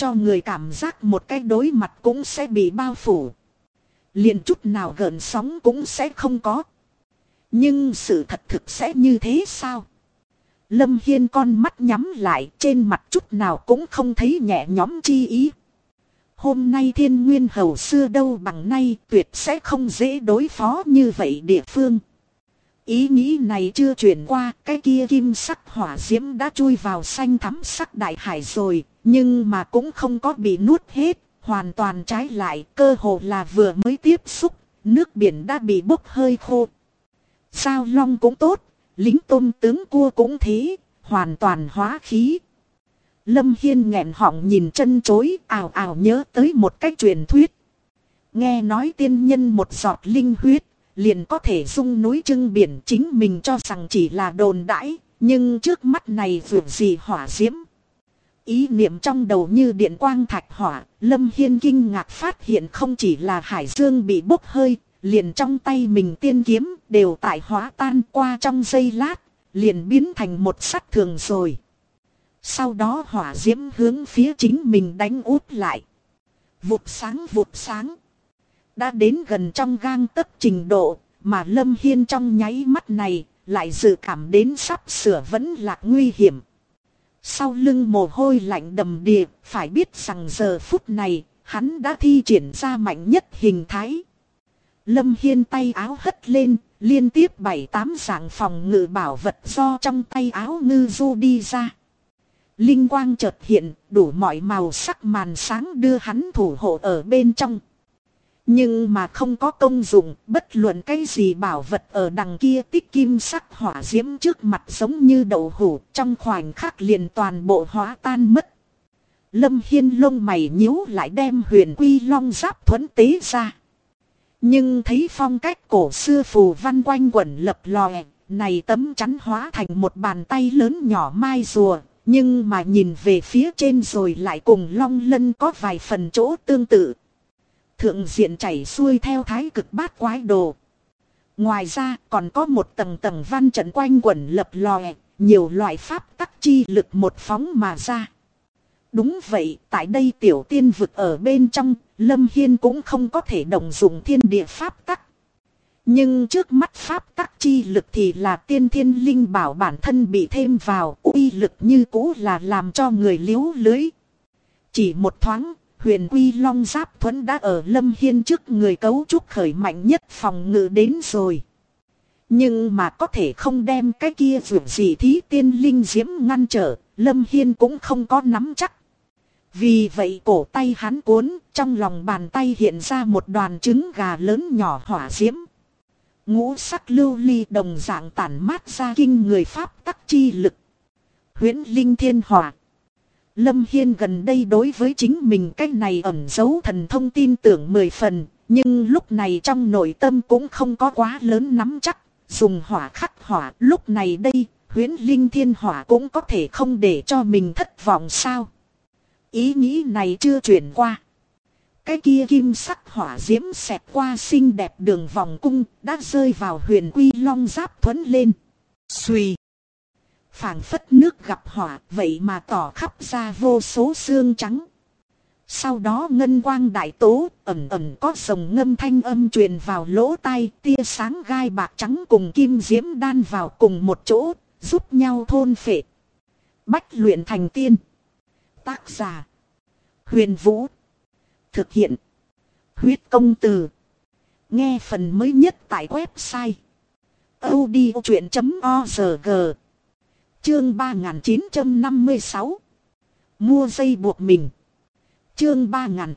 cho người cảm giác một cái đối mặt cũng sẽ bị bao phủ. Liền chút nào gợn sóng cũng sẽ không có. Nhưng sự thật thực sẽ như thế sao? Lâm Hiên con mắt nhắm lại, trên mặt chút nào cũng không thấy nhẹ nhõm chi ý. Hôm nay Thiên Nguyên Hầu xưa đâu bằng nay, tuyệt sẽ không dễ đối phó như vậy địa phương. Ý nghĩ này chưa chuyển qua, cái kia kim sắc hỏa diễm đã chui vào xanh thắm sắc đại hải rồi, nhưng mà cũng không có bị nuốt hết, hoàn toàn trái lại, cơ hồ là vừa mới tiếp xúc, nước biển đã bị bốc hơi khô. Sao long cũng tốt, lính tôm tướng cua cũng thế, hoàn toàn hóa khí. Lâm Hiên nghẹn họng nhìn chân chối, ào ào nhớ tới một cái truyền thuyết. Nghe nói tiên nhân một giọt linh huyết, liền có thể dung núi trưng biển, chính mình cho rằng chỉ là đồn đãi, nhưng trước mắt này vượt gì hỏa diễm. Ý niệm trong đầu như điện quang thạch hỏa, Lâm Hiên kinh ngạc phát hiện không chỉ là hải dương bị bốc hơi, liền trong tay mình tiên kiếm đều tại hóa tan qua trong giây lát, liền biến thành một sắt thường rồi. Sau đó hỏa diễm hướng phía chính mình đánh úp lại. Vụt sáng. Đã đến gần trong gang tấc trình độ, mà Lâm Hiên trong nháy mắt này, lại dự cảm đến sắp sửa vẫn lạc nguy hiểm. Sau lưng mồ hôi lạnh đầm đìa, phải biết rằng giờ phút này, hắn đã thi triển ra mạnh nhất hình thái. Lâm Hiên tay áo hất lên, liên tiếp 7-8 dạng phòng ngự bảo vật do trong tay áo ngư du đi ra. Linh quang chợt hiện, đủ mọi màu sắc màn sáng đưa hắn thủ hộ ở bên trong. Nhưng mà không có công dụng, bất luận cái gì bảo vật ở đằng kia tích kim sắc hỏa diễm trước mặt giống như đậu hũ, trong khoảnh khắc liền toàn bộ hóa tan mất. Lâm Hiên lông mày nhíu lại đem Huyền Quy Long Giáp thuẫn tế ra. Nhưng thấy phong cách cổ xưa phù văn quanh quẩn lập lòe, này tấm chắn hóa thành một bàn tay lớn nhỏ mai rùa, nhưng mà nhìn về phía trên rồi lại cùng long lân có vài phần chỗ tương tự. Thượng diện chảy xuôi theo thái cực bát quái đồ. Ngoài ra còn có một tầng tầng văn trận quanh quẩn lập lòe, nhiều loại pháp tắc chi lực một phóng mà ra. Đúng vậy, tại đây tiểu tiên vực ở bên trong, Lâm Hiên cũng không có thể động dụng thiên địa pháp tắc. Nhưng trước mắt pháp tắc chi lực thì là tiên thiên linh bảo bản thân bị thêm vào, uy lực như cũ là làm cho người liếu lưới. Chỉ một thoáng, Huyền Quy Long Giáp thuẫn đã ở Lâm Hiên trước người cấu trúc khởi mạnh nhất phòng ngự đến rồi. Nhưng mà có thể không đem cái kia vượt gì thí tiên linh diễm ngăn trở, Lâm Hiên cũng không có nắm chắc. Vì vậy cổ tay hắn cuốn, trong lòng bàn tay hiện ra một đoàn trứng gà lớn nhỏ hỏa diễm. Ngũ sắc lưu ly đồng dạng tản mát ra kinh người pháp tắc chi lực. Huyễn linh thiên hỏa. Lâm Hiên gần đây đối với chính mình cái này ẩn giấu thần thông tin tưởng 10 phần, nhưng lúc này trong nội tâm cũng không có quá lớn nắm chắc, dùng hỏa khắc hỏa, lúc này đây, huyễn linh thiên hỏa cũng có thể không để cho mình thất vọng sao. Ý nghĩ này chưa chuyển qua. Cái kia kim sắc hỏa diễm xẹt qua xinh đẹp đường vòng cung, đã rơi vào Huyền Quy Long Giáp thuẫn lên. Xùy. Phảng phất nước gặp hỏa, vậy mà tỏ khắp ra vô số xương trắng. Sau đó ngân quang đại tố, ẩn ẩn có rồng ngâm thanh âm truyền vào lỗ tai, tia sáng gai bạc trắng cùng kim diễm đan vào cùng một chỗ, giúp nhau thôn phệ. Bách luyện thành tiên. Tác giả: Huyền Vũ. Thực hiện: Huyết Công Từ. Nghe phần mới nhất tại website audiochuyện.org. Chương 3956. Mua dây buộc mình. Chương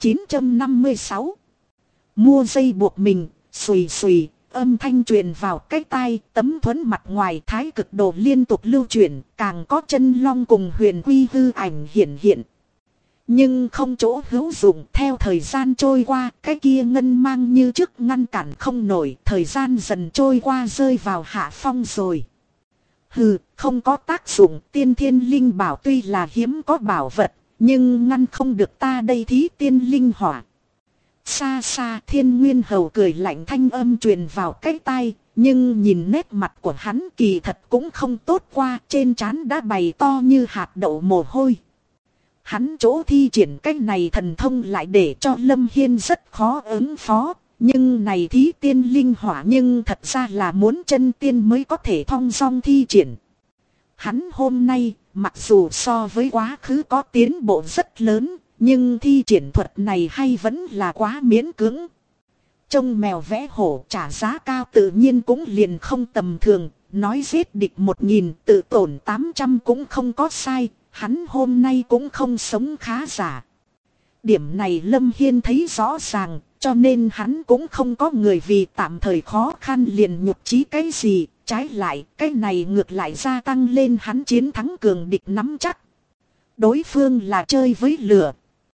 3956. Mua dây buộc mình. Xùy xùy, âm thanh truyền vào cái tai, tấm thuẫn mặt ngoài thái cực đồ liên tục lưu chuyển, càng có chân long cùng huyền quy hư ảnh hiện hiện. Nhưng không chỗ hữu dụng, theo thời gian trôi qua, cái kia ngân mang như trước ngăn cản không nổi, thời gian dần trôi qua rơi vào hạ phong rồi. Hừ, không có tác dụng, tiên thiên linh bảo tuy là hiếm có bảo vật, nhưng ngăn không được ta đây thí tiên linh hỏa. Xa xa Thiên Nguyên Hầu cười lạnh thanh âm truyền vào cái tai, nhưng nhìn nét mặt của hắn kỳ thật cũng không tốt qua, trên trán đã bày to như hạt đậu mồ hôi. Hắn chỗ thi triển cái này thần thông lại để cho Lâm Hiên rất khó ứng phó. Nhưng này thí tiên linh hỏa nhưng thật ra là muốn chân tiên mới có thể thong dong thi triển. Hắn hôm nay mặc dù so với quá khứ có tiến bộ rất lớn, nhưng thi triển thuật này hay vẫn là quá miễn cưỡng. Trông mèo vẽ hổ trả giá cao tự nhiên cũng liền không tầm thường, nói giết địch 1000 tự tổn 800 cũng không có sai, hắn hôm nay cũng không sống khá giả. Điểm này Lâm Hiên thấy rõ ràng, cho nên hắn cũng không có người vì tạm thời khó khăn liền nhục chí cái gì, trái lại cái này ngược lại gia tăng lên hắn chiến thắng cường địch nắm chắc. Đối phương là chơi với lửa.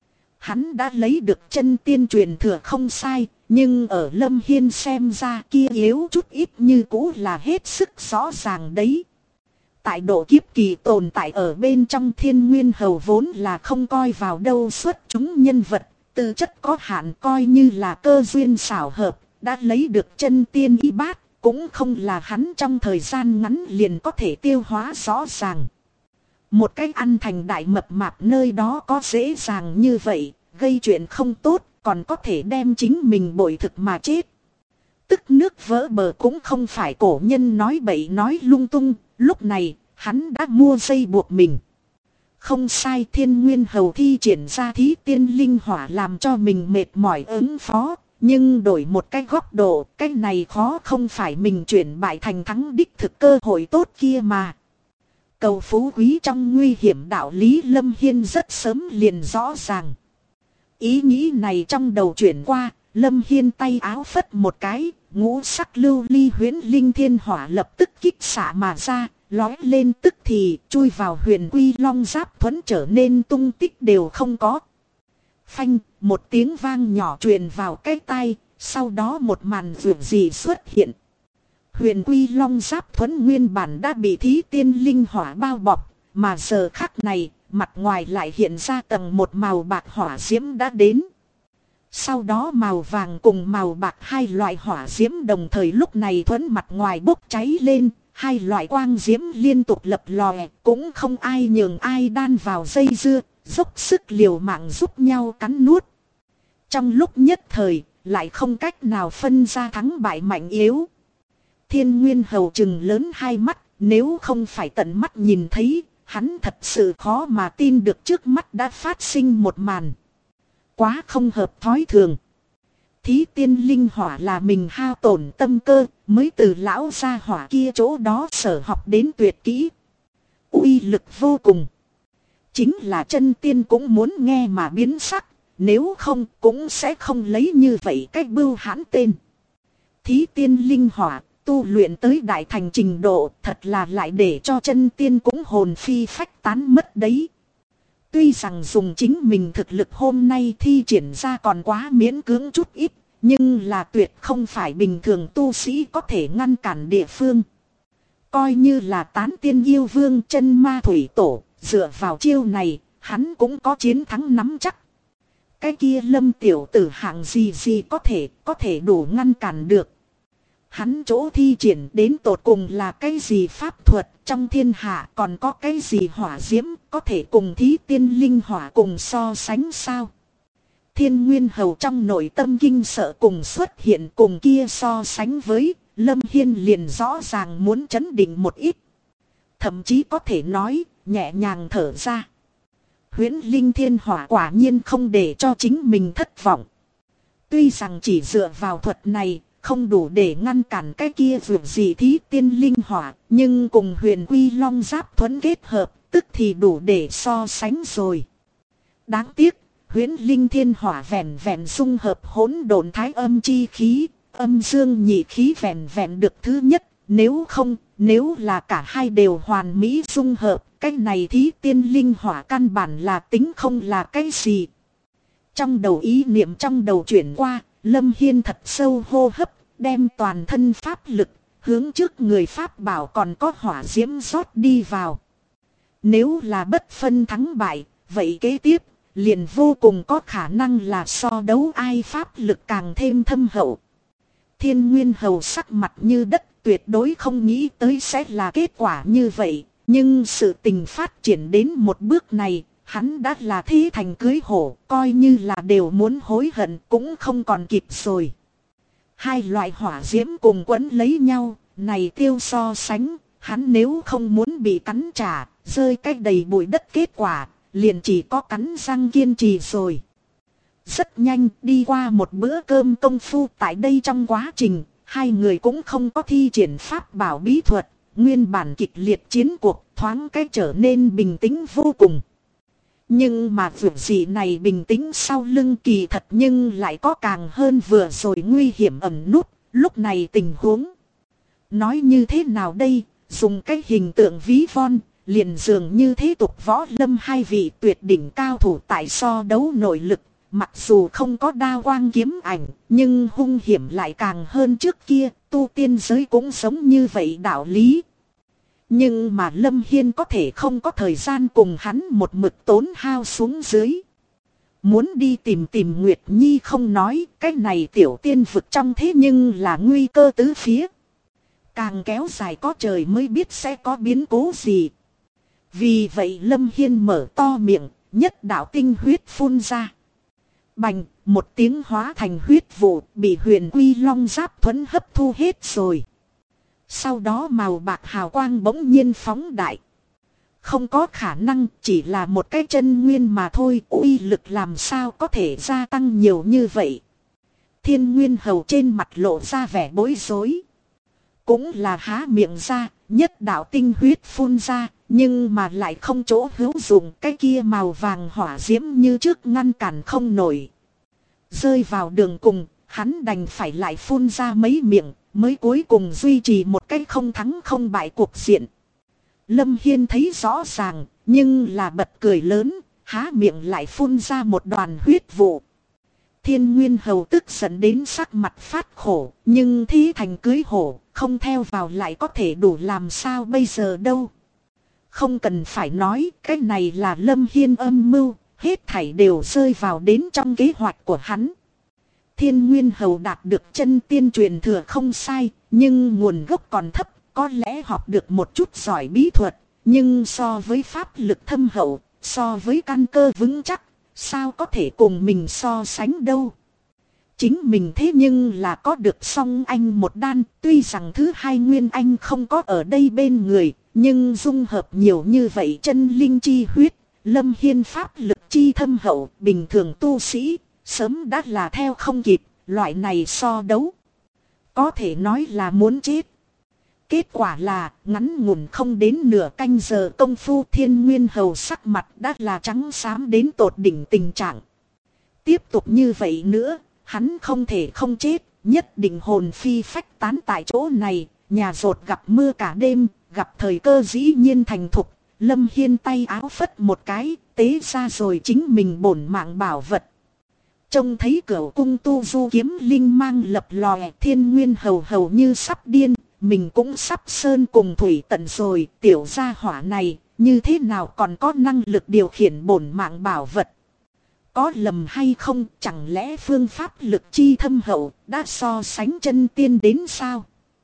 Hắn đã lấy được chân tiên truyền thừa không sai, nhưng ở Lâm Hiên xem ra kia yếu chút ít như cũ là hết sức rõ ràng đấy. Tại độ kiếp kỳ tồn tại ở bên trong Thiên Nguyên Hầu vốn là không coi vào đâu xuất chúng nhân vật, tư chất có hạn coi như là cơ duyên xảo hợp, đã lấy được chân tiên y bát, cũng không là hắn trong thời gian ngắn liền có thể tiêu hóa rõ ràng. Một cách ăn thành đại mập mạp nơi đó có dễ dàng như vậy, gây chuyện không tốt, còn có thể đem chính mình bội thực mà chết. Tức nước vỡ bờ cũng không phải cổ nhân nói bậy nói lung tung, lúc này hắn đã mua dây buộc mình. Không sai, Thiên Nguyên Hầu thi triển ra thí tiên linh hỏa làm cho mình mệt mỏi ứng phó, nhưng đổi một cái góc độ, cái này khó không phải mình chuyển bại thành thắng đích thực cơ hội tốt kia mà. Cầu phú quý trong nguy hiểm đạo lý Lâm Hiên rất sớm liền rõ ràng. Ý nghĩ này trong đầu chuyển qua, Lâm Hiên tay áo phất một cái, ngũ sắc lưu ly huyễn linh thiên hỏa lập tức kích xạ mà ra, lói lên tức thì chui vào huyền quy long giáp thuẫn trở nên tung tích đều không có. Phanh, một tiếng vang nhỏ truyền vào cái tai, sau đó một màn vượt gì xuất hiện. Huyền quy long giáp thuẫn nguyên bản đã bị thí tiên linh hỏa bao bọc, mà giờ khắc này, mặt ngoài lại hiện ra tầng một màu bạc hỏa diễm đã đến. Sau đó màu vàng cùng màu bạc hai loại hỏa diễm đồng thời lúc này thuẫn mặt ngoài bốc cháy lên, hai loại quang diễm liên tục lập lòe, cũng không ai nhường ai đan vào dây dưa, dốc sức liều mạng giúp nhau cắn nuốt. Trong lúc nhất thời, lại không cách nào phân ra thắng bại mạnh yếu. Thiên Nguyên Hầu trừng lớn hai mắt, nếu không phải tận mắt nhìn thấy, hắn thật sự khó mà tin được trước mắt đã phát sinh một màn. Quá không hợp thói thường. Thí tiên linh hỏa là mình hao tổn tâm cơ, mới từ lão gia hỏa kia chỗ đó sở học đến tuyệt kỹ. Uy lực vô cùng. Chính là chân tiên cũng muốn nghe mà biến sắc, nếu không cũng sẽ không lấy như vậy cách bưu hãn tên. Thí tiên linh hỏa tu luyện tới đại thành trình độ thật là lại để cho chân tiên cũng hồn phi phách tán mất đấy. Tuy rằng dùng chính mình thực lực hôm nay thi triển ra còn quá miễn cưỡng chút ít, nhưng là tuyệt không phải bình thường tu sĩ có thể ngăn cản địa phương. Coi như là Tán Tiên Yêu Vương Chân Ma Thủy Tổ, dựa vào chiêu này, hắn cũng có chiến thắng nắm chắc. Cái kia Lâm tiểu tử hạng gì có thể đủ ngăn cản được. Hắn chỗ thi triển đến tột cùng là cái gì pháp thuật trong thiên hạ, còn có cái gì hỏa diễm có thể cùng thí tiên linh hỏa cùng so sánh sao? Thiên Nguyên Hầu trong nội tâm kinh sợ cùng xuất hiện, cùng kia so sánh với Lâm Hiên liền rõ ràng muốn chấn định một ít. Thậm chí có thể nói nhẹ nhàng thở ra. Huyễn linh thiên hỏa quả nhiên không để cho chính mình thất vọng. Tuy rằng chỉ dựa vào thuật này không đủ để ngăn cản cái kia vượt gì thí tiên linh hỏa, nhưng cùng huyền quy long giáp thuẫn kết hợp, tức thì đủ để so sánh rồi. Đáng tiếc, huyễn linh thiên hỏa vẹn vẹn dung hợp hỗn độn thái âm chi khí, âm dương nhị khí vẹn vẹn được thứ nhất, nếu là cả hai đều hoàn mỹ dung hợp, cái này thí tiên linh hỏa căn bản là tính không là cái gì. Trong đầu ý niệm trong đầu chuyển qua, Lâm Hiên thật sâu hô hấp, đem toàn thân pháp lực, hướng trước người pháp bảo còn có hỏa diễm rót đi vào. Nếu là bất phân thắng bại, vậy kế tiếp, liền vô cùng có khả năng là so đấu ai pháp lực càng thêm thâm hậu. Thiên Nguyên Hầu sắc mặt như đất, tuyệt đối không nghĩ tới sẽ là kết quả như vậy, nhưng sự tình phát triển đến một bước này, hắn đã là thế thành cưới hổ, coi như là đều muốn hối hận cũng không còn kịp rồi. Hai loại hỏa diễm cùng quấn lấy nhau, này Tiêu so sánh, hắn nếu không muốn bị cắn trả, rơi cách đầy bụi đất kết quả, liền chỉ có cắn răng kiên trì rồi. Rất nhanh đi qua một bữa cơm công phu, tại đây trong quá trình, hai người cũng không có thi triển pháp bảo bí thuật, nguyên bản kịch liệt chiến cuộc thoáng cách trở nên bình tĩnh vô cùng. Nhưng mà việc gì này bình tĩnh sau lưng kỳ thật nhưng lại có càng hơn vừa rồi nguy hiểm ẩn nút, lúc này tình huống. Nói như thế nào đây, dùng cái hình tượng ví von, liền dường như thế tục võ lâm hai vị tuyệt đỉnh cao thủ tại so đấu nội lực. Mặc dù không có đao quang kiếm ảnh, nhưng hung hiểm lại càng hơn trước kia, tu tiên giới cũng giống như vậy đạo lý. Nhưng mà Lâm Hiên có thể không có thời gian cùng hắn một mực tốn hao xuống dưới. Muốn đi tìm Nguyệt Nhi không nói, cái này tiểu tiên vực trong thế nhưng là nguy cơ tứ phía. Càng kéo dài có trời mới biết sẽ có biến cố gì. Vì vậy Lâm Hiên mở to miệng, nhất đạo tinh huyết phun ra. Bành, một tiếng hóa thành huyết vụ, bị Huyền Quy Long Giáp thuẫn hấp thu hết rồi. Sau đó màu bạc hào quang bỗng nhiên phóng đại. Không có khả năng, chỉ là một cái chân nguyên mà thôi, uy lực làm sao có thể gia tăng nhiều như vậy. Thiên Nguyên Hầu trên mặt lộ ra vẻ bối rối. Cũng là há miệng ra, nhất đạo tinh huyết phun ra, nhưng mà lại không chỗ hữu dụng, cái kia màu vàng hỏa diễm như trước ngăn cản không nổi. Rơi vào đường cùng, hắn đành phải lại phun ra mấy miệng, mới cuối cùng duy trì một cái không thắng không bại cuộc diện. Lâm Hiên thấy rõ ràng, nhưng là bật cười lớn, há miệng lại phun ra một đoàn huyết vụ. Thiên Nguyên Hầu tức giận đến sắc mặt phát khổ, nhưng thi thành cưới hổ, không theo vào lại có thể đủ làm sao bây giờ đâu. Không cần phải nói, cái này là Lâm Hiên âm mưu, hết thảy đều rơi vào đến trong kế hoạch của hắn. Thiên Nguyên Hầu đạt được chân tiên truyền thừa không sai, nhưng nguồn gốc còn thấp, có lẽ học được một chút giỏi bí thuật, nhưng so với pháp lực thâm hậu, so với căn cơ vững chắc, sao có thể cùng mình so sánh đâu. Chính mình thế nhưng là có được song anh một đan, tuy rằng thứ hai Nguyên Anh không có ở đây bên người, nhưng dung hợp nhiều như vậy chân linh chi huyết, Lâm Hiên pháp lực chi thâm hậu, bình thường tu sĩ, sớm đã là theo không kịp, loại này so đấu. Có thể nói là muốn chết. Kết quả là, ngắn ngủn không đến nửa canh giờ công phu Thiên Nguyên Hầu sắc mặt đã là trắng xám đến tột đỉnh tình trạng. Tiếp tục như vậy nữa, hắn không thể không chết, nhất định hồn phi phách tán tại chỗ này, nhà rột gặp mưa cả đêm, gặp thời cơ dĩ nhiên thành thục. Lâm Hiên tay áo phất một cái, tế ra rồi chính mình bổn mạng bảo vật. Trông thấy Cửu Cung Tu Du kiếm linh mang lập lòe, Thiên Nguyên Hầu hầu như sắp điên, mình cũng sắp sơn cùng thủy tận rồi, tiểu gia hỏa này, như thế nào còn có năng lực điều khiển bổn mạng bảo vật. Có lầm hay không, chẳng lẽ phương pháp lực chi thâm hậu, đã so sánh chân tiên đến sao?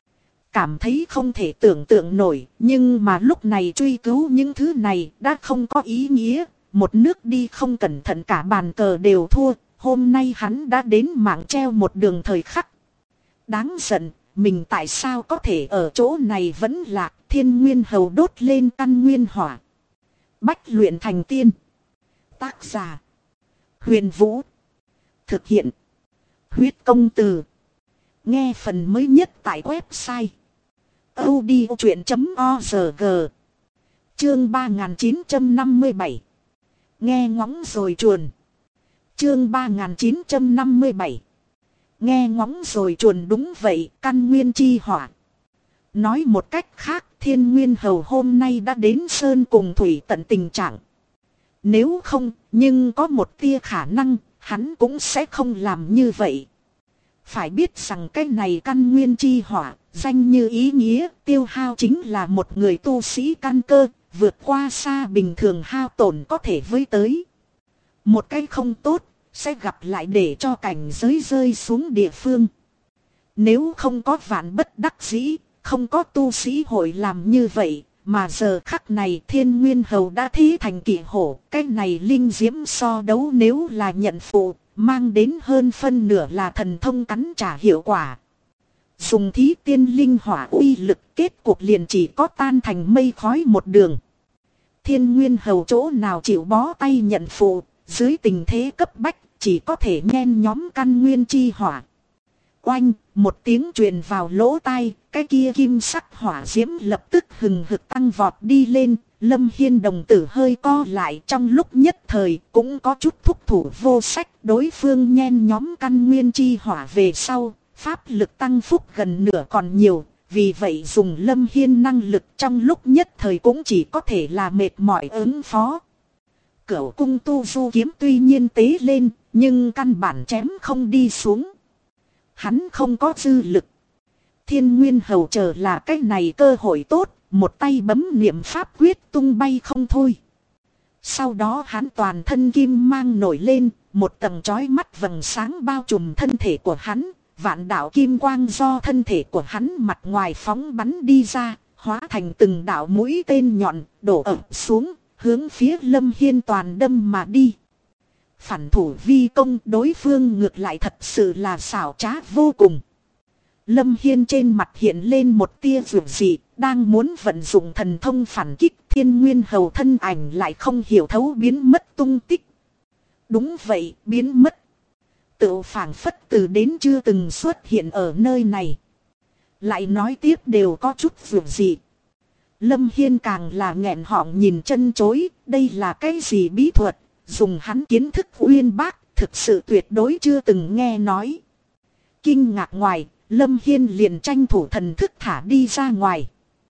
Cảm thấy không thể tưởng tượng nổi, nhưng mà lúc này truy cứu những thứ này đã không có ý nghĩa, một nước đi không cẩn thận cả bàn cờ đều thua, hôm nay hắn đã đến mạng treo một đường thời khắc. Đáng giận, mình tại sao có thể ở chỗ này vẫn lạc, Thiên Nguyên Hầu đốt lên căn nguyên hỏa. Bách luyện thành tiên. Tác giả Huyền Vũ. Thực hiện Huyết Công Từ. Nghe phần mới nhất tại website audiochuyện.org. Chương 3957. Nghe ngóng rồi chuồn. Chương 3957. Nghe ngóng rồi chuồn, đúng vậy, căn nguyên chi hỏa. Nói một cách khác, Thiên Nguyên Hầu hôm nay đã đến sơn cùng thủy tận tình trạng. Nếu không, nhưng có một tia khả năng, hắn cũng sẽ không làm như vậy. Phải biết rằng cái này căn nguyên chi hỏa, danh như ý nghĩa, tiêu hao chính là một người tu sĩ căn cơ, vượt qua xa bình thường hao tổn có thể với tới. Một cái không tốt, sẽ gặp lại để cho cảnh giới rơi xuống địa phương. Nếu không có vạn bất đắc dĩ, không có tu sĩ hội làm như vậy, mà giờ khắc này Thiên Nguyên Hầu đã thí thành kỵ hổ. Cái này linh diễm so đấu nếu là nhận phụ, mang đến hơn phân nửa là thần thông cắn trả hiệu quả. Dùng thí tiên linh hỏa uy lực, kết cuộc liền chỉ có tan thành mây khói một đường. Thiên Nguyên Hầu chỗ nào chịu bó tay nhận phụ, dưới tình thế cấp bách chỉ có thể nhen nhóm căn nguyên chi hỏa. Oanh, một tiếng truyền vào lỗ tai, cái kia kim sắc hỏa diễm lập tức hừng hực tăng vọt đi lên. Lâm Hiên đồng tử hơi co lại, trong lúc nhất thời cũng có chút thúc thủ vô sách. Đối phương nhen nhóm căn nguyên chi hỏa về sau, pháp lực tăng phúc gần nửa còn nhiều. Vì vậy dùng Lâm Hiên năng lực trong lúc nhất thời cũng chỉ có thể là mệt mỏi ứng phó. Cửu cung tu du kiếm tuy nhiên tế lên, nhưng căn bản chém không đi xuống. Hắn không có dư lực. Thiên Nguyên Hầu chờ là cái này cơ hội tốt, một tay bấm niệm pháp quyết tung bay không thôi. Sau đó hắn toàn thân kim mang nổi lên, một tầng chói mắt vầng sáng bao trùm thân thể của hắn. Vạn đạo kim quang do thân thể của hắn mặt ngoài phóng bắn đi ra, hóa thành từng đạo mũi tên nhọn, đổ ập xuống, hướng phía Lâm Hiên toàn đâm mà đi. Phản thủ vi công, đối phương ngược lại thật sự là xảo trá vô cùng. Lâm Hiên trên mặt hiện lên một tia rủi dị, đang muốn vận dụng thần thông phản kích. Thiên Nguyên Hầu thân ảnh lại không hiểu thấu biến mất tung tích. Đúng vậy, biến mất. Tự phảng phất từ đến chưa từng xuất hiện ở nơi này. Lại nói tiếp đều có chút rủi dị. Lâm Hiên càng là nghẹn họng nhìn chân chối, đây là cái gì bí thuật, dùng hắn kiến thức uyên bác, thực sự tuyệt đối chưa từng nghe nói. Kinh ngạc ngoài, Lâm Hiên liền tranh thủ thần thức thả đi ra ngoài.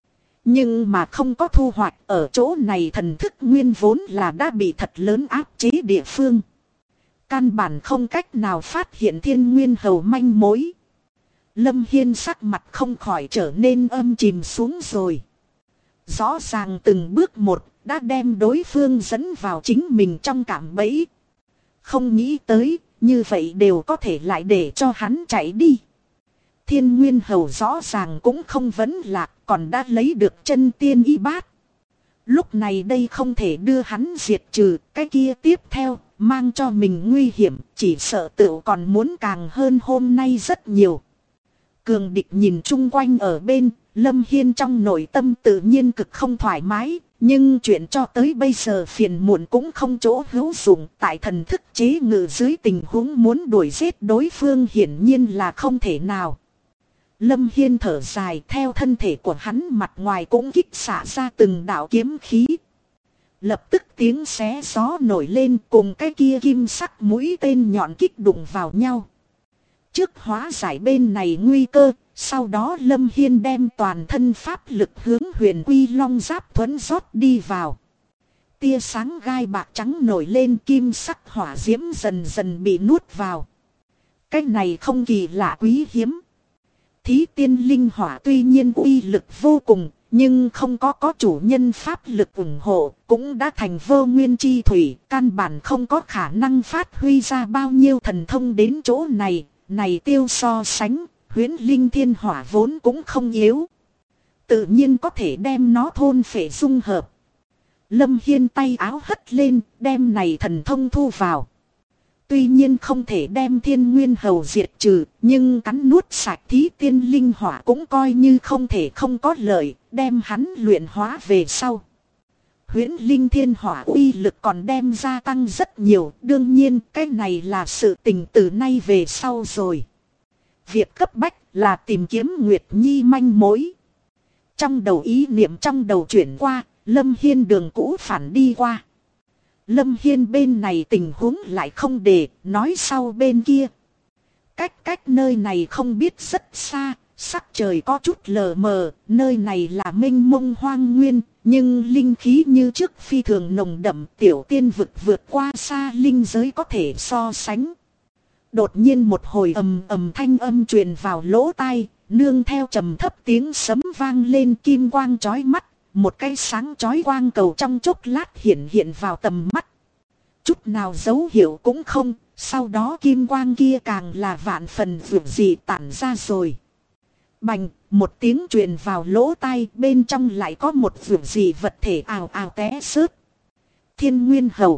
Nhưng mà không có thu hoạch, ở chỗ này thần thức nguyên vốn là đã bị thật lớn áp chế địa phương. Căn bản không cách nào phát hiện Thiên Nguyên Hầu manh mối. Lâm Hiên sắc mặt không khỏi trở nên âm chìm xuống rồi. Rõ ràng từng bước một đã đem đối phương dẫn vào chính mình trong cạm bẫy. Không nghĩ tới, như vậy đều có thể lại để cho hắn chạy đi. Thiên Nguyên Hầu rõ ràng cũng không vấn lạc, còn đã lấy được chân tiên y bát. Lúc này đây không thể đưa hắn diệt trừ, cái kia tiếp theo, mang cho mình nguy hiểm, chỉ sợ tựu còn muốn càng hơn hôm nay rất nhiều. Cường địch nhìn chung quanh ở bên, Lâm Hiên trong nội tâm tự nhiên cực không thoải mái, nhưng chuyện cho tới bây giờ phiền muộn cũng không chỗ hữu dụng. Tại thần thức chế ngự dưới tình huống muốn đuổi giết đối phương hiển nhiên là không thể nào. Lâm Hiên thở dài, theo thân thể của hắn mặt ngoài cũng kích xả ra từng đạo kiếm khí. Lập tức tiếng xé gió nổi lên, cùng cái kia kim sắc mũi tên nhọn kích đụng vào nhau. Trước hóa giải bên này nguy cơ, sau đó Lâm Hiên đem toàn thân pháp lực hướng Huyền Quy Long Giáp thuẫn rót đi vào. Tia sáng gai bạc trắng nổi lên, kim sắc hỏa diễm dần dần bị nuốt vào. Cái này không kỳ lạ quý hiếm. Thí tiên linh hỏa tuy nhiên uy lực vô cùng, nhưng không có chủ nhân pháp lực ủng hộ, cũng đã thành vô nguyên chi thủy, căn bản không có khả năng phát huy ra bao nhiêu thần thông đến chỗ này. Này tiêu so sánh, huyễn linh thiên hỏa vốn cũng không yếu. Tự nhiên có thể đem nó thôn phệ dung hợp. Lâm Hiên tay áo hất lên, đem này thần thông thu vào. Tuy nhiên không thể đem Thiên Nguyên Hầu diệt trừ, nhưng cắn nuốt sạch thí tiên linh hỏa cũng coi như không thể không có lợi, đem hắn luyện hóa về sau. Huyễn linh thiên hỏa uy lực còn đem gia tăng rất nhiều, đương nhiên cái này là sự tình từ nay về sau rồi. Việc cấp bách là tìm kiếm Nguyệt Nhi manh mối. Trong đầu ý niệm trong đầu chuyển qua, Lâm Hiên đường cũ phản đi qua. Lâm Hiên bên này tình huống lại không để, nói sau bên kia. Cách nơi này không biết rất xa, sắc trời có chút lờ mờ, nơi này là mênh mông hoang nguyên, nhưng linh khí như trước phi thường nồng đậm, tiểu tiên vực vượt qua xa linh giới có thể so sánh. Đột nhiên một hồi ầm ầm thanh âm truyền vào lỗ tai, nương theo trầm thấp tiếng sấm vang lên, kim quang chói mắt, một cái sáng chói quang cầu trong chốc lát hiện vào tầm mắt. Chút nào dấu hiệu cũng không, sau đó kim quang kia càng là vạn phần vượt dị tản ra rồi. Bành, một tiếng truyền vào lỗ tai, bên trong lại có một vượt gì vật thể ào ào té rớt. Thiên Nguyên Hầu.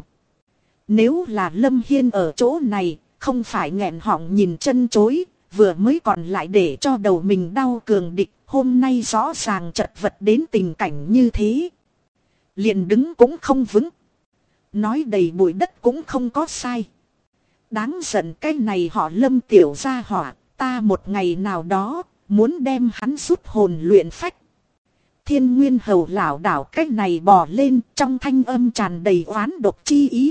Nếu là Lâm Hiên ở chỗ này, không phải nghẹn họng nhìn chân chối, vừa mới còn lại để cho đầu mình đau cường địch, hôm nay rõ ràng chật vật đến tình cảnh như thế. Liền đứng cũng không vững. Nói đầy bụi đất cũng không có sai. Đáng giận cái này họ Lâm tiểu gia hỏa, ta một ngày nào đó, muốn đem hắn rút hồn luyện phách. Thiên Nguyên Hầu lảo đảo cái này bò lên, trong thanh âm tràn đầy oán độc chi ý.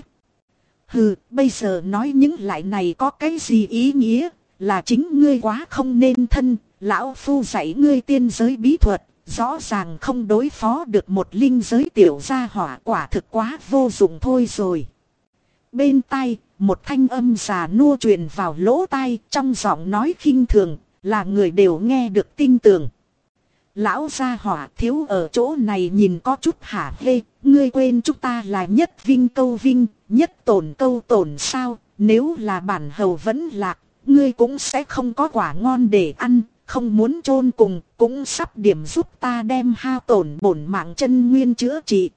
Hừ, bây giờ nói những lại này có cái gì ý nghĩa, là chính ngươi quá không nên thân, lão phu dạy ngươi tiên giới bí thuật, rõ ràng không đối phó được một linh giới tiểu gia hỏa, quả thực quá vô dụng thôi rồi. Bên tai, một thanh âm già nua truyền vào lỗ tai, trong giọng nói khinh thường, là người đều nghe được tin tưởng. Lão gia hỏa thiếu ở chỗ này nhìn có chút hả hê, ngươi quên chúng ta là nhất vinh câu vinh, nhất tổn câu tổn sao, nếu là bản hầu vẫn lạc, ngươi cũng sẽ không có quả ngon để ăn, không muốn chôn cùng, cũng sắp điểm giúp ta đem hao tổn bổn mạng chân nguyên chữa trị.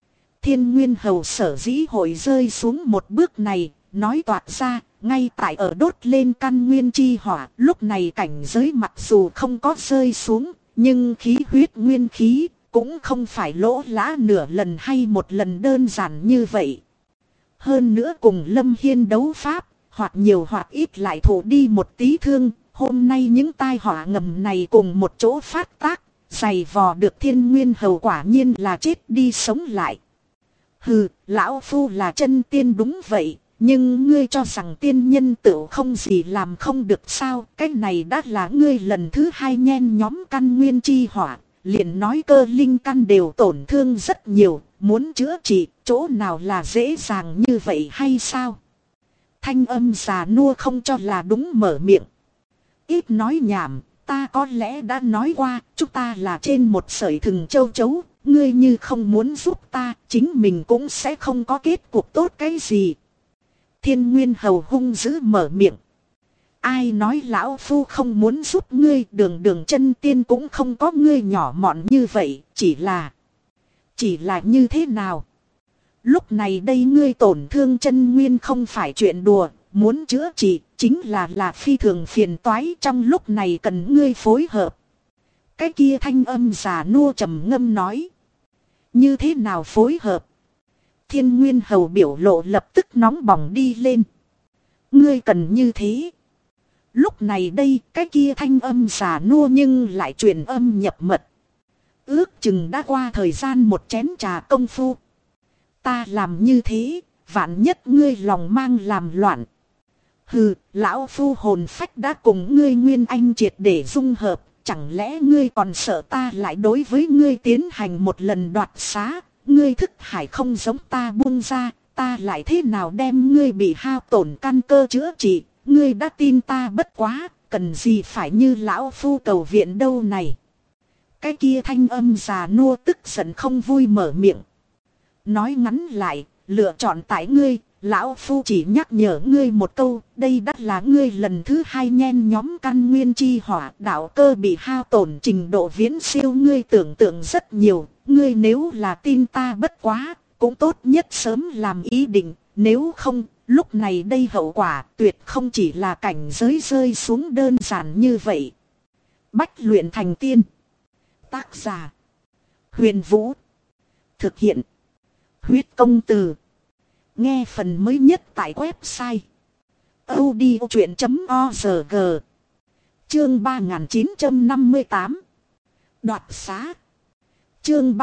Thiên Nguyên Hầu sở dĩ hội rơi xuống một bước này, nói toạc ra, ngay tại ở đốt lên căn nguyên chi hỏa, lúc này cảnh giới mặc dù không có rơi xuống, nhưng khí huyết nguyên khí cũng không phải lỗ lã nửa lần hay một lần đơn giản như vậy. Hơn nữa cùng Lâm Hiên đấu pháp, hoặc nhiều hoặc ít lại thụ đi một tí thương, hôm nay những tai họa ngầm này cùng một chỗ phát tác, giày vò được Thiên Nguyên Hầu quả nhiên là chết đi sống lại. Hừ, lão phu là chân tiên đúng vậy, nhưng ngươi cho rằng tiên nhân tự không gì làm không được sao, cái này đã là ngươi lần thứ hai nhen nhóm căn nguyên chi hỏa, liền nói cơ linh căn đều tổn thương rất nhiều, muốn chữa trị, chỗ nào là dễ dàng như vậy hay sao? Thanh âm già nua không cho là đúng mở miệng. Ít nói nhảm, ta có lẽ đã nói qua, chúng ta là trên một sợi thừng châu chấu, ngươi như không muốn giúp ta, chính mình cũng sẽ không có kết cục tốt cái gì. Thiên Nguyên Hầu hung dữ mở miệng. Ai nói lão phu không muốn giúp ngươi, đường đường chân tiên cũng không có ngươi nhỏ mọn như vậy, chỉ là như thế nào? Lúc này đây ngươi tổn thương chân nguyên không phải chuyện đùa, muốn chữa trị chính là phi thường phiền toái, trong lúc này cần ngươi phối hợp. Cái kia thanh âm già nua trầm ngâm nói. Như thế nào phối hợp? Thiên Nguyên Hầu biểu lộ lập tức nóng bỏng đi lên. Ngươi cần như thế. Lúc này đây cái kia thanh âm già nua nhưng lại truyền âm nhập mật. Ước chừng đã qua thời gian một chén trà công phu. Ta làm như thế, vạn nhất ngươi lòng mang làm loạn. Hừ, lão phu hồn phách đã cùng ngươi nguyên anh triệt để dung hợp. Chẳng lẽ ngươi còn sợ ta lại đối với ngươi tiến hành một lần đoạt xá? Ngươi thức hải không giống ta buông ra, ta lại thế nào đem ngươi bị hao tổn căn cơ chữa trị? Ngươi đã tin ta bất quá, cần gì phải như lão phu cầu viện đâu này? Cái kia thanh âm già nua tức giận không vui mở miệng. Nói ngắn lại, lựa chọn tại ngươi, lão phu chỉ nhắc nhở ngươi một câu, đây đắt là ngươi lần thứ hai nhen nhóm căn nguyên chi hỏa, đạo cơ bị hao tổn trình độ viễn siêu ngươi tưởng tượng rất nhiều, ngươi nếu là tin ta bất quá, cũng tốt nhất sớm làm ý định, nếu không, lúc này đây hậu quả tuyệt không chỉ là cảnh giới rơi xuống đơn giản như vậy. Bách luyện thành tiên. Tác giả Huyền Vũ. Thực hiện Huyết Công Từ. Nghe phần mới nhất tại website audiochuyện.org. Chương 3958 Đoạt xá. Chương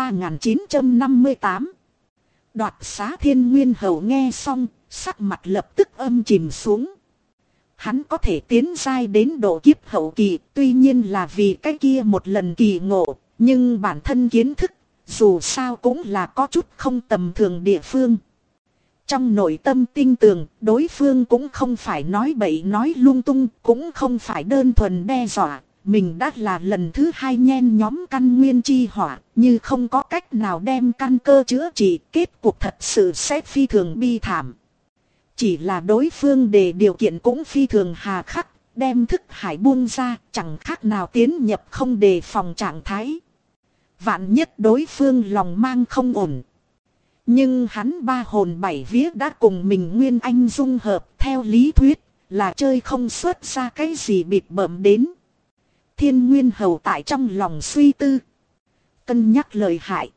3958 Đoạt xá. Thiên Nguyên Hầu nghe xong, sắc mặt lập tức âm chìm xuống. Hắn có thể tiến giai đến độ kiếp hậu kỳ, tuy nhiên là vì cái kia một lần kỳ ngộ, nhưng bản thân kiến thức, dù sao cũng là có chút không tầm thường địa phương. Trong nội tâm tin tưởng, đối phương cũng không phải nói bậy nói lung tung, cũng không phải đơn thuần đe dọa, mình đã là lần thứ hai nhen nhóm căn nguyên chi hỏa, như không có cách nào đem căn cơ chữa trị, kết cục thật sự sẽ phi thường bi thảm. Chỉ là đối phương đề điều kiện cũng phi thường hà khắc, đem thức hải buông ra, chẳng khác nào tiến nhập không đề phòng trạng thái. Vạn nhất đối phương lòng mang không ổn. Nhưng hắn ba hồn bảy vía đã cùng mình Nguyên Anh dung hợp, theo lý thuyết là chơi không xuất ra cái gì bịp bợm đến. Thiên Nguyên Hầu tại trong lòng suy tư, cân nhắc lời hại.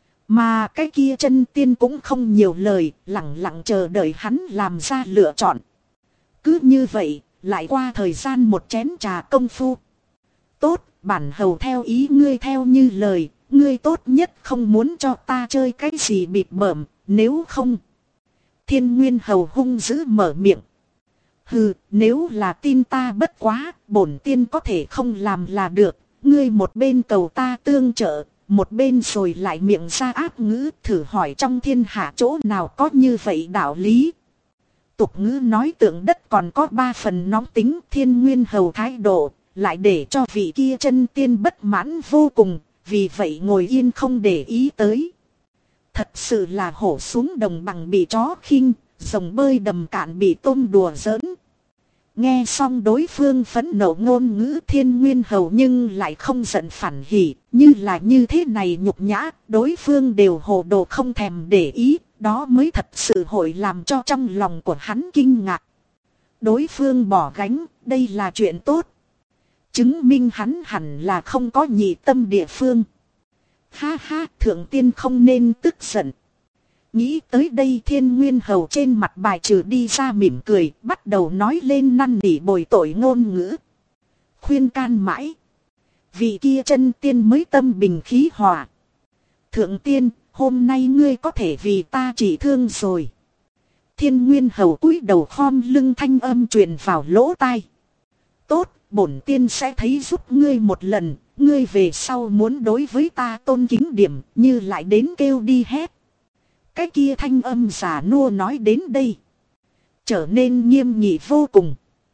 Mà cái kia chân tiên cũng không nhiều lời, lặng lặng chờ đợi hắn làm ra lựa chọn. Cứ như vậy, lại qua thời gian một chén trà công phu. Tốt, bản hầu theo ý ngươi theo như lời, ngươi tốt nhất không muốn cho ta chơi cái gì bịp bợm, nếu không. Thiên Nguyên Hầu hung dữ mở miệng. Hừ, nếu là tin ta bất quá, bổn tiên có thể không làm là được, ngươi một bên cầu ta tương trợ, một bên rồi lại miệng ra ác ngữ, thử hỏi trong thiên hạ chỗ nào có như vậy đạo lý. Tục ngữ nói tượng đất còn có 3 phần nóng tính. Thiên Nguyên Hầu thái độ lại để cho vị kia chân tiên bất mãn vô cùng, vì vậy ngồi yên không để ý tới. Thật sự là hổ xuống đồng bằng bị chó khinh, rồng bơi đầm cạn bị tôm đùa giỡn. Nghe xong đối phương phẫn nộ ngôn ngữ, Thiên Nguyên Hầu nhưng lại không giận phản hỉ, như là như thế này nhục nhã, đối phương đều hồ đồ không thèm để ý, đó mới thật sự hội làm cho trong lòng của hắn kinh ngạc. Đối phương bỏ gánh, đây là chuyện tốt. Chứng minh hắn hẳn là không có nhị tâm địa phương. Ha ha, thượng tiên không nên tức giận. Nghĩ tới đây, Thiên Nguyên Hầu trên mặt bài trừ đi ra mỉm cười, bắt đầu nói lên năn nỉ bồi tội ngôn ngữ. Khuyên can mãi. Vị kia chân tiên mới tâm bình khí hòa. Thượng tiên, hôm nay ngươi có thể vì ta trị thương rồi. Thiên Nguyên Hầu cúi đầu khom lưng, thanh âm truyền vào lỗ tai. Tốt, bổn tiên sẽ thấy giúp ngươi một lần, ngươi về sau muốn đối với ta tôn kính điểm, như lại đến kêu đi hét. Cái kia thanh âm già nua nói đến đây, trở nên nghiêm nghị vô cùng.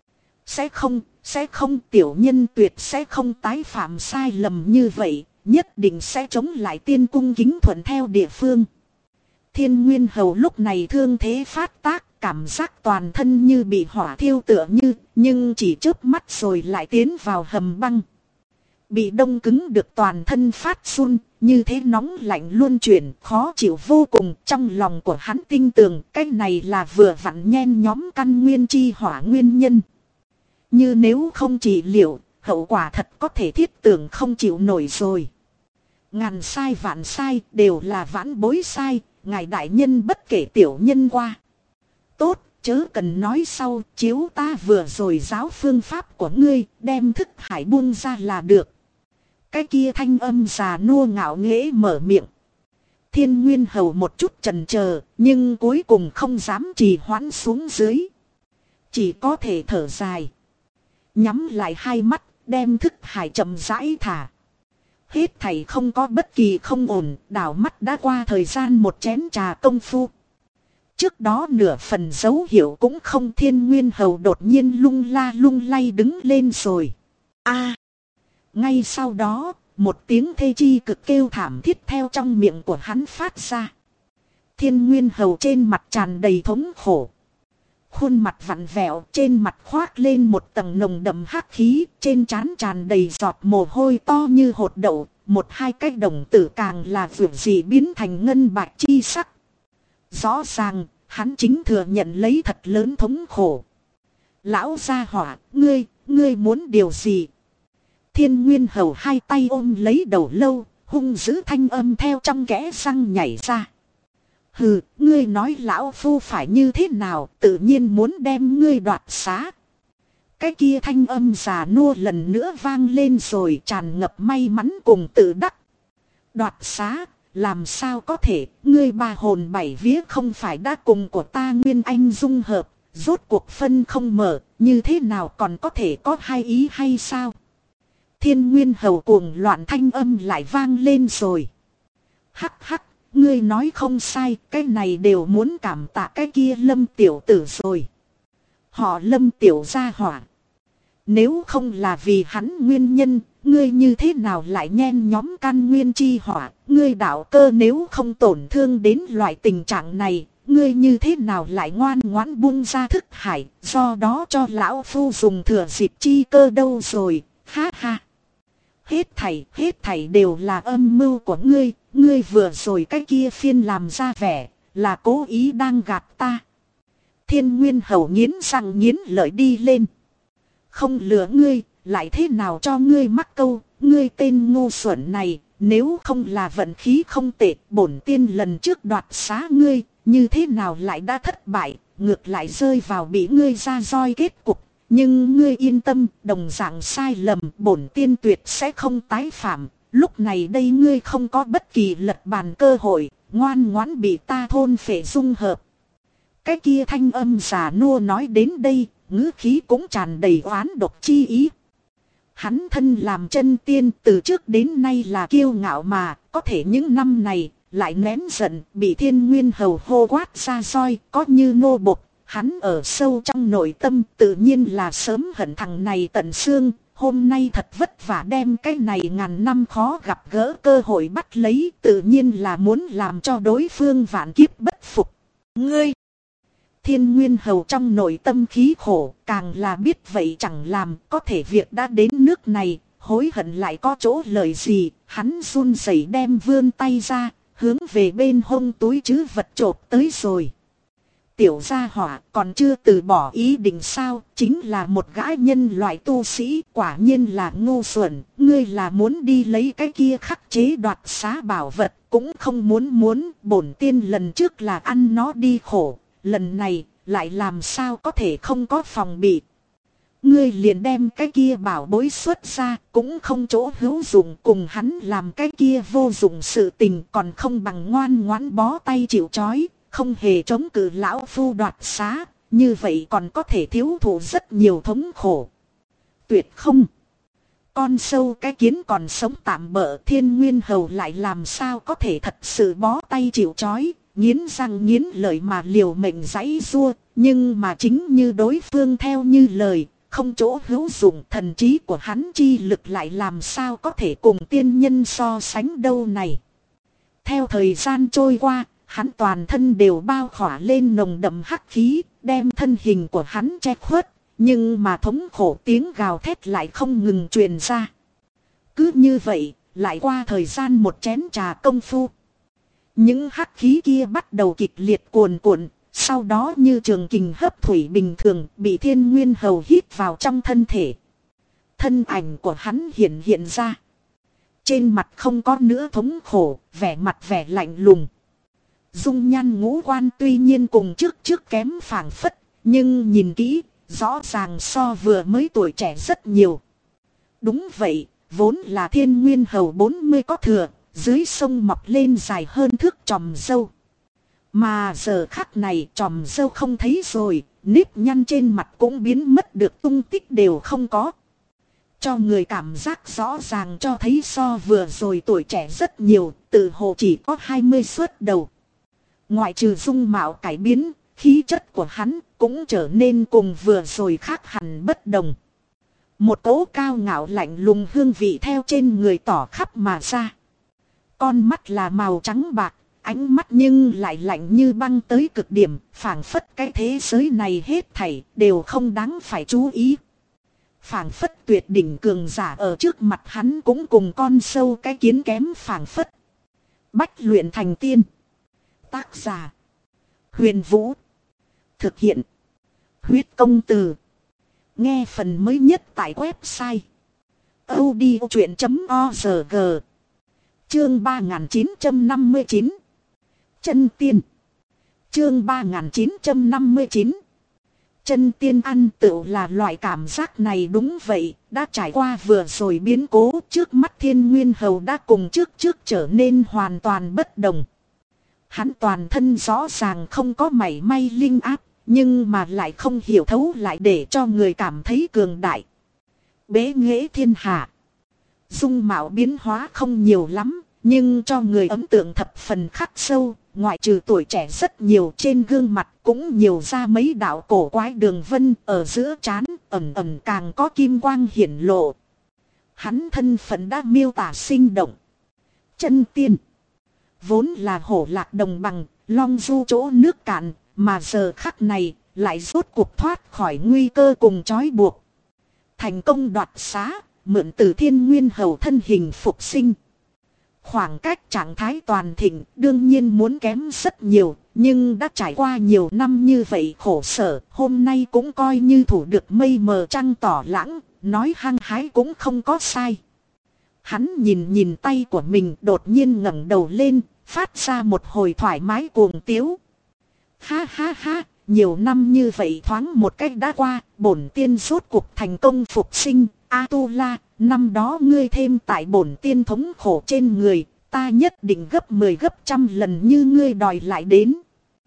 Sẽ không, tiểu nhân tuyệt sẽ không tái phạm sai lầm như vậy, nhất định sẽ chống lại tiên cung kính thuận theo địa phương. Thiên Nguyên Hầu lúc này thương thế phát tác, cảm giác toàn thân như bị hỏa thiêu tựa như, nhưng chỉ chớp mắt rồi lại tiến vào hầm băng. Bị đông cứng được toàn thân phát run, như thế nóng lạnh luân chuyển, khó chịu vô cùng. Trong lòng của hắn tin tưởng cái này là vừa vặn nhen nhóm căn nguyên chi hỏa nguyên nhân. Như nếu không trị liệu, hậu quả thật có thể thiết tưởng không chịu nổi rồi. Ngàn sai vạn sai, đều là vãn bối sai, ngài đại nhân bất kể tiểu nhân qua. Tốt, chớ cần nói sau, chiếu ta vừa rồi giáo phương pháp của ngươi, đem thức hải buông ra là được. Cái kia thanh âm già nua ngạo nghễ mở miệng. Thiên Nguyên Hầu một chút chần chờ, nhưng cuối cùng không dám trì hoãn xuống dưới. Chỉ có thể thở dài. Nhắm lại hai mắt, đem thức hải chậm rãi thả. Hết thảy không có bất kỳ không ổn, đảo mắt đã qua thời gian một chén trà công phu. Trước đó nửa phần dấu hiệu cũng không. Thiên Nguyên Hầu đột nhiên lung la lung lay đứng lên rồi. Ngay sau đó, một tiếng thê chi cực kêu thảm thiết theo trong miệng của hắn phát ra. Thiên Nguyên Hầu trên mặt tràn đầy thống khổ. Khuôn mặt vặn vẹo, trên mặt khoác lên một tầng nồng đậm hắc khí, trên trán tràn đầy giọt mồ hôi to như hột đậu, một hai cái đồng tử càng là vượt dị biến thành ngân bạch chi sắc. Rõ ràng, hắn chính thừa nhận lấy thật lớn thống khổ. Lão gia hỏa, ngươi muốn điều gì? Thiên Nguyên Hầu hai tay ôm lấy đầu lâu, hung dữ thanh âm theo trong kẽ răng nhảy ra. Hừ, ngươi nói lão phu phải như thế nào, tự nhiên muốn đem ngươi đoạt xá. Cái kia thanh âm già nua lần nữa vang lên rồi, tràn ngập may mắn cùng tự đắc. Đoạt xá, làm sao có thể, ngươi ba hồn bảy vía không phải đã cùng của ta Nguyên Anh dung hợp, rốt cuộc phân không mở, như thế nào còn có thể có hai ý hay sao? Thiên Nguyên Hầu cuồng loạn thanh âm lại vang lên rồi. Hắc hắc, ngươi nói không sai, cái này đều muốn cảm tạ cái kia Lâm tiểu tử rồi. Họ Lâm tiểu gia hỏa. Nếu không là vì hắn nguyên nhân, ngươi như thế nào lại nhen nhóm căn nguyên chi hỏa, ngươi đạo cơ nếu không tổn thương đến loại tình trạng này, ngươi như thế nào lại ngoan ngoãn buông ra thức hải, do đó cho lão phu dùng thừa dịp chi cơ đâu rồi, ha ha. Hết thảy đều là âm mưu của ngươi, ngươi vừa rồi cái kia phiên làm ra vẻ, là cố ý đang gạt ta. Thiên Nguyên Hầu nghiến răng nghiến lợi đi lên. Không lừa ngươi, lại thế nào cho ngươi mắc câu, ngươi tên ngu xuẩn này, nếu không là vận khí không tệ, bổn tiên lần trước đoạt xá ngươi, như thế nào lại đã thất bại, ngược lại rơi vào bị ngươi ra roi kết cục. Nhưng ngươi yên tâm, đồng dạng sai lầm, bổn tiên tuyệt sẽ không tái phạm. Lúc này đây ngươi không có bất kỳ lật bàn cơ hội, ngoan ngoãn bị ta thôn phệ dung hợp. Cái kia thanh âm già nua nói đến đây, ngữ khí cũng tràn đầy oán độc chi ý. Hắn thân làm chân tiên từ trước đến nay là kiêu ngạo mà, có thể những năm này lại nén giận, bị Thiên Nguyên Hầu hô quát ra roi, có như nô bộc. Hắn ở sâu trong nội tâm tự nhiên là sớm hận thằng này tận xương, hôm nay thật vất vả đem cái này ngàn năm khó gặp gỡ cơ hội bắt lấy, tự nhiên là muốn làm cho đối phương vạn kiếp bất phục. Ngươi! Thiên Nguyên Hầu trong nội tâm khí khổ, càng là biết vậy chẳng làm, có thể việc đã đến nước này, hối hận lại có chỗ lợi gì, hắn run rẩy đem vươn tay ra, hướng về bên hông túi trữ vật chộp tới rồi. Tiểu gia hỏa còn chưa từ bỏ ý định sao, chính là một gã nhân loại tu sĩ, quả nhiên là ngu xuẩn, ngươi là muốn đi lấy cái kia khắc chế đoạt xá bảo vật, cũng không muốn, bổn tiên lần trước là ăn nó đi khổ, lần này lại làm sao có thể không có phòng bị. Ngươi liền đem cái kia bảo bối xuất ra, cũng không chỗ hữu dụng, cùng hắn làm cái kia vô dụng sự tình, còn không bằng ngoan ngoãn bó tay chịu trói. Không hề chống cự lão phu đoạt xá, như vậy còn có thể thiếu thụ rất nhiều thống khổ. Tuyệt không! Con sâu cái kiến còn sống tạm bợ, Thiên Nguyên Hầu lại làm sao có thể thật sự bó tay chịu trói, nghiến răng nghiến lợi mà liều mệnh giãy giụa, nhưng mà chính như đối phương theo như lời, không chỗ hữu dụng, thần trí của hắn chi lực lại làm sao có thể cùng tiên nhân so sánh đâu này. Theo thời gian trôi qua, hắn toàn thân đều bao khỏa lên nồng đậm hắc khí, đem thân hình của hắn che khuất, nhưng mà thống khổ tiếng gào thét lại không ngừng truyền ra. Cứ như vậy, lại qua thời gian một chén trà công phu. Những hắc khí kia bắt đầu kịch liệt cuồn cuộn, sau đó như trường kình hấp thủy bình thường bị Thiên Nguyên Hầu hít vào trong thân thể. Thân ảnh của hắn hiện ra. Trên mặt không có nữa thống khổ, vẻ mặt vẻ lạnh lùng. Dung nhan ngũ quan tuy nhiên cùng trước kém phảng phất, nhưng nhìn kỹ, rõ ràng so vừa mới tuổi trẻ rất nhiều. Đúng vậy, vốn là Thiên Nguyên Hầu 40 có thừa, dưới sông mọc lên dài hơn thước chòm râu. Mà giờ khắc này chòm râu không thấy rồi, nếp nhăn trên mặt cũng biến mất được tung tích đều không có. Cho người cảm giác rõ ràng cho thấy so vừa rồi tuổi trẻ rất nhiều, tự hồ chỉ có 20 xuất đầu. Ngoại trừ dung mạo cải biến, khí chất của hắn cũng trở nên cùng vừa rồi khác hẳn bất đồng. Một cỗ cao ngạo lạnh lùng hương vị theo trên người tỏ khắp mà ra. Con mắt là màu trắng bạc, ánh mắt nhưng lại lạnh như băng tới cực điểm, phảng phất cái thế giới này hết thảy đều không đáng phải chú ý. Phảng phất tuyệt đỉnh cường giả ở trước mặt hắn cũng cùng con sâu cái kiến kém phảng phất. Bách luyện thành tiên. Tác giả Huyền Vũ. Thực hiện Huyết Công Từ. Nghe phần mới nhất tại website audiochuyện.org. Chương 3959. Chân tiên. Chương 3959. Chân tiên ăn tựu là loại cảm giác này, đúng vậy, đã trải qua vừa rồi biến cố, trước mắt Thiên Nguyên Hầu đã cùng trước trở nên hoàn toàn bất đồng. Hắn toàn thân rõ ràng không có mảy may linh áp, nhưng mà lại không hiểu thấu lại để cho người cảm thấy cường đại. Bế nghệ thiên hạ. Dung mạo biến hóa không nhiều lắm, nhưng cho người ấn tượng thập phần khắc sâu, ngoại trừ tuổi trẻ rất nhiều, trên gương mặt cũng nhiều ra mấy đạo cổ quái đường vân, ở giữa trán ẩn càng có kim quang hiển lộ. Hắn thân phận đã miêu tả sinh động. Chân tiên vốn là hổ lạc đồng bằng, long du chỗ nước cạn, mà giờ khắc này lại rốt cuộc thoát khỏi nguy cơ cùng trói buộc. Thành công đoạt xá, mượn từ Thiên Nguyên Hầu thân hình phục sinh. Khoảng cách trạng thái toàn thịnh đương nhiên muốn kém rất nhiều, nhưng đã trải qua nhiều năm như vậy khổ sở, hôm nay cũng coi như thủ được mây mờ trăng tỏ lãng, nói hăng hái cũng không có sai. Hắn nhìn tay của mình, đột nhiên ngẩng đầu lên, phát ra một hồi thoải mái cuồng tiếu. Ha ha ha, nhiều năm như vậy thoáng một cách đã qua, bổn tiên rốt cuộc thành công phục sinh. Atula, năm đó ngươi thêm tại bổn tiên thống khổ trên người, ta nhất định gấp 10 gấp trăm lần như ngươi đòi lại đến.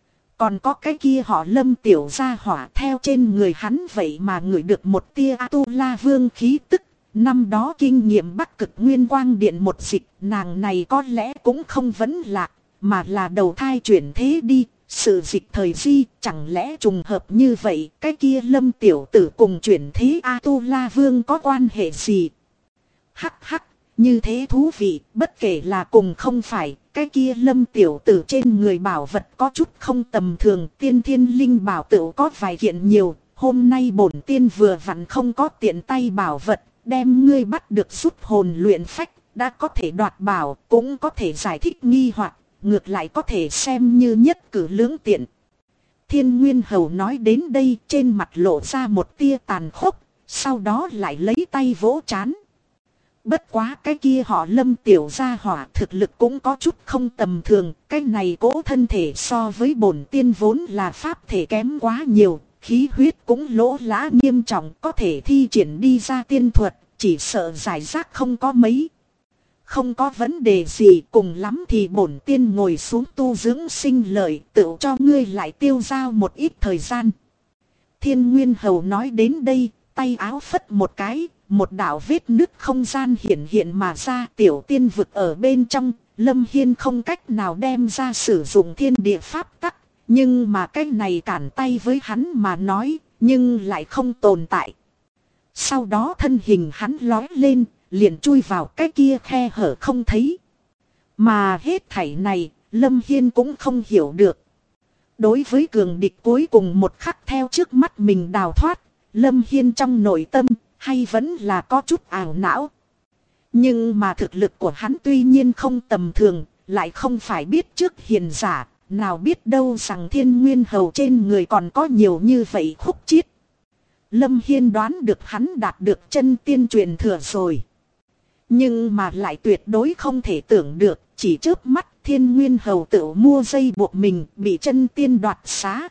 Còn có cái kia họ Lâm tiểu gia hỏa theo trên người hắn vậy mà ngửi được một tia Atula vương khí tức. Năm đó kinh nghiệm Bắc Cực Nguyên Quang Điện một dịch, nàng này có lẽ cũng không vấn lạc, mà là đầu thai chuyển thế đi. Sự dịch thời di, chẳng lẽ trùng hợp như vậy, cái kia Lâm tiểu tử cùng chuyển thế Atula vương có quan hệ gì? Hắc hắc, như thế thú vị, bất kể là cùng không phải, cái kia Lâm tiểu tử trên người bảo vật có chút không tầm thường, tiên thiên linh bảo tự có vài kiện nhiều, hôm nay bổn tiên vừa vặn không có tiện tay bảo vật, đem ngươi bắt được giúp hồn luyện phách, đã có thể đoạt bảo, cũng có thể giải thích nghi hoặc, ngược lại có thể xem như nhất cử lưỡng tiện. Thiên Nguyên Hầu nói đến đây, trên mặt lộ ra một tia tàn khốc, sau đó lại lấy tay vỗ trán. Bất quá cái kia họ Lâm tiểu gia hỏa thực lực cũng có chút không tầm thường, cái này cố thân thể so với bổn tiên vốn là pháp thể kém quá nhiều, khí huyết cũng lỗ lã nghiêm trọng, có thể thi triển đi ra tiên thuật, chỉ sợ giải rác không có mấy. Không có vấn đề gì, cùng lắm thì bổn tiên ngồi xuống tu dưỡng sinh lợi, tự cho ngươi lại tiêu dao một ít thời gian. Thiên Nguyên Hầu nói đến đây, tay áo phất một cái, một đạo vết nứt không gian hiện mà ra, tiểu tiên vực ở bên trong. Lâm Hiên không cách nào đem ra sử dụng thiên địa pháp tắc, nhưng mà cái này cản tay với hắn mà nói, nhưng lại không tồn tại. Sau đó thân hình hắn lói lên, liền chui vào cái kia khe hở không thấy. Mà hết thảy này, Lâm Hiên cũng không hiểu được. Đối với cường địch cuối cùng một khắc theo trước mắt mình đào thoát, Lâm Hiên trong nội tâm, hay vẫn là có chút ảo não. Nhưng mà thực lực của hắn tuy nhiên không tầm thường, lại không phải biết trước hiền giả, nào biết đâu rằng Thiên Nguyên Hầu trên người còn có nhiều như vậy khúc chiết. Lâm Hiên đoán được hắn đạt được chân tiên truyền thừa rồi. Nhưng mà lại tuyệt đối không thể tưởng được, chỉ chớp mắt Thiên Nguyên Hầu tự mua dây buộc mình bị chân tiên đoạt xá.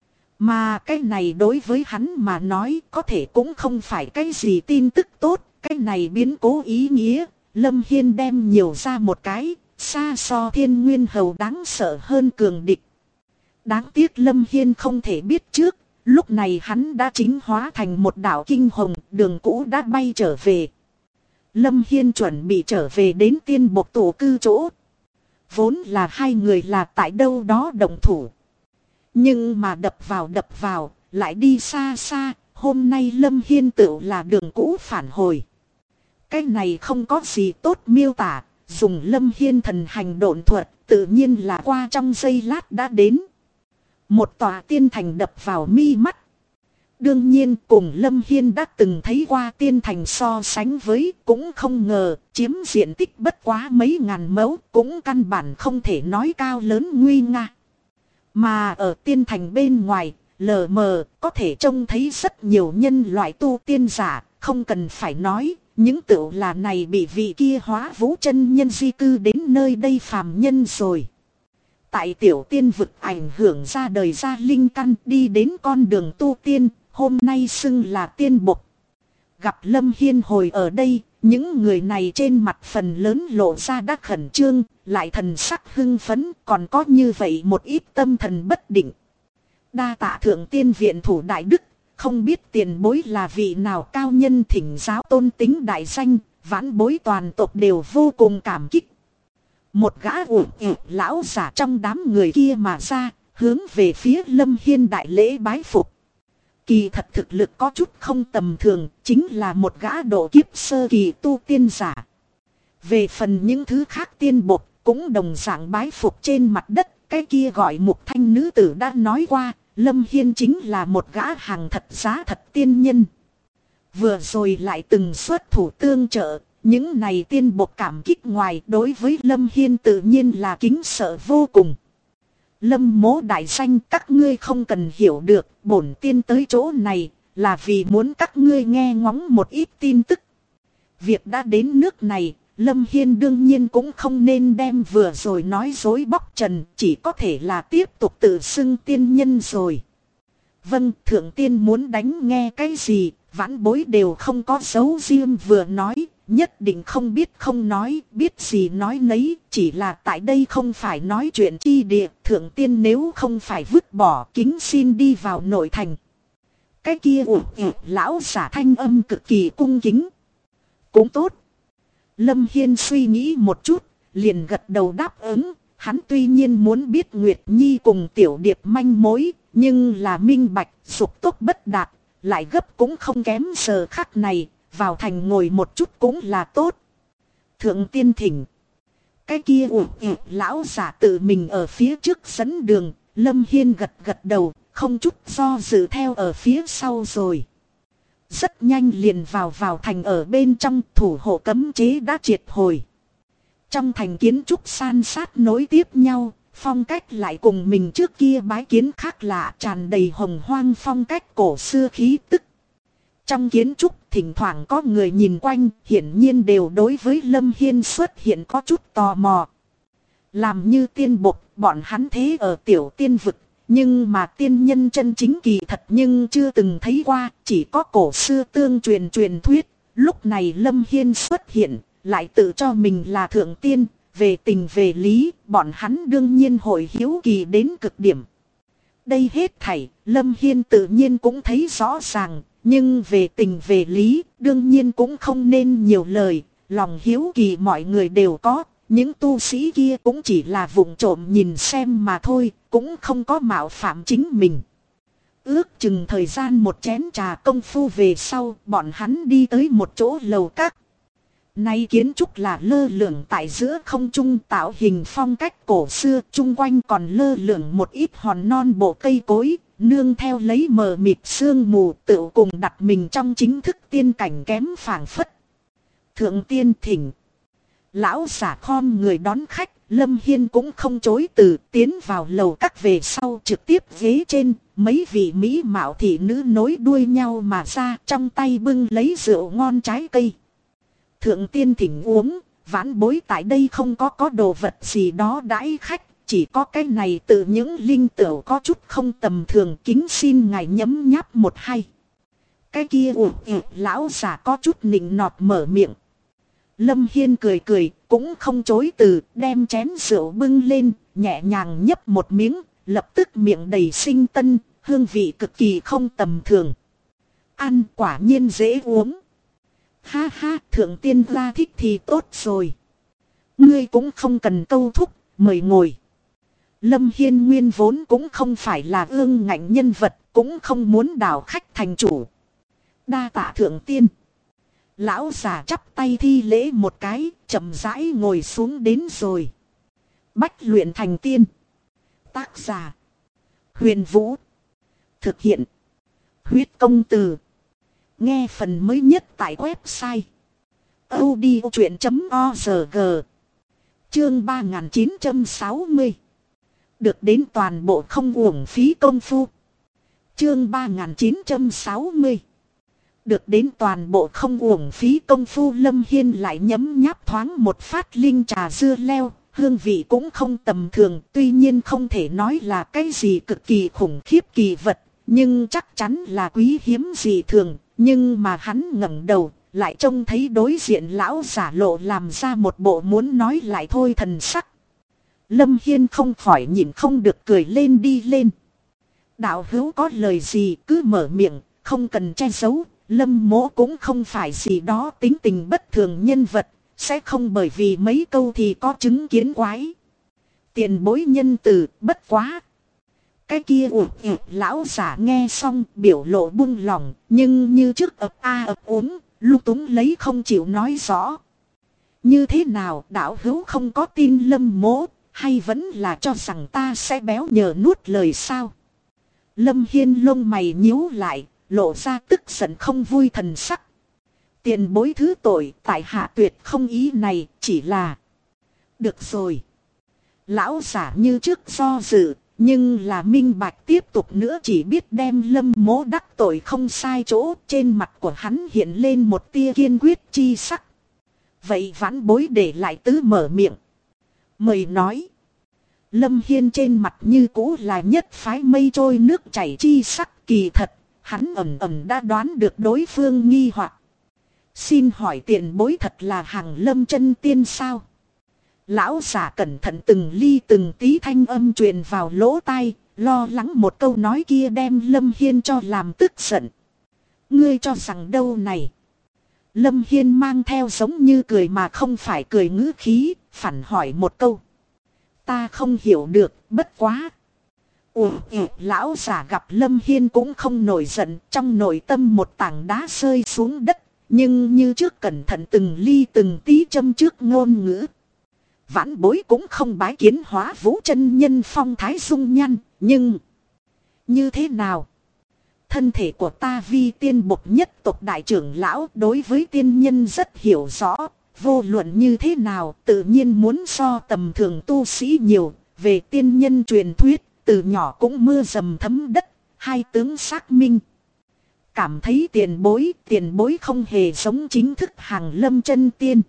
Mà cái này đối với hắn mà nói có thể cũng không phải cái gì tin tức tốt, cái này biến cố ý nghĩa, Lâm Hiên đem nhiều ra một cái, xa so Thiên Nguyên Hầu đáng sợ hơn cường địch. Đáng tiếc Lâm Hiên không thể biết trước, lúc này hắn đã chính hóa thành một đạo kinh hồng, đường cũ đã bay trở về. Lâm Hiên chuẩn bị trở về đến tiên bộc tổ cư chỗ. Vốn là hai người là tại đâu đó động thủ. Nhưng mà đập vào, lại đi xa xa, hôm nay Lâm Hiên tự là đường cũ phản hồi. Cái này không có gì tốt miêu tả, dùng Lâm Hiên thần hành độn thuật, tự nhiên là qua trong giây lát đã đến. Một tòa tiên thành đập vào mi mắt. Đương nhiên cùng Lâm Hiên đã từng thấy qua tiên thành so sánh với, cũng không ngờ chiếm diện tích bất quá mấy ngàn mẫu, cũng căn bản không thể nói cao lớn nguy nga. Mà ở tiên thành bên ngoài, lờ mờ có thể trông thấy rất nhiều nhân loại tu tiên giả, không cần phải nói, những tựu là này bị vị kia hóa vũ chân nhân di cư đến nơi đây phàm nhân rồi. Tại tiểu tiên vực ảnh hưởng ra đời ra linh căn đi đến con đường tu tiên, hôm nay xưng là tiên bộc. Gặp Lâm Hiên hồi ở đây, những người này trên mặt phần lớn lộ ra đã khẩn trương, lại thần sắc hưng phấn, còn có như vậy một ít tâm thần bất định. Đa tạ thượng tiên viện thủ đại đức, không biết tiền bối là vị nào cao nhân thỉnh giáo tôn tính đại danh, vãn bối toàn tộc đều vô cùng cảm kích. Một gã ủ lão giả trong đám người kia mà ra, hướng về phía Lâm Hiên đại lễ bái phục. Kỳ thật thực lực có chút không tầm thường, chính là một gã độ kiếp sơ kỳ tu tiên giả. Về phần những thứ khác tiên bột, cũng đồng dạng bái phục trên mặt đất, Cái kia gọi Mục Thanh nữ tử đã nói qua, Lâm Hiên chính là một gã hàng thật giá thật tiên nhân. Vừa rồi lại từng xuất thủ tương trợ, những này tiên bộc cảm kích ngoài đối với Lâm Hiên tự nhiên là kính sợ vô cùng. Lâm mỗ đại danh, các ngươi không cần hiểu được, bổn tiên tới chỗ này là vì muốn các ngươi nghe ngóng một ít tin tức. Việc đã đến nước này, Lâm Hiên đương nhiên cũng không nên đem vừa rồi nói dối bóc trần, chỉ có thể là tiếp tục tự xưng tiên nhân rồi. Vâng, thượng tiên muốn đánh nghe cái gì, vãn bối đều không có dấu riêng vừa nói, nhất định không biết không nói, biết gì nói nấy, chỉ là tại đây không phải nói chuyện chi địa, thượng tiên nếu không phải vứt bỏ kính xin đi vào nội thành. Cái kia lão giả thanh âm cực kỳ cung kính. Cũng tốt. Lâm Hiên suy nghĩ một chút, liền gật đầu đáp ứng. Hắn tuy nhiên muốn biết Nguyệt Nhi cùng Tiểu Điệp manh mối, nhưng là minh bạch, dục tốc bất đạt, lại gấp cũng không kém giờ khắc này, vào thành ngồi một chút cũng là tốt. Thượng tiên thỉnh. Cái kia lão giả tự mình ở phía trước dẫn đường, Lâm Hiên gật gật đầu, không chút do dự theo ở phía sau rồi. Rất nhanh liền vào thành, ở bên trong thủ hộ cấm chế đã triệt hồi. Trong thành kiến trúc san sát nối tiếp nhau, phong cách lại cùng mình trước kia bái kiến khác lạ, tràn đầy hồng hoang phong cách cổ xưa khí tức. Trong kiến trúc thỉnh thoảng có người nhìn quanh, hiển nhiên đều đối với Lâm Hiên xuất hiện có chút tò mò. Làm như tiên bộc, bọn hắn thế ở tiểu tiên vực. Nhưng mà tiên nhân chân chính kỳ thật nhưng chưa từng thấy qua, chỉ có cổ xưa tương truyền truyền thuyết. Lúc này Lâm Hiên xuất hiện, lại tự cho mình là thượng tiên, về tình về lý, bọn hắn đương nhiên hội hiếu kỳ đến cực điểm. Đây hết thảy, Lâm Hiên tự nhiên cũng thấy rõ ràng, nhưng về tình về lý, đương nhiên cũng không nên nhiều lời, lòng hiếu kỳ mọi người đều có. Những tu sĩ kia cũng chỉ là vụng trộm nhìn xem mà thôi, cũng không có mạo phạm chính mình. Ước chừng thời gian một chén trà công phu về sau, bọn hắn đi tới một chỗ lầu các. Nay kiến trúc là lơ lửng tại giữa không trung, tạo hình phong cách cổ xưa, chung quanh còn lơ lửng một ít hòn non bộ cây cối, nương theo lấy mờ mịt sương mù, tự cùng đặt mình trong chính thức tiên cảnh kém phảng phất. Thượng tiên thỉnh. Lão giả khom người đón khách, Lâm Hiên cũng không chối từ, tiến vào lầu các về sau trực tiếp ghế trên, mấy vị mỹ mạo thị nữ nối đuôi nhau mà ra, trong tay bưng lấy rượu ngon trái cây. Thượng tiên thỉnh uống, vãn bối tại đây không có đồ vật gì đó đãi khách, chỉ có cái này từ những linh tửu có chút không tầm thường, kính xin ngài nhấm nháp một hay. Cái kia lão giả có chút nịnh nọt mở miệng. Lâm Hiên cười cười, cũng không chối từ, đem chén rượu bưng lên, nhẹ nhàng nhấp một miếng, lập tức miệng đầy sinh tân, hương vị cực kỳ không tầm thường. Ăn quả nhiên dễ uống. Ha ha, thượng tiên ra thích thì tốt rồi. Ngươi cũng không cần câu thúc, mời ngồi. Lâm Hiên nguyên vốn cũng không phải là ương ngạnh nhân vật, cũng không muốn đảo khách thành chủ. Đa tạ thượng tiên. Lão già chắp tay thi lễ một cái, chậm rãi ngồi xuống đến rồi. Bách luyện thành tiên. Tác giả: Huyền Vũ. Thực hiện: Huyết Công Từ. Nghe phần mới nhất tại website audiochuyện.org. Chương 3960. Được đến toàn bộ không uổng phí công phu. Chương 3960. Được đến toàn bộ không uổng phí công phu. Lâm Hiên lại nhấm nháp thoáng một phát linh trà dưa leo, hương vị cũng không tầm thường, tuy nhiên không thể nói là cái gì cực kỳ khủng khiếp kỳ vật, nhưng chắc chắn là quý hiếm dị thường. Nhưng mà hắn ngẩng đầu, lại trông thấy đối diện lão giả lộ làm ra một bộ muốn nói lại thôi thần sắc. Lâm Hiên không khỏi nhịn không được cười lên đi lên. Đạo hữu có lời gì cứ mở miệng, không cần che giấu. Lâm mỗ cũng không phải gì đó tính tình bất thường nhân vật, sẽ không bởi vì mấy câu thì có chứng kiến quái. Tiền bối nhân từ, bất quá. Cái kia lão giả nghe xong biểu lộ buông lỏng, nhưng như trước ấp a ấp úng, lung túng lấy không chịu nói rõ. Như thế nào đạo hữu không có tin Lâm mỗ, hay vẫn là cho rằng ta sẽ béo nhờ nuốt lời sao? Lâm Hiên lông mày nhíu lại, lộ ra tức giận không vui thần sắc. Tiền bối thứ tội, tại hạ tuyệt không ý này, chỉ là... Được rồi. Lão giả như trước do dự, nhưng là minh bạch tiếp tục nữa chỉ biết đem Lâm Mỗ đắc tội không sai chỗ. Trên mặt của hắn hiện lên một tia kiên quyết chi sắc. Vậy vãn bối để lại tứ mở miệng. Mời nói. Lâm Hiên trên mặt như cũ là nhất phái mây trôi nước chảy chi sắc, kỳ thật. Hắn ẩn ẩn đã đoán được đối phương nghi hoặc. Xin hỏi tiền bối thật là hàng Lâm chân tiên sao? Lão giả cẩn thận từng ly từng tí thanh âm truyền vào lỗ tai, lo lắng một câu nói kia đem Lâm Hiên cho làm tức giận. Ngươi cho rằng đâu này? Lâm Hiên mang theo giống như cười mà không phải cười ngữ khí, phản hỏi một câu. Ta không hiểu được, bất quá. Lão giả gặp Lâm Hiên cũng không nổi giận, trong nội tâm một tảng đá rơi xuống đất, nhưng như trước cẩn thận từng ly từng tí châm trước ngôn ngữ. Vãn bối cũng không bái kiến Hóa Vũ chân nhân phong thái dung nhan, nhưng... Như thế nào? Thân thể của ta vi tiên bộc nhất tộc đại trưởng lão đối với tiên nhân rất hiểu rõ. Vô luận như thế nào tự nhiên muốn so tầm thường tu sĩ nhiều. Về tiên nhân truyền thuyết, từ nhỏ cũng mưa dầm thấm đất, hai tướng xác minh. Cảm thấy tiền bối không hề giống chính thức hàng Lâm chân tiên.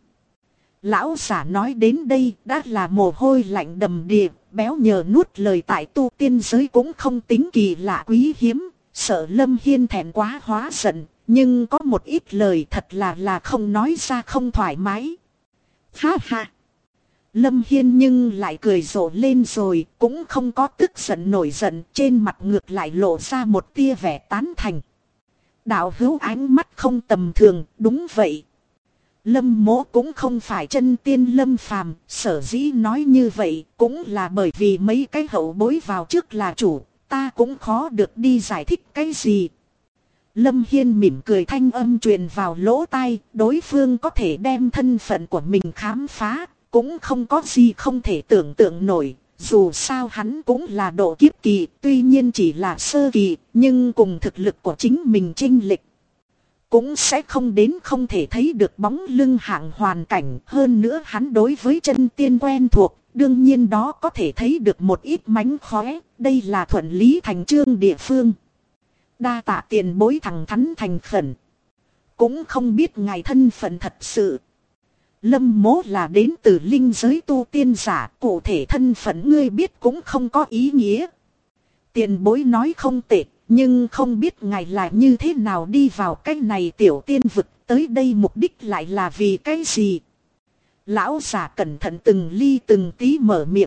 Lão giả nói đến đây đã là mồ hôi lạnh đầm đìa, béo nhờ nuốt lời tại tu tiên giới cũng không tính kỳ lạ quý hiếm, sợ Lâm Hiên thẹn quá hóa giận, nhưng có một ít lời thật là không nói ra không thoải mái. Ha ha! Lâm Hiên nhưng lại cười rộ lên rồi, cũng không có tức giận nổi giận, trên mặt ngược lại lộ ra một tia vẻ tán thành. Đạo hữu ánh mắt không tầm thường, đúng vậy. Lâm Mỗ cũng không phải chân tiên Lâm phàm, sở dĩ nói như vậy cũng là bởi vì mấy cái hậu bối vào trước là chủ, ta cũng khó được đi giải thích cái gì. Lâm Hiên mỉm cười thanh âm truyền vào lỗ tai, đối phương có thể đem thân phận của mình khám phá, cũng không có gì không thể tưởng tượng nổi. Dù sao hắn cũng là độ kiếp kỳ, tuy nhiên chỉ là sơ kỳ, nhưng cùng thực lực của chính mình chênh lệch cũng sẽ không đến không thể thấy được bóng lưng hạng hoàn cảnh. Hơn nữa hắn đối với chân tiên quen thuộc, đương nhiên đó có thể thấy được một ít mánh khóe, đây là thuận lý thành chương địa phương. Đa tạ tiền bối thẳng thắn thành khẩn. Cũng không biết ngài thân phận thật sự. Lâm Mỗ là đến từ linh giới tu tiên giả, cụ thể thân phận ngươi biết cũng không có ý nghĩa. Tiền bối nói không tệ, nhưng không biết ngài là như thế nào đi vào cái này tiểu tiên vực, tới đây mục đích lại là vì cái gì? Lão giả cẩn thận từng ly từng tí mở miệng.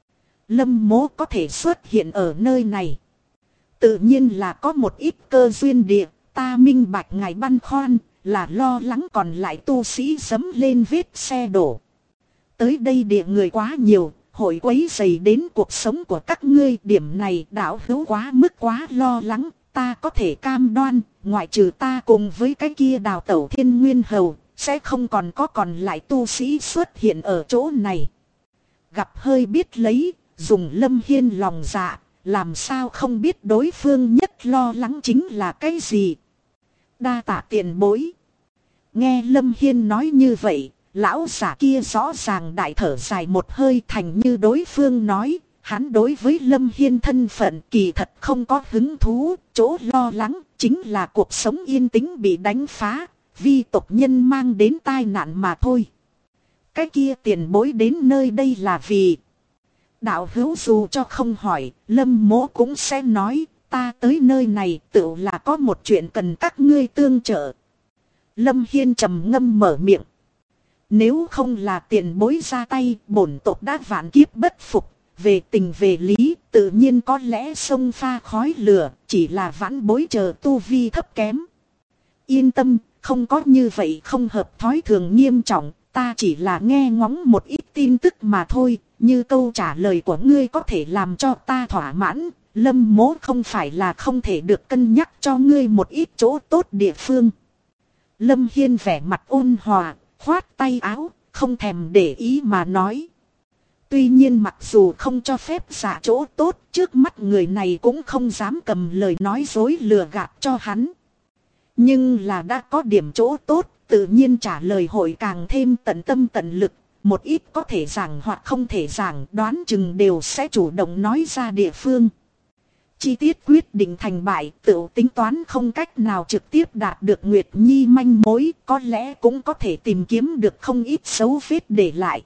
Lâm Mỗ có thể xuất hiện ở nơi này, tự nhiên là có một ít cơ duyên địa, ta minh bạch ngài băn khoăn, là lo lắng còn lại tu sĩ dẫm lên vết xe đổ. Tới đây địa người quá nhiều, hội quấy rầy đến cuộc sống của các ngươi, điểm này đạo hữu quá mức quá lo lắng, ta có thể cam đoan, ngoại trừ ta cùng với cái kia đào tẩu Thiên Nguyên Hầu, sẽ không còn lại tu sĩ xuất hiện ở chỗ này. Gặp hơi biết lấy, dùng Lâm Hiên lòng dạ, làm sao không biết đối phương nhất lo lắng chính là cái gì. Đa tạ tiền bối. Nghe Lâm Hiên nói như vậy, lão giả kia rõ ràng đại thở dài một hơi, thành như đối phương nói, hắn đối với Lâm Hiên thân phận kỳ thật không có hứng thú, chỗ lo lắng chính là cuộc sống yên tĩnh bị đánh phá, vi tộc nhân mang đến tai nạn mà thôi. Cái kia tiền bối đến nơi đây là vì... Đạo hữu dù cho không hỏi, Lâm Mỗ cũng sẽ nói, ta tới nơi này tự là có một chuyện cần các ngươi tương trợ. Lâm Hiên trầm ngâm mở miệng. Nếu không là tiền bối ra tay, bổn tộc đã vạn kiếp bất phục, về tình về lý, tự nhiên có lẽ sông pha khói lửa, chỉ là vãn bối chờ tu vi thấp kém. Yên tâm, không có như vậy không hợp thói thường nghiêm trọng, ta chỉ là nghe ngóng một ít tin tức mà thôi, như câu trả lời của ngươi có thể làm cho ta thỏa mãn, Lâm Mỗ không phải là không thể được cân nhắc cho ngươi một ít chỗ tốt địa phương. Lâm Hiên vẻ mặt ôn hòa, khoát tay áo, không thèm để ý mà nói. Tuy nhiên mặc dù không cho phép giả chỗ tốt, trước mắt người này cũng không dám cầm lời nói dối lừa gạt cho hắn. Nhưng là đã có điểm chỗ tốt, tự nhiên trả lời hội càng thêm tận tâm tận lực. Một ít có thể giảng hoặc không thể giảng, đoán chừng đều sẽ chủ động nói ra địa phương. Chi tiết quyết định thành bại, tự tính toán không cách nào trực tiếp đạt được Nguyệt Nhi manh mối, có lẽ cũng có thể tìm kiếm được không ít dấu vết để lại.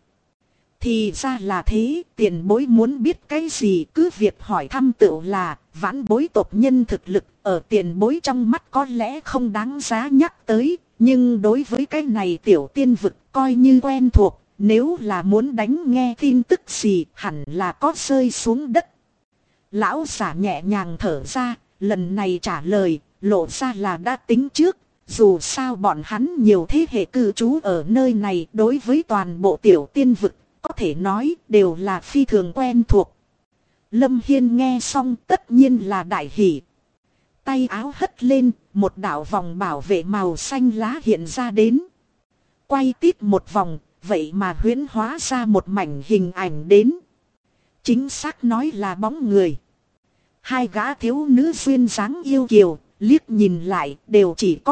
Thì ra là thế, tiền bối muốn biết cái gì cứ việc hỏi thăm tựu là, vãn bối tộc nhân thực lực ở tiền bối trong mắt có lẽ không đáng giá nhắc tới, nhưng đối với cái này tiểu tiên vực coi như quen thuộc, nếu là muốn đánh nghe tin tức gì hẳn là có rơi xuống đất. Lão giả nhẹ nhàng thở ra, lần này trả lời, lộ ra là đã tính trước, dù sao bọn hắn nhiều thế hệ cư trú ở nơi này đối với toàn bộ tiểu tiên vực. Có thể nói đều là phi thường quen thuộc. Lâm Hiên nghe xong tất nhiên là đại hỉ. Tay áo hất lên, một đạo vòng bảo vệ màu xanh lá hiện ra đến. Quay tít một vòng, vậy mà huyễn hóa ra một mảnh hình ảnh đến. Chính xác nói là bóng người. Hai gã thiếu nữ duyên dáng yêu kiều, liếc nhìn lại đều chỉ có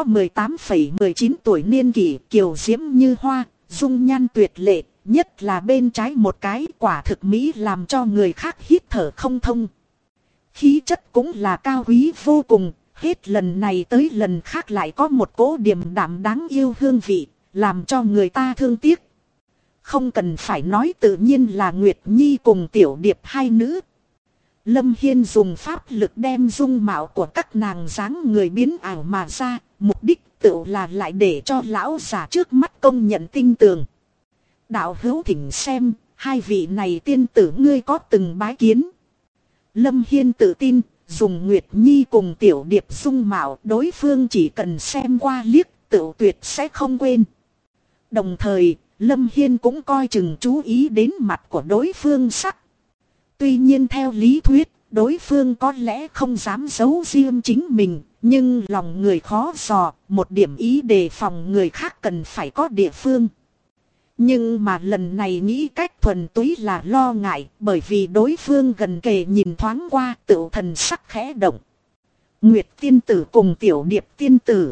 18,19 tuổi niên kỷ, kiều diễm như hoa, dung nhan tuyệt lệ. Nhất là bên trái một cái quả thực mỹ làm cho người khác hít thở không thông. Khí chất cũng là cao quý vô cùng, hết lần này tới lần khác lại có một cỗ điềm đạm đáng yêu hương vị, làm cho người ta thương tiếc. Không cần phải nói tự nhiên là Nguyệt Nhi cùng Tiểu Điệp hai nữ. Lâm Hiên dùng pháp lực đem dung mạo của các nàng dáng người biến ảo mà ra, mục đích tự là lại để cho lão giả trước mắt công nhận tinh tường. Đạo hữu thỉnh xem, hai vị này tiên tử ngươi có từng bái kiến. Lâm Hiên tự tin, dùng Nguyệt Nhi cùng Tiểu Điệp dung mạo đối phương chỉ cần xem qua liếc, tự tuyệt sẽ không quên. Đồng thời, Lâm Hiên cũng coi chừng chú ý đến mặt của đối phương sắc. Tuy nhiên theo lý thuyết, đối phương có lẽ không dám giấu riêng chính mình, nhưng lòng người khó dò, một điểm ý đề phòng người khác cần phải có địa phương. Nhưng mà lần này nghĩ cách thuần túy là lo ngại, bởi vì đối phương gần kề nhìn thoáng qua tự thần sắc khẽ động. Nguyệt tiên tử cùng Tiểu Điệp tiên tử.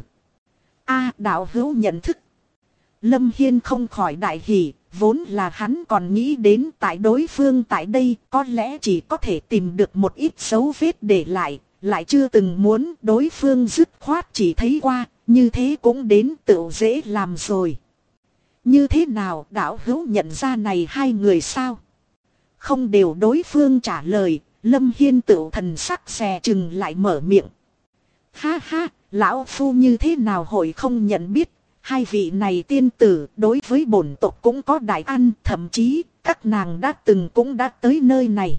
Đạo hữu nhận thức. Lâm Hiên không khỏi đại hỉ, vốn là hắn còn nghĩ đến tại đối phương tại đây có lẽ chỉ có thể tìm được một ít dấu vết để lại chưa từng muốn đối phương dứt khoát chỉ thấy qua, như thế cũng đến tự dễ làm rồi. Như thế nào đạo hữu nhận ra này hai người sao? Không đều đối phương trả lời, Lâm Hiên tự thần sắc xè chừng lại mở miệng. Ha ha, lão phu như thế nào hội không nhận biết, hai vị này tiên tử đối với bổn tộc cũng có đại ăn, thậm chí các nàng đã từng cũng đã tới nơi này.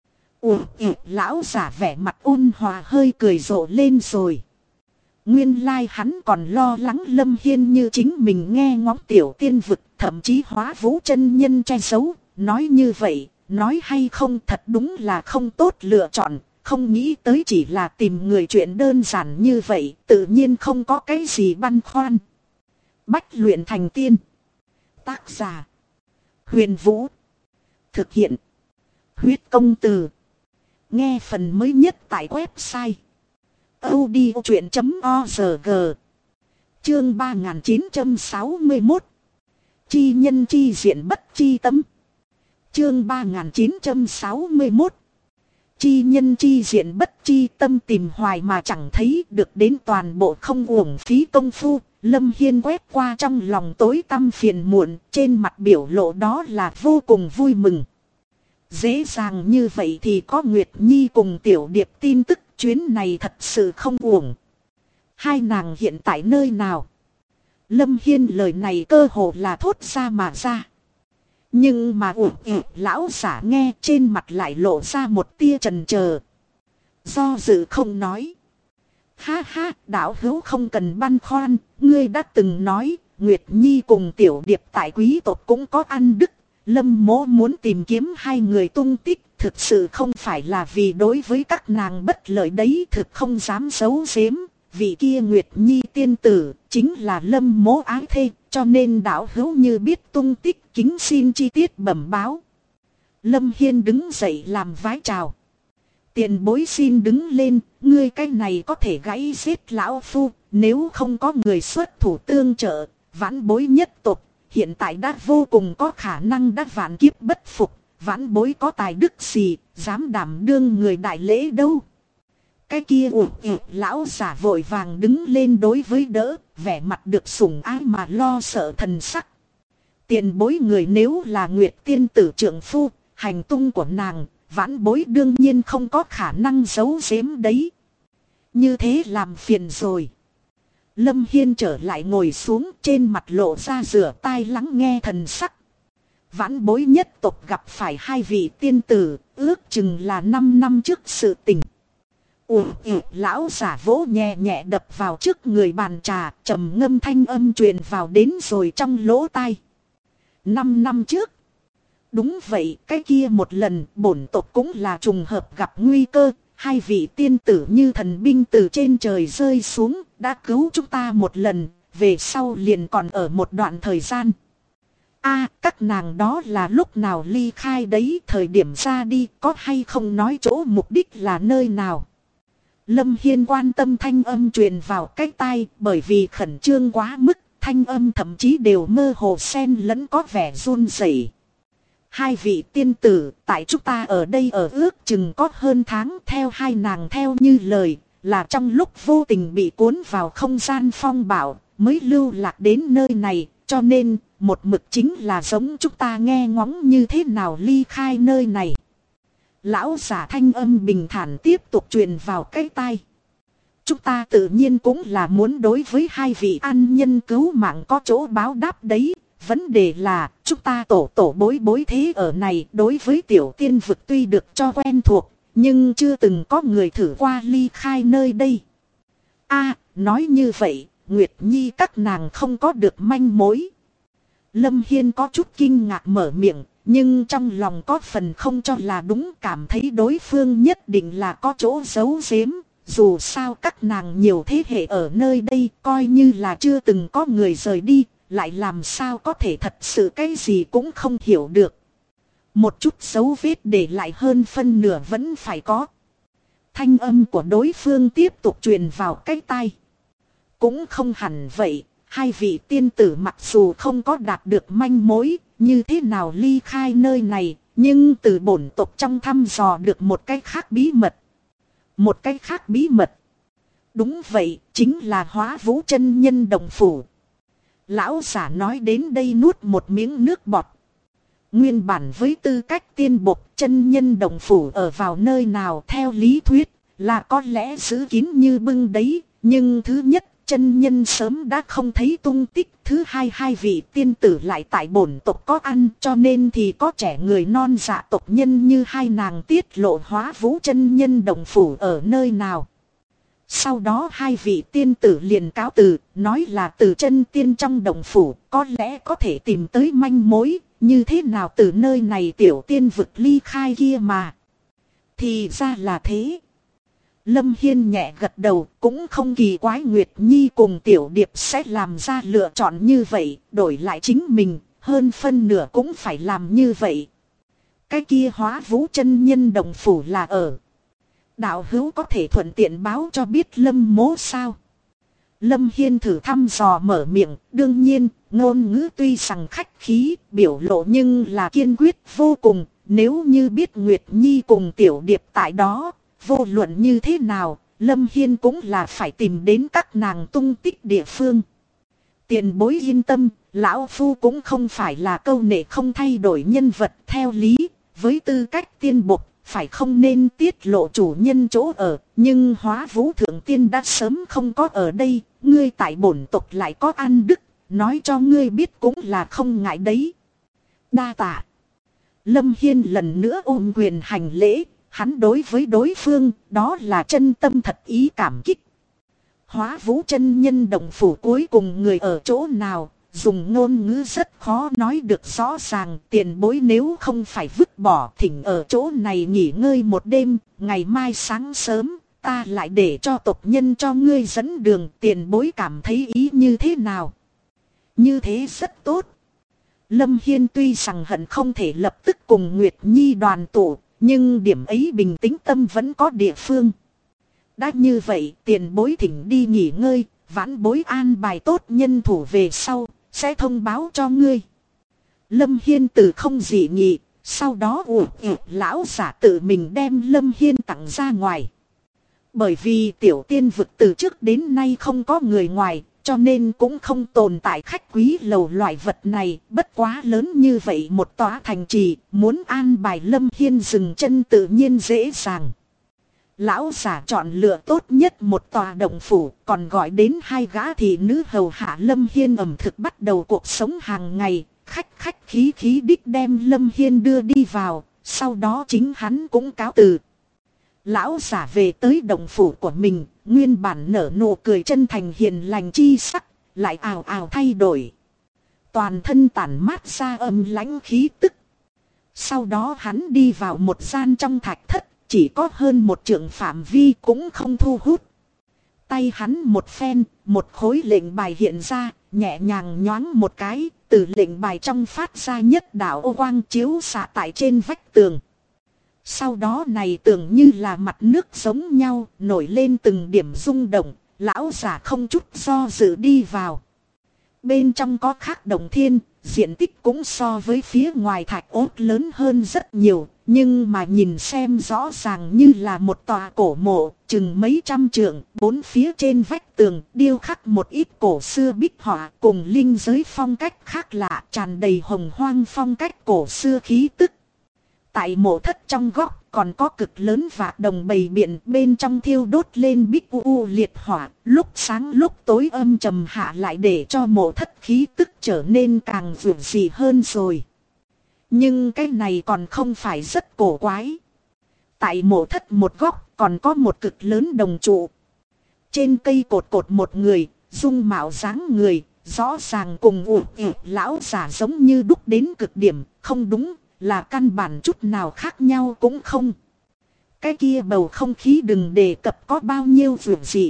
Lão giả vẻ mặt ôn hòa hơi cười rộ lên rồi. Nguyên lai hắn còn lo lắng Lâm Hiên như chính mình nghe ngóng tiểu tiên vực, thậm chí hóa vũ chân nhân che giấu. Nói như vậy, nói hay không thật đúng là không tốt lựa chọn, không nghĩ tới chỉ là tìm người chuyện đơn giản như vậy, tự nhiên không có cái gì băn khoăn. Bách luyện thành tiên. Tác giả Huyền Vũ. Thực hiện Huyết Công Từ. Nghe phần mới nhất tại website audiochuyện.org. Chương 3961. Chi nhân chi diện bất chi tâm. Chương 3961. Chi nhân chi diện bất chi tâm, tìm hoài mà chẳng thấy, được đến toàn bộ không uổng phí công phu. Lâm Hiên quét qua trong lòng tối tăm phiền muộn, trên mặt biểu lộ đó là vô cùng vui mừng. Dễ dàng như vậy thì có Nguyệt Nhi cùng Tiểu Điệp tin tức, chuyến này thật sự không uổng. Hai nàng hiện tại nơi nào? Lâm Hiên lời này cơ hồ là thốt ra mà ra. Nhưng mà lão giả nghe trên mặt lại lộ ra một tia chần chờ. Do dự không nói. Ha ha, đạo hữu không cần băn khoăn, ngươi đã từng nói, Nguyệt Nhi cùng Tiểu Điệp tại quý tộc cũng có ăn đức. Lâm mỗ muốn tìm kiếm hai người tung tích, thực sự không phải là vì đối với các nàng bất lợi đấy, thực không dám giấu giếm. Vị kia Nguyệt Nhi tiên tử, chính là Lâm mỗ ái thê, cho nên đạo hữu như biết tung tích kính xin chi tiết bẩm báo. Lâm Hiên đứng dậy làm vái chào. Tiền bối xin đứng lên, ngươi cái này có thể gãy giết lão phu, nếu không có người xuất thủ tương trợ, vãn bối nhất tộc, hiện tại đã vô cùng có khả năng đã vạn kiếp bất phục, vãn bối có tài đức gì, dám đảm đương người đại lễ đâu. Cái kia lão giả vội vàng đứng lên đối với đỡ, vẻ mặt được sủng ái mà lo sợ thần sắc. Tiền bối người nếu là Nguyệt tiên tử trượng phu, hành tung của nàng, vãn bối đương nhiên không có khả năng giấu giếm đấy. Như thế làm phiền rồi. Lâm Hiên trở lại ngồi xuống, trên mặt lộ ra rửa tai lắng nghe thần sắc. Vãn bối nhất tộc gặp phải hai vị tiên tử, ước chừng là 5 năm trước sự tình. Lão giả vỗ nhẹ nhẹ đập vào trước người bàn trà, trầm ngâm thanh âm truyền vào đến rồi trong lỗ tai. 5 năm trước. Đúng vậy, cái kia một lần bổn tộc cũng là trùng hợp gặp nguy cơ, hai vị tiên tử như thần binh từ trên trời rơi xuống, đã cứu chúng ta một lần, về sau liền còn ở một đoạn thời gian. Các nàng đó là lúc nào ly khai đấy, thời điểm ra đi có hay không nói chỗ mục đích là nơi nào. Lâm Hiên quan tâm thanh âm truyền vào cái tai, bởi vì khẩn trương quá mức, thanh âm thậm chí đều mơ hồ xen lẫn có vẻ run rẩy. Hai vị tiên tử, tại chúng ta ở đây ở ước chừng có hơn tháng, theo hai nàng theo như lời, là trong lúc vô tình bị cuốn vào không gian phong bạo, mới lưu lạc đến nơi này, cho nên, một mực chính là giống chúng ta nghe ngóng như thế nào ly khai nơi này. Lão giả thanh âm bình thản tiếp tục truyền vào cái tai. Chúng ta tự nhiên cũng là muốn đối với hai vị an nhân cứu mạng có chỗ báo đáp đấy. Vấn đề là chúng ta tổ bối thế ở này đối với tiểu tiên vực tuy được cho quen thuộc, nhưng chưa từng có người thử qua ly khai nơi đây. Nói như vậy, Nguyệt Nhi các nàng không có được manh mối. Lâm Hiên có chút kinh ngạc mở miệng, nhưng trong lòng có phần không cho là đúng, cảm thấy đối phương nhất định là có chỗ giấu giếm. Dù sao các nàng nhiều thế hệ ở nơi đây, coi như là chưa từng có người rời đi, lại làm sao có thể thật sự cái gì cũng không hiểu được. Một chút dấu vết để lại hơn phân nửa vẫn phải có. Thanh âm của đối phương tiếp tục truyền vào cái tai. Cũng không hẳn vậy, hai vị tiên tử mặc dù không có đạt được manh mối, như thế nào ly khai nơi này, nhưng từ bổn tộc trong thăm dò được một cái khác bí mật. Một cái khác bí mật. Đúng vậy, chính là Hóa Vũ chân nhân đồng phủ. Lão giả nói đến đây nuốt một miếng nước bọt. Nguyên bản với tư cách tiên bộc, chân nhân đồng phủ ở vào nơi nào theo lý thuyết là có lẽ giữ kín như bưng đấy. Nhưng thứ nhất, chân nhân sớm đã không thấy tung tích. Thứ hai, hai vị tiên tử lại tại bổn tộc có ăn, cho nên thì có trẻ người non dạ tộc nhân như hai nàng tiết lộ Hóa Vũ chân nhân đồng phủ ở nơi nào. Sau đó hai vị tiên tử liền cáo từ, nói là từ chân tiên trong đồng phủ, có lẽ có thể tìm tới manh mối, như thế nào từ nơi này tiểu tiên vực ly khai kia mà. Thì ra là thế. Lâm Hiên nhẹ gật đầu, cũng không kỳ quái Nguyệt Nhi cùng Tiểu Điệp sẽ làm ra lựa chọn như vậy, đổi lại chính mình, hơn phân nửa cũng phải làm như vậy. Cái kia Hóa Vũ chân nhân đồng phủ là ở. Đạo hữu có thể thuận tiện báo cho biết Lâm mố sao? Lâm Hiên thử thăm dò mở miệng, đương nhiên, ngôn ngữ tuy rằng khách khí, biểu lộ nhưng là kiên quyết vô cùng, nếu như biết Nguyệt Nhi cùng Tiểu Điệp tại đó, vô luận như thế nào, Lâm Hiên cũng là phải tìm đến các nàng tung tích địa phương. Tiền bối yên tâm, lão phu cũng không phải là câu nệ không thay đổi nhân vật theo lý, với tư cách tiên bộc, phải không nên tiết lộ chủ nhân chỗ ở, nhưng Hóa Vũ thượng tiên đã sớm không có ở đây, ngươi tại bổn tộc lại có ăn đức, nói cho ngươi biết cũng là không ngại đấy. Đa tạ. Lâm Hiên lần nữa ôm quyền hành lễ, hắn đối với đối phương, đó là chân tâm thật ý cảm kích. Hóa Vũ chân nhân đồng phủ cuối cùng người ở chỗ nào, dùng ngôn ngữ rất khó nói được rõ ràng. Tiền bối nếu không phải vứt bỏ, thỉnh ở chỗ này nghỉ ngơi một đêm, ngày mai sáng sớm, ta lại để cho tộc nhân cho ngươi dẫn đường. Tiền bối cảm thấy ý như thế nào? Như thế rất tốt. Lâm Hiên tuy rằng hận không thể lập tức cùng Nguyệt Nhi đoàn tụ, nhưng điểm ấy bình tĩnh tâm vẫn có địa phương. Đã như vậy, tiền bối thỉnh đi nghỉ ngơi, vãn bối an bài tốt nhân thủ về sau, sẽ thông báo cho ngươi. Lâm Hiên từ không dị nghị, sau đó lão giả tự mình đem Lâm Hiên tặng ra ngoài. Bởi vì tiểu tiên vực từ trước đến nay không có người ngoài, cho nên cũng không tồn tại khách quý lầu loại vật này. Bất quá lớn như vậy một tòa thành trì, muốn an bài Lâm Hiên dừng chân tự nhiên dễ dàng. Lão giả chọn lựa tốt nhất một tòa động phủ, còn gọi đến 2 gã thị nữ hầu hạ Lâm Hiên ẩm thực bắt đầu cuộc sống hàng ngày. Khách khí đích đem Lâm Hiên đưa đi vào, sau đó chính hắn cũng cáo từ. Lão giả về tới động phủ của mình, nguyên bản nở nụ cười chân thành hiền lành chi sắc, lại ào ào thay đổi. Toàn thân tản mát ra âm lãnh khí tức. Sau đó hắn đi vào một gian trong thạch thất, chỉ có hơn 1 trượng phạm vi cũng không thu hút. Tay hắn một phen, một khối lệnh bài hiện ra, nhẹ nhàng nhoáng một cái, từ lệnh bài trong phát ra nhất đạo ô quang chiếu xạ tại trên vách tường. Sau đó này tưởng như là mặt nước giống nhau, nổi lên từng điểm rung động, lão giả không chút do dự đi vào. Bên trong có khắc động thiên, diện tích cũng so với phía ngoài thạch ốt lớn hơn rất nhiều, nhưng mà nhìn xem rõ ràng như là một tòa cổ mộ, chừng mấy trăm trượng, 4 phía trên vách tường điêu khắc một ít cổ xưa bích họa cùng linh giới phong cách khác lạ, tràn đầy hồng hoang phong cách cổ xưa khí tức. Tại mộ thất trong góc còn có cực lớn vạc đồng bày biện, bên trong thiêu đốt lên bích u liệt hỏa, lúc sáng lúc tối âm trầm hạ lại để cho mộ thất khí tức trở nên càng vượt dị hơn rồi. Nhưng cái này còn không phải rất cổ quái. Tại mộ thất một góc còn có một cực lớn đồng trụ. Trên cây cột một người, dung mạo dáng người, rõ ràng cùng lão giả giống như đúc đến cực điểm, không đúng. Là căn bản chút nào khác nhau cũng không. Cái kia bầu không khí đừng đề cập có bao nhiêu vượt gì.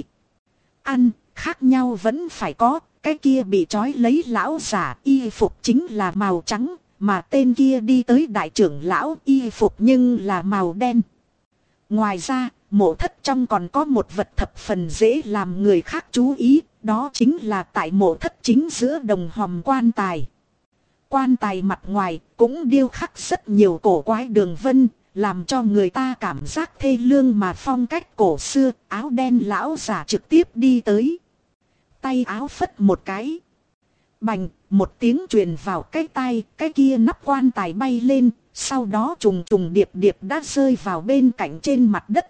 Ăn, khác nhau vẫn phải có. Cái kia bị trói lấy lão giả y phục chính là màu trắng. Mà tên kia đi tới đại trưởng lão y phục nhưng là màu đen. Ngoài ra, mộ thất trong còn có một vật thập phần dễ làm người khác chú ý. Đó chính là tại mộ thất chính giữa đồng hòm quan tài. Quan tài mặt ngoài cũng điêu khắc rất nhiều cổ quái đường vân, làm cho người ta cảm giác thê lương mà phong cách cổ xưa. Áo đen lão giả trực tiếp đi tới. Tay áo phất một cái. Bành, một tiếng truyền vào cái tai, cái kia nắp quan tài bay lên, sau đó trùng điệp đã rơi vào bên cạnh trên mặt đất.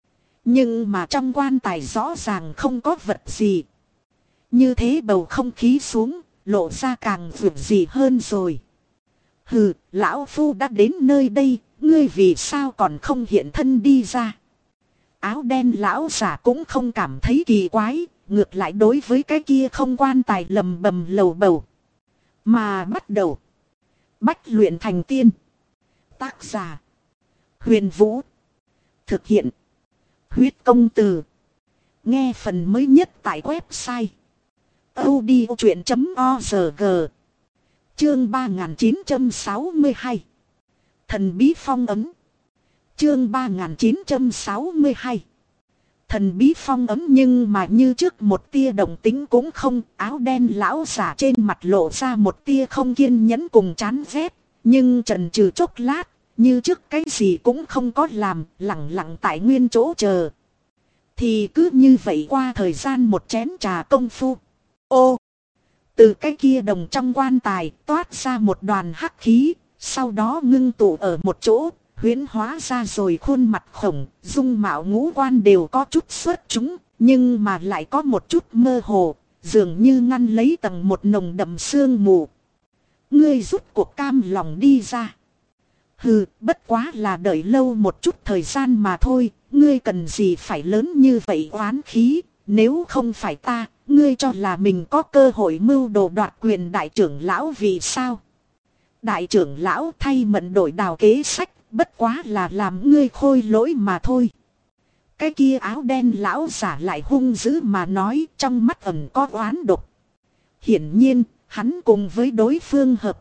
Nhưng mà trong quan tài rõ ràng không có vật gì. Như thế bầu không khí xuống, lộ ra càng vượt gì hơn rồi. Hừ, lão phu đã đến nơi đây, ngươi vì sao còn không hiện thân đi ra? Áo đen lão giả cũng không cảm thấy kỳ quái, ngược lại đối với cái kia không quan tài lầm bầm lầu bầu. Mà bắt đầu. Bách luyện thành tiên. Tác giả. Huyền Vũ. Thực hiện. Huyết công từ. Nghe phần mới nhất tại website audiochuyện.org. Chương 3962. Thần bí phong ấn. Chương 3962. Thần bí phong ấn, nhưng mà như trước một tia động tính cũng không. Áo đen lão giả trên mặt lộ ra một tia không kiên nhẫn cùng chán ghét. Nhưng chần chừ chốc lát, như trước cái gì cũng không có làm, lặng lặng tại nguyên chỗ chờ. Thì cứ như vậy qua thời gian một chén trà công phu. Ô! Từ cái kia đồng trong quan tài toát ra một đoàn hắc khí, sau đó ngưng tụ ở một chỗ, huyễn hóa ra rồi khuôn mặt khổng, dung mạo ngũ quan đều có chút xuất chúng, nhưng mà lại có một chút mơ hồ, dường như ngăn lấy tầng một nồng đậm sương mù. Ngươi rút cuộc cam lòng đi ra. Hừ, bất quá là đợi lâu một chút thời gian mà thôi, ngươi cần gì phải lớn như vậy oán khí, nếu không phải ta, ngươi cho là mình có cơ hội mưu đồ đoạt quyền đại trưởng lão vì sao? Đại trưởng lão thay mận đổi đào kế sách, bất quá là làm ngươi khôi lỗi mà thôi. Cái kia áo đen lão giả lại hung dữ mà nói, trong mắt ẩn có oán độc. Hiển nhiên, hắn cùng với đối phương hợp tác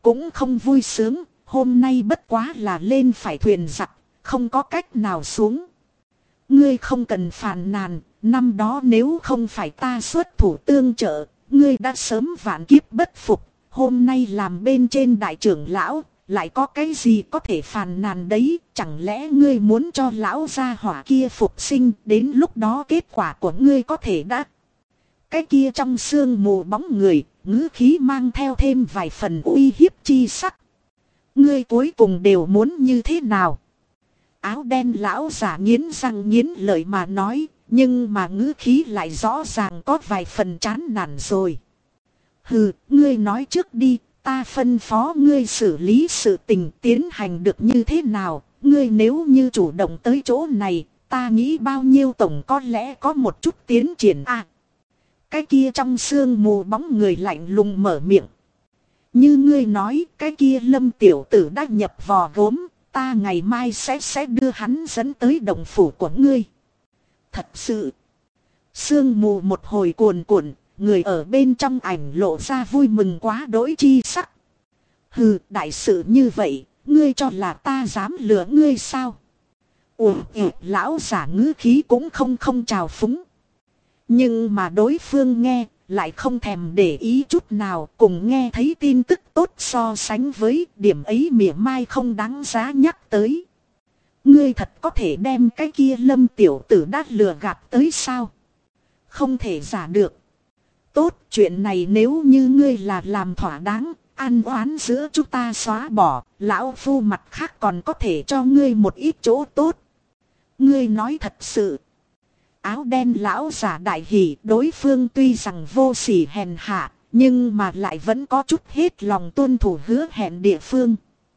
cũng không vui sướng, hôm nay bất quá là lên phải thuyền giặc, không có cách nào xuống. Ngươi không cần phàn nàn, năm đó nếu không phải ta xuất thủ tương trợ, ngươi đã sớm vạn kiếp bất phục, hôm nay làm bên trên đại trưởng lão, lại có cái gì có thể phàn nàn đấy, chẳng lẽ ngươi muốn cho lão gia hỏa kia phục sinh, đến lúc đó kết quả của ngươi có thể đã. Cái kia trong sương mù bóng người, ngữ khí mang theo thêm vài phần uy hiếp chi sắc. Ngươi cuối cùng đều muốn như thế nào? Áo đen lão giả nghiến răng nghiến lợi mà nói, nhưng mà ngữ khí lại rõ ràng có vài phần chán nản rồi. Hừ, ngươi nói trước đi, ta phân phó ngươi xử lý sự tình tiến hành được như thế nào, ngươi nếu như chủ động tới chỗ này, ta nghĩ bao nhiêu tổng có lẽ có một chút tiến triển à. Cái kia trong sương mù bóng người lạnh lùng mở miệng. Như ngươi nói, cái kia Lâm tiểu tử đã nhập vò gốm, ta ngày mai sẽ đưa hắn dẫn tới đồng phủ của ngươi. Thật sự, sương mù một hồi cuồn cuộn, người ở bên trong ảnh lộ ra vui mừng quá đỗi chi sắc. Hừ, đại sự như vậy, ngươi cho là ta dám lừa ngươi sao? Lão giả ngữ khí cũng không trào phúng. Nhưng mà đối phương nghe, lại không thèm để ý chút nào, cùng nghe thấy tin tức tốt so sánh với điểm ấy mỉa mai không đáng giá nhắc tới. Ngươi thật có thể đem cái kia Lâm tiểu tử đã lừa gạt tới sao? Không thể giả được. Tốt, chuyện này nếu như ngươi là làm thỏa đáng, ăn oán giữa chúng ta xóa bỏ, lão phu mặt khác còn có thể cho ngươi một ít chỗ tốt. Ngươi nói thật sự. Áo đen lão giả đại hỉ, đối phương tuy rằng vô sỉ hèn hạ, nhưng mà lại vẫn có chút hết lòng tuân thủ hứa hẹn địa phương.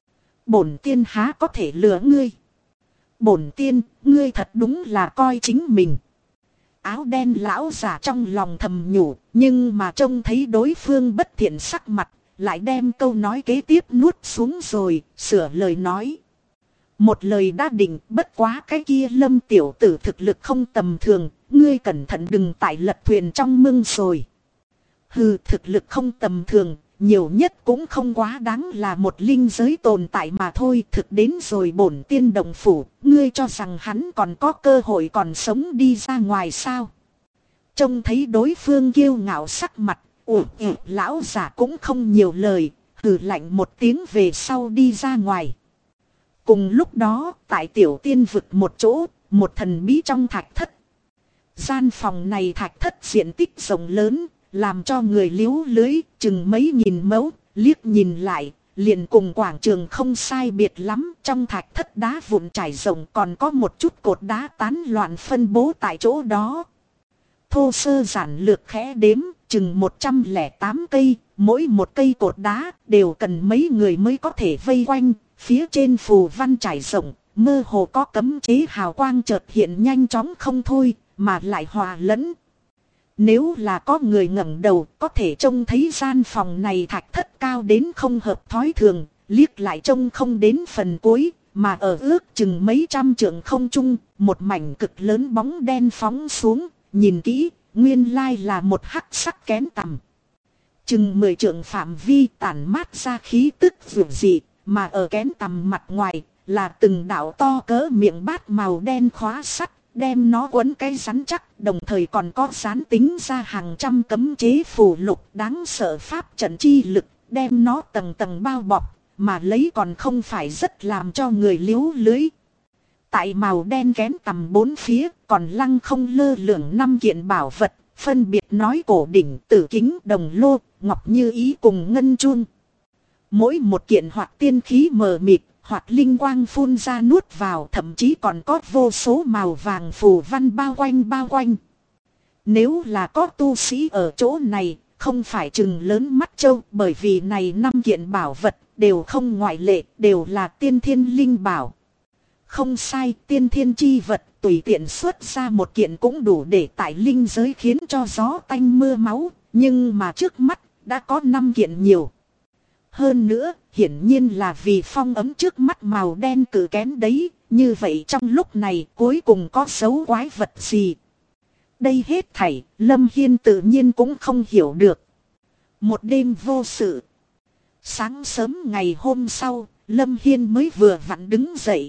Bổn tiên há có thể lừa ngươi. Bổn tiên, ngươi thật đúng là coi chính mình. Áo đen lão giả trong lòng thầm nhủ, nhưng mà trông thấy đối phương bất thiện sắc mặt, lại đem câu nói kế tiếp nuốt xuống rồi, sửa lời nói. Một lời đã định, bất quá cái kia Lâm tiểu tử thực lực không tầm thường, ngươi cẩn thận đừng tại lật thuyền trong mương rồi. Hừ, thực lực không tầm thường, nhiều nhất cũng không quá đáng là một linh giới tồn tại mà thôi. Thực đến rồi bổn tiên đồng phủ, ngươi cho rằng hắn còn có cơ hội còn sống đi ra ngoài sao? Trông thấy đối phương kiêu ngạo sắc mặt, lão giả cũng không nhiều lời, hừ lạnh một tiếng về sau đi ra ngoài. Cùng lúc đó, tại tiểu tiên vực một chỗ, một thần bí trong thạch thất. Gian phòng này thạch thất diện tích rộng lớn, làm cho người liếu lưới, chừng mấy nghìn mẫu, liếc nhìn lại, liền cùng quảng trường không sai biệt lắm. Trong thạch thất đá vụn trải rộng còn có một chút cột đá tán loạn phân bố tại chỗ đó. Thô sơ giản lược khẽ đếm, chừng 108 cây, mỗi một cây cột đá đều cần mấy người mới có thể vây quanh. Phía trên phù văn trải rộng, mơ hồ có cấm chế hào quang chợt hiện nhanh chóng không thôi, mà lại hòa lẫn. Nếu là có người ngẩng đầu, có thể trông thấy gian phòng này thạch thất cao đến không hợp thói thường, liếc lại trông không đến phần cuối, mà ở ước chừng mấy trăm trượng không trung, một mảnh cực lớn bóng đen phóng xuống, nhìn kỹ, nguyên lai là một hắc sắc kén tằm. Chừng 10 trượng phạm vi tản mát ra khí tức vượng dị. Mà ở kén tằm mặt ngoài là từng đạo to cỡ miệng bát màu đen khóa sắt, đem nó quấn cái rắn chắc, đồng thời còn có dán tính ra hàng trăm cấm chế phù lục đáng sợ pháp trận chi lực, đem nó tầng tầng bao bọc, mà lấy còn không phải rất làm cho người liếu lưới. Tại màu đen kén tằm bốn phía còn lăng không lơ lửng 5 kiện bảo vật, phân biệt nói cổ đỉnh, tử kính, đồng lô, ngọc như ý cùng ngân chuông. Mỗi một kiện hoặc tiên khí mờ mịt, hoặc linh quang phun ra nuốt vào, thậm chí còn có vô số màu vàng phù văn bao quanh. Nếu là có tu sĩ ở chỗ này, không phải chừng lớn mắt trâu, bởi vì này 5 kiện bảo vật đều không ngoại lệ, đều là tiên thiên linh bảo. Không sai, tiên thiên chi vật tùy tiện xuất ra một kiện cũng đủ để tại linh giới khiến cho gió tanh mưa máu, nhưng mà trước mắt đã có 5 kiện nhiều. Hơn nữa, hiển nhiên là vì phong ấm trước mắt màu đen cự kén đấy, như vậy trong lúc này cuối cùng có dấu quái vật gì. Đây hết thảy, Lâm Hiên tự nhiên cũng không hiểu được. Một đêm vô sự. Sáng sớm ngày hôm sau, Lâm Hiên mới vừa vặn đứng dậy.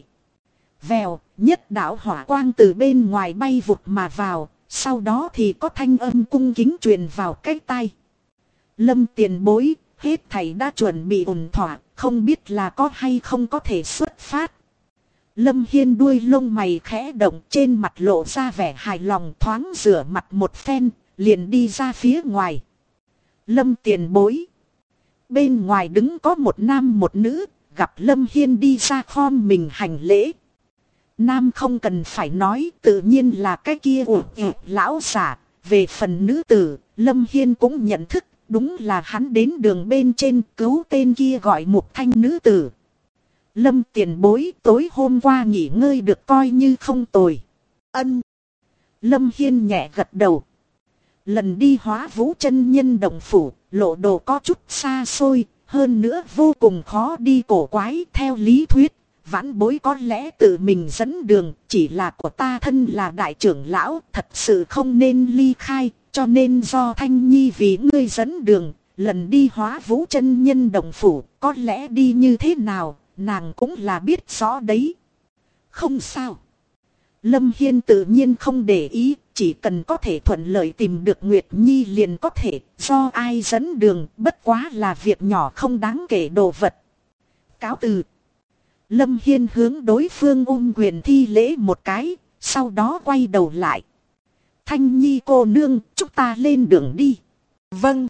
Vèo, nhất đạo hỏa quang từ bên ngoài bay vụt mà vào, sau đó thì có thanh âm cung kính truyền vào cái tai. Lâm tiền bối, hết thảy đã chuẩn bị ổn thỏa, không biết là có hay không có thể xuất phát. Lâm Hiên đuôi lông mày khẽ động, trên mặt lộ ra vẻ hài lòng, thoáng rửa mặt một phen, liền đi ra phía ngoài. Lâm tiền bối. Bên ngoài đứng có một nam một nữ, gặp Lâm Hiên đi ra khom mình hành lễ. Nam không cần phải nói, tự nhiên là cái kia lão giả. Về phần nữ tử, Lâm Hiên cũng nhận thức, đúng là hắn đến đường bên trên cứu tên kia gọi Mục Thanh nữ tử. Lâm tiền bối, tối hôm qua nghỉ ngơi được coi như không tồi. Ân. Lâm Hiên nhẹ gật đầu. Lần đi Hóa Vũ chân nhân động phủ, lộ đồ có chút xa xôi, hơn nữa vô cùng khó đi cổ quái. Theo lý thuyết, vãn bối có lẽ tự mình dẫn đường, chỉ là của ta thân là đại trưởng lão, thật sự không nên ly khai, cho nên do Thanh Nhi vì ngươi dẫn đường. Lần đi Hóa Vũ chân nhân động phủ, có lẽ đi như thế nào, nàng cũng là biết rõ đấy. Không sao. Lâm Hiên tự nhiên không để ý, chỉ cần có thể thuận lợi tìm được Nguyệt Nhi liền có thể, do ai dẫn đường, bất quá là việc nhỏ không đáng kể đồ vật. Cáo từ. Lâm Hiên hướng đối phương quyền thi lễ một cái, sau đó quay đầu lại. Thanh Nhi cô nương, chúng ta lên đường đi. Vâng.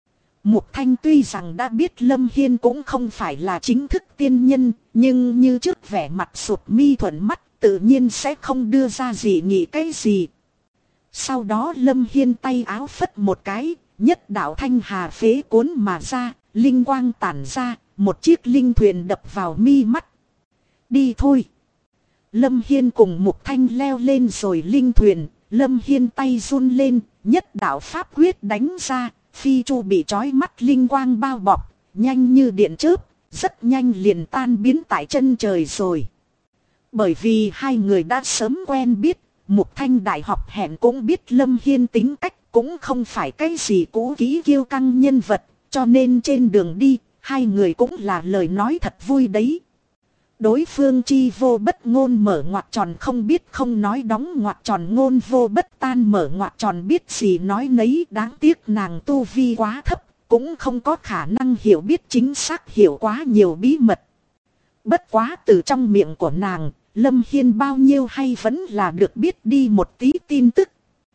Mục Thanh tuy rằng đã biết Lâm Hiên cũng không phải là chính thức tiên nhân, nhưng như trước vẻ mặt sụp mi thuận mắt, tự nhiên sẽ không đưa ra gì nghĩ cái gì. Sau đó Lâm Hiên tay áo phất một cái, nhất đạo thanh hà phế cuốn mà ra, linh quang tản ra, một chiếc linh thuyền đập vào mi mắt. Đi thôi. Lâm Hiên cùng Mục Thanh leo lên rồi linh thuyền, Lâm Hiên tay run lên, nhất đạo pháp quyết đánh ra, phi chu bị trói mắt linh quang bao bọc, nhanh như điện chớp, rất nhanh liền tan biến tại chân trời rồi. Bởi vì hai người đã sớm quen biết, Mục Thanh đại học hẹn cũng biết Lâm Hiên tính cách cũng không phải cái gì cũ kỹ kiêu căng nhân vật, cho nên trên đường đi, hai người cũng là lời nói thật vui đấy. Đối phương chi vô bất ngôn mở ngoặc tròn không biết không nói đóng ngoặc tròn ngôn vô bất tan mở ngoặc tròn biết gì nói nấy, đáng tiếc nàng tu vi quá thấp, cũng không có khả năng hiểu biết chính xác hiểu quá nhiều bí mật. Bất quá từ trong miệng của nàng, Lâm Hiên bao nhiêu hay vẫn là được biết đi một tí tin tức.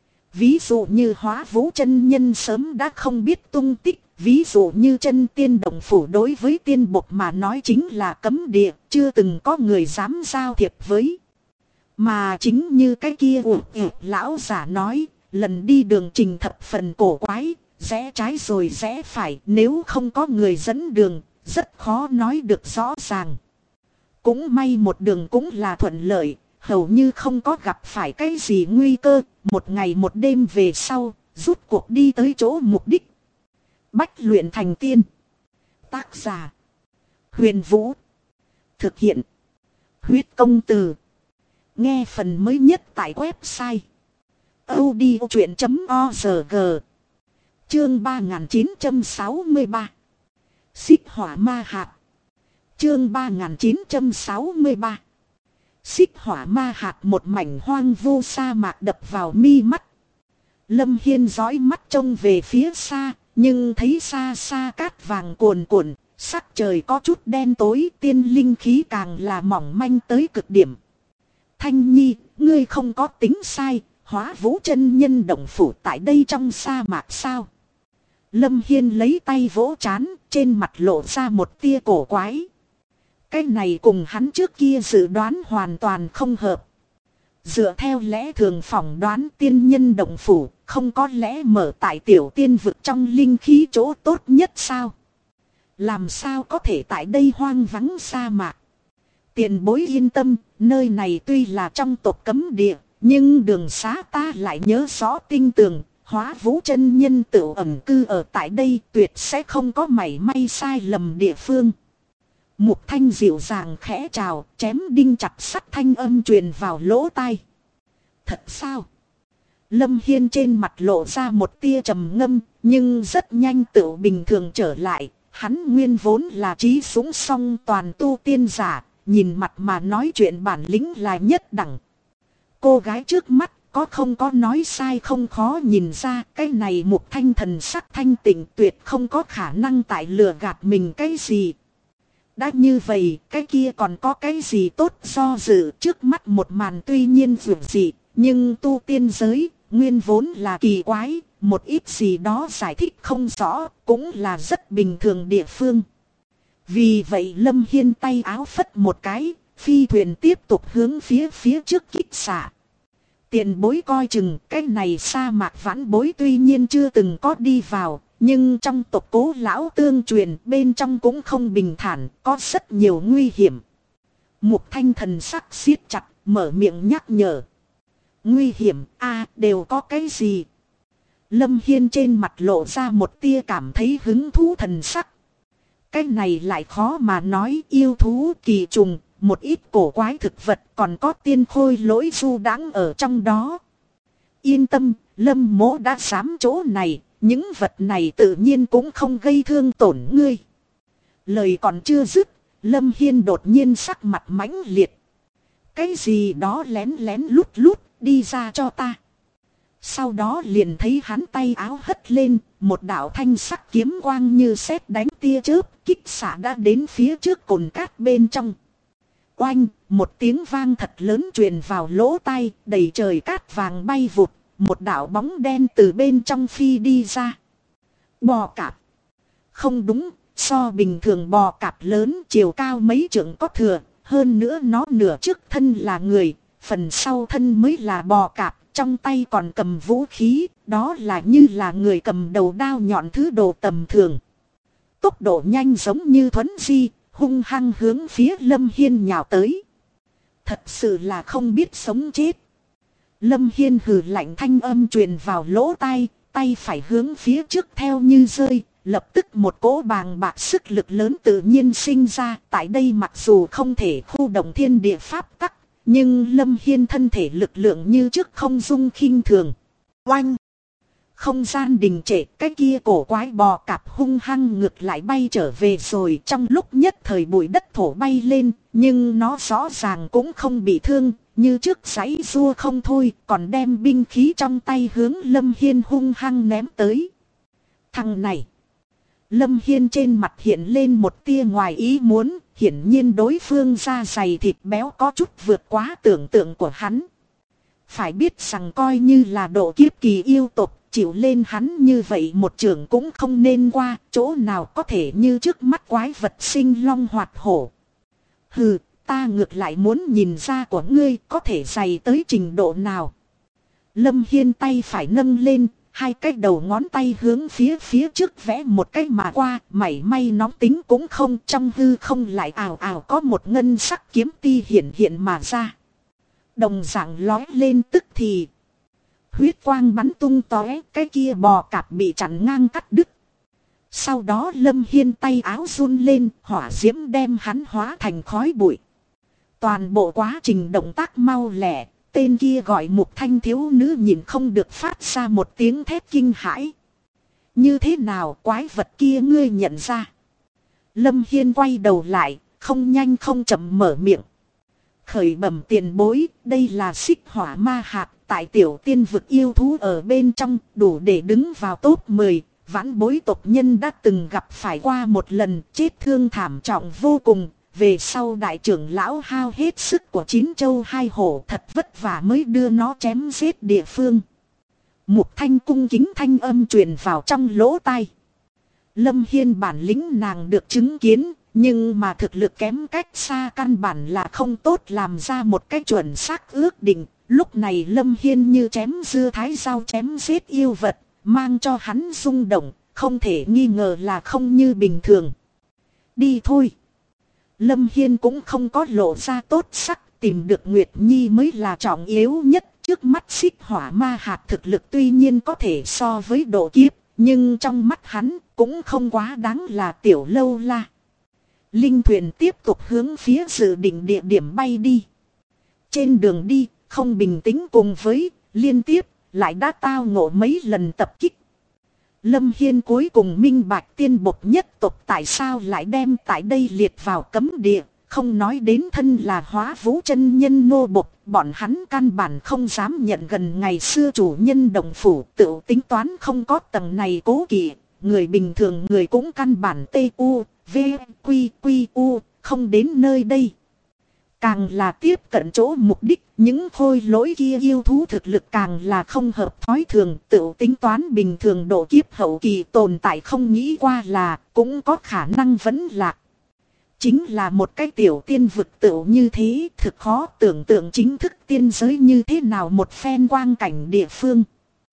Ví dụ như Hóa Vũ chân nhân sớm đã không biết tung tích. Ví dụ như chân tiên động phủ đối với tiên bộc mà nói chính là cấm địa, chưa từng có người dám giao thiệp với. Mà chính như cái kia lão giả nói, lần đi đường trình thập phần cổ quái, rẽ trái rồi rẽ phải, nếu không có người dẫn đường, rất khó nói được rõ ràng. Cũng may một đường cũng là thuận lợi, hầu như không có gặp phải cái gì nguy cơ, một ngày một đêm về sau, rút cuộc đi tới chỗ mục đích. Bách luyện thành tiên. Tác giả Huyền Vũ. Thực hiện Huyết Công Từ. Nghe phần mới nhất tại website audiochuyện.org. Chương 3963. Xích hỏa ma hạt. Chương 3963. Xích hỏa ma hạt, một mảnh hoang vu sa mạc đập vào mi mắt. Lâm Hiên dõi mắt trông về phía xa, nhưng thấy xa xa cát vàng cuồn cuộn, sắc trời có chút đen tối, tiên linh khí càng là mỏng manh tới cực điểm. Thanh Nhi, ngươi không có tính sai, Hóa Vũ chân nhân động phủ tại đây trong sa mạc sao? Lâm Hiên lấy tay vỗ trán, trên mặt lộ ra một tia cổ quái. Cái này cùng hắn trước kia dự đoán hoàn toàn không hợp. Dựa theo lẽ thường phỏng đoán tiên nhân động phủ, không có lẽ mở tại tiểu tiên vực trong linh khí chỗ tốt nhất sao? Làm sao có thể tại đây hoang vắng sa mạc? Tiền bối yên tâm, nơi này tuy là trong tộc cấm địa, nhưng đường xá ta lại nhớ rõ tinh tường, Hóa Vũ chân nhân tự ẩn cư ở tại đây, tuyệt sẽ không có mảy may sai lầm địa phương. Mục Thanh dịu dàng khẽ chào, chém đinh chặt sắt thanh âm truyền vào lỗ tai. Thật sao? Lâm Hiên trên mặt lộ ra một tia trầm ngâm, nhưng rất nhanh tự bình thường trở lại, hắn nguyên vốn là trí dũng song toàn tu tiên giả, nhìn mặt mà nói chuyện bản lĩnh là nhất đẳng. Cô gái trước mắt có không có nói sai không khó nhìn ra, cái này Mục Thanh thần sắc thanh tịnh tuyệt không có khả năng tại lừa gạt mình cái gì. Đã như vậy, cái kia còn có cái gì tốt do dự, trước mắt một màn tuy nhiên vượt dị, nhưng tu tiên giới, nguyên vốn là kỳ quái, một ít gì đó giải thích không rõ, cũng là rất bình thường địa phương. Vì vậy Lâm Hiên tay áo phất một cái, phi thuyền tiếp tục hướng phía trước kích xạ. Tiền bối coi chừng, cái này sa mạc vãn bối tuy nhiên chưa từng có đi vào, nhưng trong tộc Cố lão tương truyền bên trong cũng không bình thản, có rất nhiều nguy hiểm. Mục Thanh thần sắc siết chặt, mở miệng nhắc nhở. Nguy hiểm đều có cái gì? Lâm Hiên trên mặt lộ ra một tia cảm thấy hứng thú thần sắc. Cái này lại khó mà nói, yêu thú, kỳ trùng, một ít cổ quái thực vật, còn có tiên khôi lỗi du đãng ở trong đó. Yên tâm, Lâm mỗ đã dám chỗ này, những vật này tự nhiên cũng không gây thương tổn ngươi. Lời còn chưa dứt, Lâm Hiên đột nhiên sắc mặt mãnh liệt. Cái gì đó lén lén lút lút, đi ra cho ta. Sau đó liền thấy hắn tay áo hất lên, một đạo thanh sắc kiếm quang như sét đánh tia chớp, kích xạ đã đến phía trước cồn cát bên trong. Oanh, một tiếng vang thật lớn truyền vào lỗ tai, đầy trời cát vàng bay vụt, một đạo bóng đen từ bên trong phi đi ra. Bò cạp. Không đúng, so bình thường bò cạp lớn chiều cao mấy trượng có thừa, hơn nữa nó nửa trước thân là người, phần sau thân mới là bò cạp, trong tay còn cầm vũ khí, đó là như là người cầm đầu đao nhọn thứ đồ tầm thường. Tốc độ nhanh giống như thuấn di, hung hăng hướng phía Lâm Hiên nhào tới. Thật sự là không biết sống chết. Lâm Hiên hừ lạnh thanh âm truyền vào lỗ tai, tay phải hướng phía trước theo như rơi, lập tức một cỗ bàng bạc sức lực lớn tự nhiên sinh ra. Tại đây mặc dù không thể khu động thiên địa pháp tắc, nhưng Lâm Hiên thân thể lực lượng như trước không dung khinh thường. Oanh! Không gian đình trệ, cái kia cổ quái bò cạp hung hăng ngược lại bay trở về rồi, trong lúc nhất thời bụi đất thổ bay lên, nhưng nó rõ ràng cũng không bị thương, như trước giãy giụa không thôi, còn đem binh khí trong tay hướng Lâm Hiên hung hăng ném tới. Thằng này! Lâm Hiên trên mặt hiện lên một tia ngoài ý muốn, hiển nhiên đối phương da dày thịt béo có chút vượt quá tưởng tượng của hắn. Phải biết rằng coi như là độ kiếp kỳ yêu tộc, chịu lên hắn như vậy một trường cũng không nên qua, chỗ nào có thể như trước mắt quái vật sinh long hoạt hổ. Hừ, ta ngược lại muốn nhìn ra của ngươi có thể dày tới trình độ nào. Lâm Hiên tay phải nâng lên, hai cái đầu ngón tay hướng phía trước vẽ một cái mà qua, mảy may nóng tính cũng không, trong hư không lại ào ào có một ngân sắc kiếm ti hiện mà ra. Đồng dạng lói lên tức thì huyết quang bắn tung tóe, cái kia bò cạp bị chặn ngang cắt đứt. Sau đó Lâm Hiên tay áo run lên, hỏa diễm đem hắn hóa thành khói bụi. Toàn bộ quá trình động tác mau lẹ, tên kia gọi Mục Thanh thiếu nữ nhìn không được phát ra một tiếng thét kinh hãi. Như thế nào quái vật kia ngươi nhận ra? Lâm Hiên quay đầu lại, không nhanh không chậm mở miệng. Khởi bẩm tiền bối, đây là xích hỏa ma hạt, tại tiểu tiên vực yêu thú ở bên trong, đủ để đứng vào top 10, vãn bối tộc nhân đã từng gặp phải qua một lần, chết thương thảm trọng vô cùng, về sau đại trưởng lão hao hết sức của 9 châu 2 hổ, thật vất vả mới đưa nó chém giết địa phương. Mục Thanh cung kính thanh âm truyền vào trong lỗ tai. Lâm Hiên bản lĩnh nàng được chứng kiến, nhưng mà thực lực kém cách xa, căn bản là không tốt làm ra một cách chuẩn xác ước định. Lúc này Lâm Hiên như chém dưa thái rau chém giết yêu vật, mang cho hắn rung động, không thể nghi ngờ là không như bình thường. Đi thôi. Lâm Hiên cũng không có lộ ra tốt sắc, tìm được Nguyệt Nhi mới là trọng yếu nhất. Trước mắt xích hỏa ma hạt thực lực tuy nhiên có thể so với độ kiếp, nhưng trong mắt hắn cũng không quá đáng là tiểu lâu la. Linh thuyền tiếp tục hướng phía dự định địa điểm bay đi. Trên đường đi, không bình tĩnh cùng với liên tiếp, lại đã tao ngộ mấy lần tập kích. Lâm Hiên cuối cùng minh bạch tiên bộc nhất tộc tại sao lại đem tại đây liệt vào cấm địa. Không nói đến thân là Hóa Vũ chân nhân nô bộc, bọn hắn căn bản không dám nhận gần ngày xưa chủ nhân động phủ, tự tính toán không có tầng này cố kỵ. Người bình thường người cũng căn bản tu, u, không đến nơi đây. Càng là tiếp cận chỗ mục đích, những khôi lỗi kia yêu thú thực lực càng là không hợp thói thường, tự tính toán bình thường độ kiếp hậu kỳ tồn tại không nghĩ qua là cũng có khả năng vẫn lạc. Chính là một cái tiểu tiên vực tựu như thế, thực khó tưởng tượng chính thức tiên giới như thế nào một phen quang cảnh địa phương.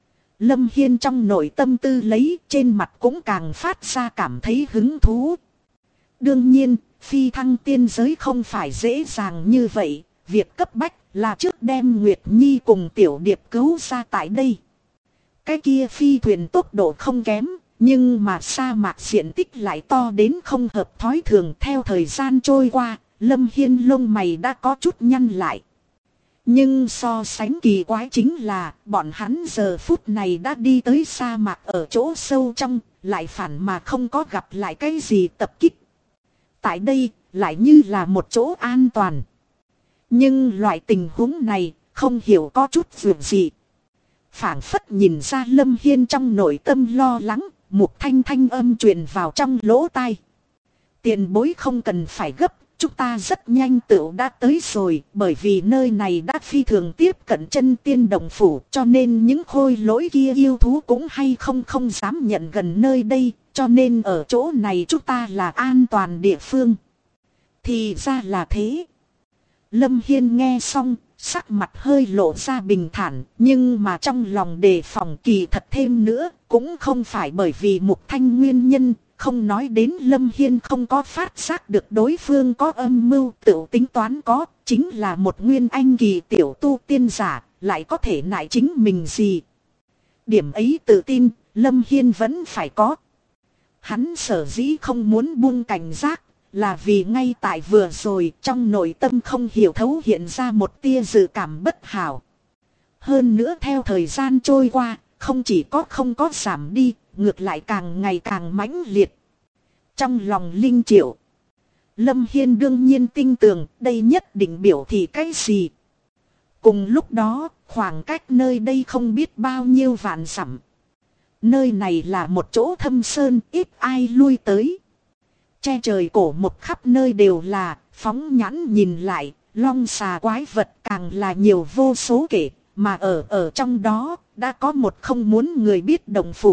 Lâm Hiên trong nội tâm tư lấy, trên mặt cũng càng phát ra cảm thấy hứng thú. Đương nhiên, phi thăng tiên giới không phải dễ dàng như vậy, việc cấp bách là trước đem Nguyệt Nhi cùng Tiểu Điệp cứu ra tại đây. Cái kia phi thuyền tốc độ không kém, nhưng mà sa mạc diện tích lại to đến không hợp thói thường. Theo thời gian trôi qua, Lâm Hiên lông mày đã có chút nhăn lại. Nhưng so sánh kỳ quái chính là bọn hắn giờ phút này đã đi tới sa mạc ở chỗ sâu trong, lại phản mà không có gặp lại cái gì tập kích. Tại đây lại như là một chỗ an toàn. Nhưng loại tình huống này không hiểu có chút vượt gì. Phảng phất nhìn ra Lâm Hiên trong nội tâm lo lắng, một thanh âm truyền vào trong lỗ tai. Tiền bối không cần phải gấp, chúng ta rất nhanh tựu đã tới rồi, bởi vì nơi này đã phi thường tiếp cận chân tiên đồng phủ, cho nên những khôi lỗi kia yêu thú cũng hay không dám nhận gần nơi đây, cho nên ở chỗ này chúng ta là an toàn địa phương. Thì ra là thế. Lâm Hiên nghe xong, sắc mặt hơi lộ ra bình thản, nhưng mà trong lòng đề phòng kỳ thật thêm nữa, cũng không phải bởi vì mục thanh nguyên nhân, không nói đến Lâm Hiên không có phát giác được đối phương có âm mưu tự tính toán có, chính là một nguyên anh kỳ tiểu tu tiên giả, lại có thể nại chính mình gì. Điểm ấy tự tin, Lâm Hiên vẫn phải có. Hắn sở dĩ không muốn buông cảnh giác, là vì ngay tại vừa rồi trong nội tâm không hiểu thấu hiện ra một tia dự cảm bất hảo. Hơn nữa theo thời gian trôi qua, không chỉ có không có giảm đi, ngược lại càng ngày càng mãnh liệt. Trong lòng Linh Triệu, Lâm Hiên đương nhiên tin tưởng đây nhất định biểu thị cái gì. Cùng lúc đó, khoảng cách nơi đây không biết bao nhiêu vạn dặm. Nơi này là một chỗ thâm sơn, ít ai lui tới. Che trời cổ một khắp nơi đều là, phóng nhãn nhìn lại, long xà quái vật càng là nhiều vô số kể, mà ở trong đó, đã có một không muốn người biết đồng phủ.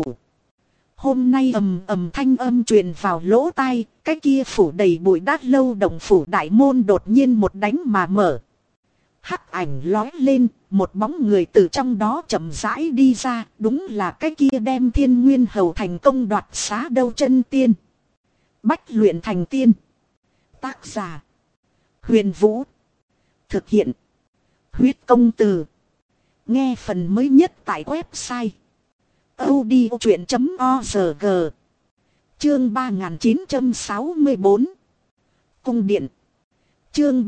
Hôm nay ầm thanh âm truyền vào lỗ tai, cái kia phủ đầy bụi đát lâu đồng phủ đại môn đột nhiên một đánh mà mở. Hắc ảnh lói lên, một bóng người từ trong đó chậm rãi đi ra, đúng là cái kia đem Thiên Nguyên Hầu thành công đoạt xá đâu chân tiên. Bách luyện thành tiên. Tác giả Huyền Vũ. Thực hiện Huyết Công Từ. Nghe phần mới nhất tại website audiochuyện.org. Chương 3964. Cung điện. Chương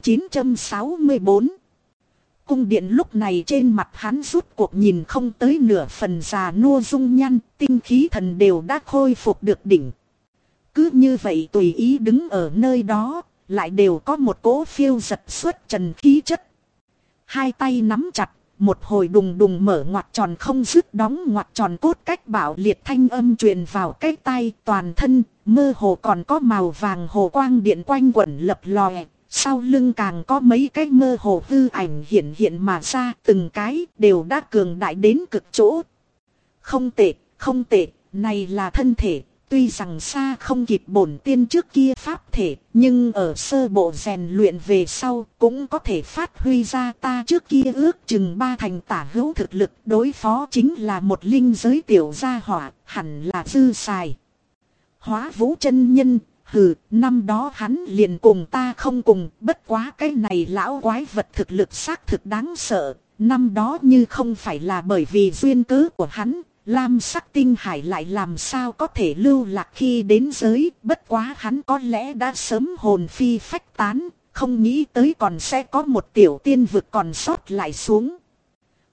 3964. Cung điện lúc này trên mặt hắn rút cuộc nhìn không tới nửa phần già nua dung nhăn, tinh khí thần đều đã khôi phục được đỉnh. Cứ như vậy tùy ý đứng ở nơi đó, lại đều có một cỗ phiêu giật xuất trần khí chất. Hai tay nắm chặt, một hồi đùng đùng mở ngoặt tròn không dứt đóng ngoặt tròn cốt cách bảo liệt thanh âm truyền vào cái tai, toàn thân, mơ hồ còn có màu vàng hồ quang điện quanh quẩn lập lòe. Sau lưng càng có mấy cái mơ hồ hư ảnh hiện mà ra, từng cái đều đã cường đại đến cực chỗ. Không tệ, không tệ, này là thân thể, tuy rằng xa không kịp bổn tiên trước kia pháp thể, nhưng ở sơ bộ rèn luyện về sau cũng có thể phát huy ra ta trước kia ước chừng 3 thành tả hữu thực lực, đối phó chính là một linh giới tiểu gia hỏa, hẳn là dư xài. Hóa Vũ chân nhân. Hừ, năm đó hắn liền cùng ta không cùng, bất quá cái này lão quái vật thực lực xác thực đáng sợ. Năm đó như không phải là bởi vì duyên cớ của hắn, lam sắc tinh hải lại làm sao có thể lưu lạc khi đến giới. Bất quá hắn có lẽ đã sớm hồn phi phách tán, không nghĩ tới còn sẽ có một tiểu tiên vực còn sót lại xuống.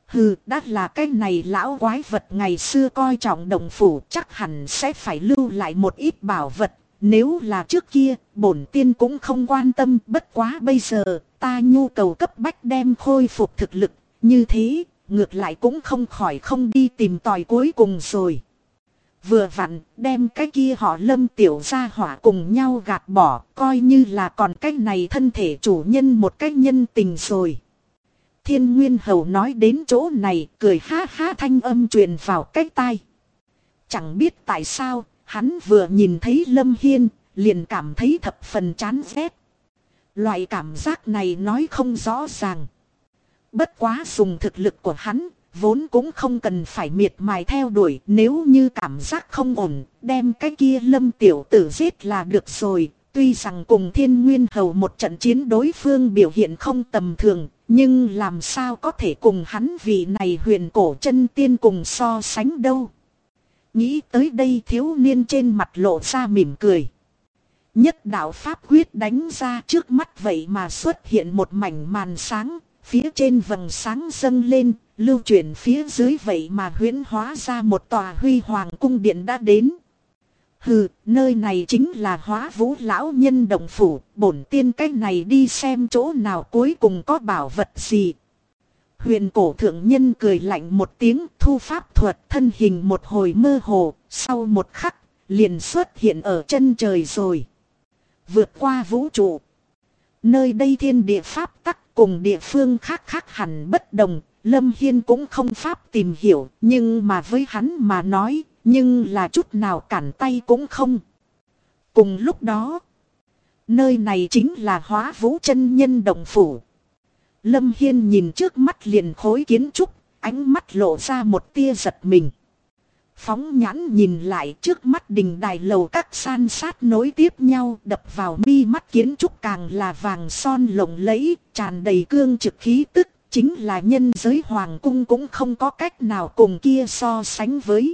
Hừ, đã là cái này lão quái vật ngày xưa coi trọng đồng phủ, chắc hẳn sẽ phải lưu lại một ít bảo vật. Nếu là trước kia, bổn tiên cũng không quan tâm, bất quá bây giờ, ta nhu cầu cấp bách đem khôi phục thực lực, như thế, ngược lại cũng không khỏi không đi tìm tòi cuối cùng rồi. Vừa vặn, đem cái kia họ Lâm tiểu gia hỏa cùng nhau gạt bỏ, coi như là còn cái này thân thể chủ nhân một cái nhân tình rồi. Thiên Nguyên Hầu nói đến chỗ này, cười ha ha, thanh âm truyền vào cái tai. Chẳng biết tại sao, hắn vừa nhìn thấy Lâm Hiên, liền cảm thấy thập phần chán ghét. Loại cảm giác này nói không rõ ràng. Bất quá dùng thực lực của hắn, vốn cũng không cần phải miệt mài theo đuổi. Nếu như cảm giác không ổn, đem cái kia Lâm tiểu tử giết là được rồi. Tuy rằng cùng Thiên Nguyên Hầu một trận chiến đối phương biểu hiện không tầm thường, nhưng làm sao có thể cùng hắn vị này huyền cổ chân tiên cùng so sánh đâu. Nghĩ tới đây, thiếu niên trên mặt lộ ra mỉm cười. Nhất đạo pháp quyết đánh ra, trước mắt vậy mà xuất hiện một mảnh màn sáng, phía trên vầng sáng dâng lên, lưu chuyển phía dưới vậy mà huyễn hóa ra một tòa huy hoàng cung điện đã đến. Hừ, nơi này chính là Hóa Vũ lão nhân động phủ, bổn tiên cách này đi xem chỗ nào cuối cùng có bảo vật gì. Huyền cổ thượng nhân cười lạnh một tiếng, thu pháp thuật, thân hình một hồi mơ hồ, sau một khắc, liền xuất hiện ở chân trời rồi. Vượt qua vũ trụ. Nơi đây thiên địa pháp tắc cùng địa phương khác khác hẳn bất đồng, Lâm Hiên cũng không pháp tìm hiểu, nhưng mà với hắn mà nói, nhưng là chút nào cản tay cũng không. Cùng lúc đó, nơi này chính là Hóa Vũ chân nhân động phủ. Lâm Hiên nhìn trước mắt liền khối kiến trúc, ánh mắt lộ ra một tia giật mình. Phóng nhãn nhìn lại, trước mắt đình đài lầu các san sát nối tiếp nhau, đập vào mi mắt kiến trúc càng là vàng son lộng lẫy, tràn đầy cương trực khí tức, chính là nhân giới hoàng cung cũng không có cách nào cùng kia so sánh với.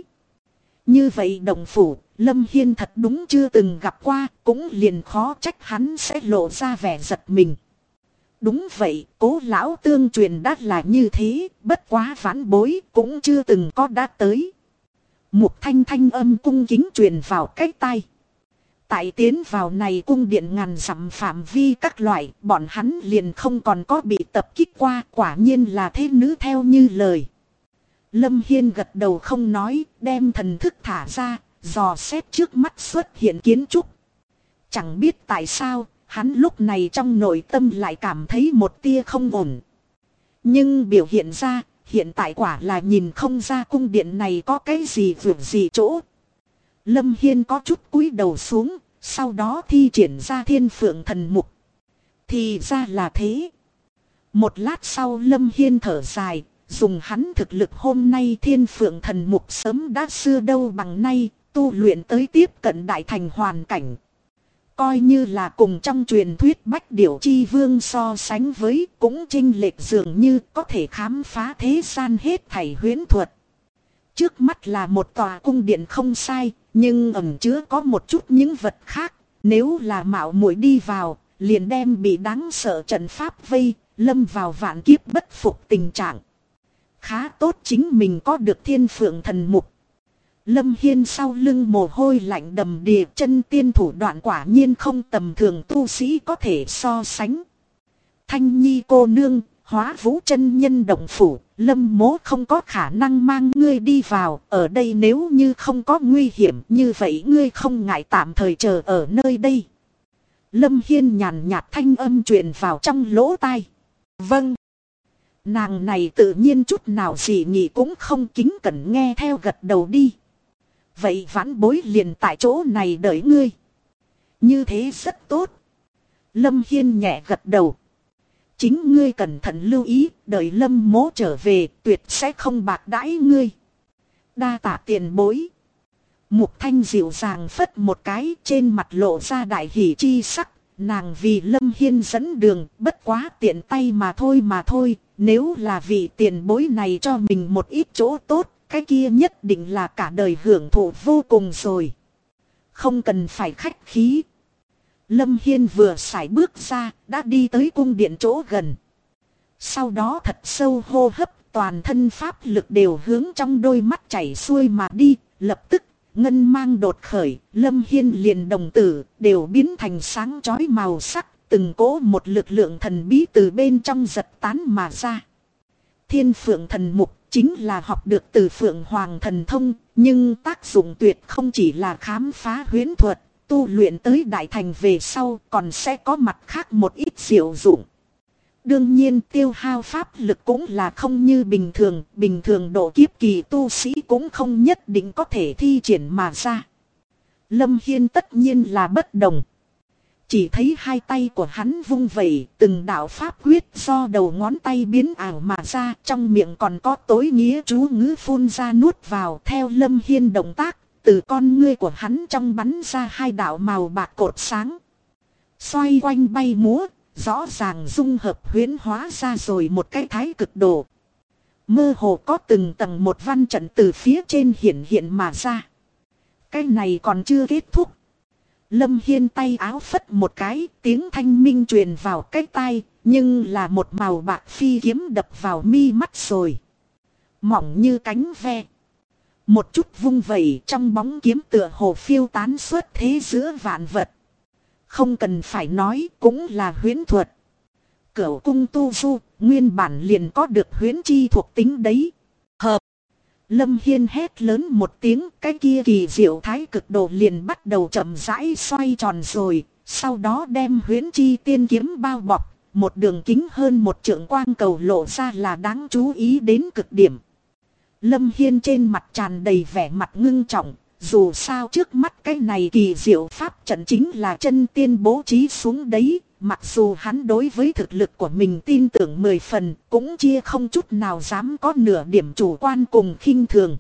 Như vậy động phủ, Lâm Hiên thật đúng chưa từng gặp qua, cũng liền khó trách hắn sẽ lộ ra vẻ giật mình. Đúng vậy, Cố lão tương truyền đã là như thế, bất quá vãn bối cũng chưa từng có đã tới. Mục thanh thanh âm cung kính truyền vào cái tai. Tại tiến vào này cung điện ngàn dặm phạm vi các loại, bọn hắn liền không còn có bị tập kích qua, quả nhiên là thế nữ theo như lời. Lâm Hiên gật đầu không nói, đem thần thức thả ra, dò xét trước mắt xuất hiện kiến trúc. Chẳng biết tại sao, hắn lúc này trong nội tâm lại cảm thấy một tia không ổn. Nhưng biểu hiện ra, hiện tại quả là nhìn không ra cung điện này có cái gì vượt gì chỗ. Lâm Hiên có chút cúi đầu xuống, sau đó thi triển ra Thiên Phượng Thần Mục. Thì ra là thế. Một lát sau Lâm Hiên thở dài, dùng hắn thực lực hôm nay Thiên Phượng Thần Mục sớm đã xưa đâu bằng nay, tu luyện tới tiếp cận đại thành hoàn cảnh. Coi như là cùng trong truyền thuyết Bách Điểu Chi Vương so sánh với, cũng chênh lệch dường như có thể khám phá thế gian hết thảy huyễn thuật. Trước mắt là một tòa cung điện không sai, nhưng ẩn chứa có một chút những vật khác. Nếu là mạo muội đi vào, liền đem bị đáng sợ trận pháp vây, lâm vào vạn kiếp bất phục tình trạng. Khá tốt chính mình có được Thiên Phượng Thần Mục. Lâm Hiên sau lưng mồ hôi lạnh đầm đìa, chân tiên thủ đoạn quả nhiên không tầm thường tu sĩ có thể so sánh. Thanh Nhi cô nương, Hóa Vũ chân nhân động phủ, Lâm mố không có khả năng mang ngươi đi vào, ở đây nếu như không có nguy hiểm như vậy ngươi không ngại tạm thời chờ ở nơi đây. Lâm Hiên nhàn nhạt thanh âm truyền vào trong lỗ tai. Vâng. Nàng này tự nhiên chút nào gì nhỉ cũng không, kính cẩn nghe theo gật đầu đi. Vậy vãn bối liền tại chỗ này đợi ngươi. Như thế rất tốt. Lâm Hiên nhẹ gật đầu. Chính ngươi cẩn thận lưu ý, đợi Lâm mố trở về tuyệt sẽ không bạc đãi ngươi. Đa tạ tiền bối. Mục Thanh dịu dàng phất một cái, trên mặt lộ ra đại hỉ chi sắc. Nàng vì Lâm Hiên dẫn đường, bất quá tiện tay mà thôi. Nếu là vì tiền bối này cho mình một ít chỗ tốt, cái kia nhất định là cả đời hưởng thụ vô cùng rồi. Không cần phải khách khí. Lâm Hiên vừa sải bước ra, đã đi tới cung điện chỗ gần. Sau đó thật sâu hô hấp, toàn thân pháp lực đều hướng trong đôi mắt chảy xuôi mà đi, lập tức ngân mang đột khởi, Lâm Hiên liền đồng tử đều biến thành sáng chói màu sắc, từng cỗ một lực lượng thần bí từ bên trong giật tán mà ra. Thiên Phượng Thần Mục chính là học được từ Phượng Hoàng Thần Thông, nhưng tác dụng tuyệt không chỉ là khám phá huyễn thuật, tu luyện tới đại thành về sau còn sẽ có mặt khác một ít diệu dụng. Đương nhiên tiêu hao pháp lực cũng là không như bình thường độ kiếp kỳ tu sĩ cũng không nhất định có thể thi triển mà ra. Lâm Hiên tất nhiên là bất đồng. Chỉ thấy hai tay của hắn vung vẩy, từng đạo pháp quyết do đầu ngón tay biến ảo mà ra, trong miệng còn có tối nghĩa chú ngữ phun ra nuốt vào. Theo Lâm Hiên động tác, từ con ngươi của hắn trong bắn ra hai đạo màu bạc cột sáng. Xoay quanh bay múa, rõ ràng dung hợp huyễn hóa ra rồi một cái thái cực đồ. Mơ hồ có từng tầng một văn trận từ phía trên hiện mà ra. Cái này còn chưa kết thúc. Lâm Hiên tay áo phất một cái, tiếng thanh minh truyền vào cái tai, nhưng là một màu bạc phi kiếm đập vào mi mắt rồi. Mỏng như cánh ve. Một chút vung vẩy, trong bóng kiếm tựa hồ phiêu tán suốt thế giữa vạn vật. Không cần phải nói, cũng là huyễn thuật. Cửu cung tu du, nguyên bản liền có được huyễn chi thuộc tính đấy. Hợp. Lâm Hiên hét lớn một tiếng, cái kia kỳ diệu thái cực đồ liền bắt đầu chậm rãi xoay tròn rồi. Sau đó đem huyễn chi tiên kiếm bao bọc, một đường kính hơn một trượng quang cầu lộ ra là đáng chú ý đến cực điểm. Lâm Hiên trên mặt tràn đầy vẻ mặt ngưng trọng. Dù sao trước mắt cái này kỳ diệu pháp trận chính là chân tiên bố trí xuống đấy. Mặc dù hắn đối với thực lực của mình tin tưởng 10 phần, cũng chia không chút nào dám có nửa điểm chủ quan cùng khinh thường.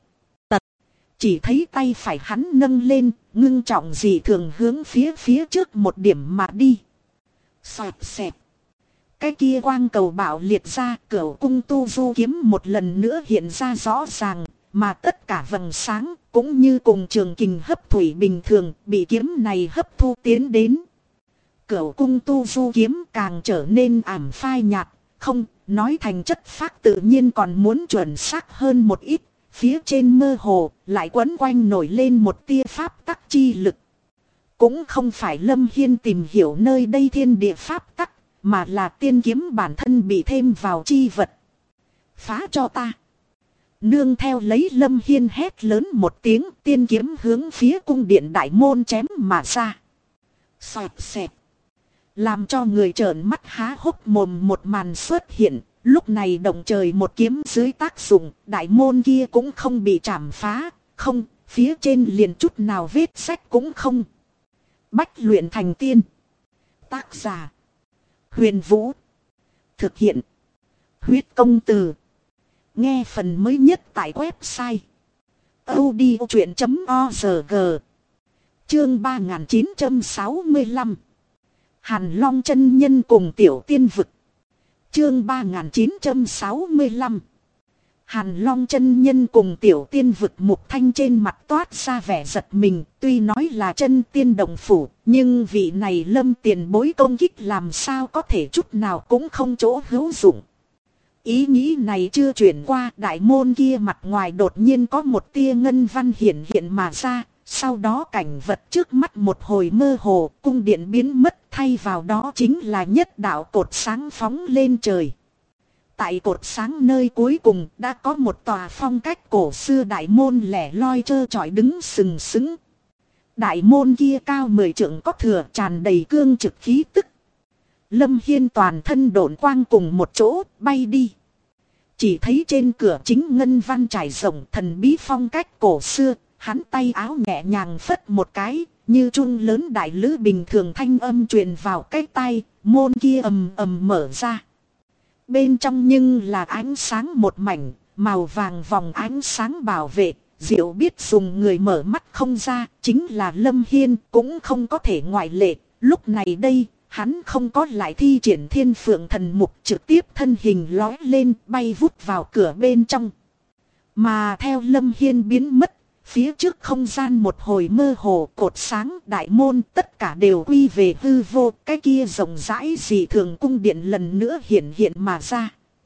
Chỉ thấy tay phải hắn nâng lên, ngưng trọng dị thường hướng phía trước một điểm mà đi. Xoẹt xẹt. Cái kia quang cầu bạo liệt ra, cửu cung tu du kiếm một lần nữa hiện ra rõ ràng. Mà tất cả vầng sáng cũng như cùng trường kình hấp thủy bình thường bị kiếm này hấp thu tiến đến. Cửu cung tu du kiếm càng trở nên ảm phai nhạt, không nói thành chất phác tự nhiên còn muốn chuẩn xác hơn một ít. Phía trên mơ hồ lại quấn quanh nổi lên một tia pháp tắc chi lực. Cũng không phải Lâm Hiên tìm hiểu nơi đây thiên địa pháp tắc, mà là tiên kiếm bản thân bị thêm vào chi vật. Phá cho ta. Nương theo lấy Lâm Hiên hét lớn một tiếng, tiên kiếm hướng phía cung điện đại môn chém mà ra. Xoẹt xẹt. Làm cho người trợn mắt há hốc mồm một màn xuất hiện. Lúc này động trời một kiếm dưới tác dụng, đại môn kia cũng không bị chảm phá. Không, phía trên liền chút nào vết sách cũng không. Bách luyện thành tiên. Tác giả: Huyền Vũ. Thực hiện: Huyết Công Từ. Nghe phần mới nhất tại website audiochuyện.org. Chương 3965. Hàn Long chân nhân cùng tiểu tiên vực. Chương 3965. Hàn Long chân nhân cùng tiểu tiên vực. Mục Thanh trên mặt toát ra vẻ giật mình. Tuy nói là chân tiên đồng phủ, nhưng vị này Lâm tiền bối công kích làm sao có thể chút nào cũng không chỗ hữu dụng. Ý nghĩ này chưa chuyển qua, đại môn kia mặt ngoài đột nhiên có một tia ngân văn hiện mà ra. Sau đó cảnh vật trước mắt một hồi mơ hồ, cung điện biến mất, thay vào đó chính là nhất đạo cột sáng phóng lên trời. Tại cột sáng nơi cuối cùng đã có một tòa phong cách cổ xưa đại môn lẻ loi trơ trọi đứng sừng sững. Đại môn kia cao 10 trượng có thừa, tràn đầy cương trực khí tức. Lâm Hiên toàn thân độn quang cùng một chỗ bay đi. Chỉ thấy trên cửa chính ngân văn trải rộng, thần bí phong cách cổ xưa. Hắn tay áo nhẹ nhàng phất một cái, như chuông lớn đại lữ bình thường thanh âm truyền vào cái tai, môn kia ầm ầm mở ra. Bên trong nhưng là ánh sáng một mảnh, màu vàng vòng ánh sáng bảo vệ, diệu biết dùng người mở mắt không ra, chính là Lâm Hiên cũng không có thể ngoại lệ. Lúc này đây, hắn không có lại thi triển Thiên Phượng Thần Mục, trực tiếp thân hình lói lên bay vút vào cửa bên trong. Mà theo Lâm Hiên biến mất, phía trước không gian một hồi mơ hồ, cột sáng đại môn tất cả đều quy về hư vô. Cái kia rộng rãi dị thường cung điện lần nữa hiện mà ra.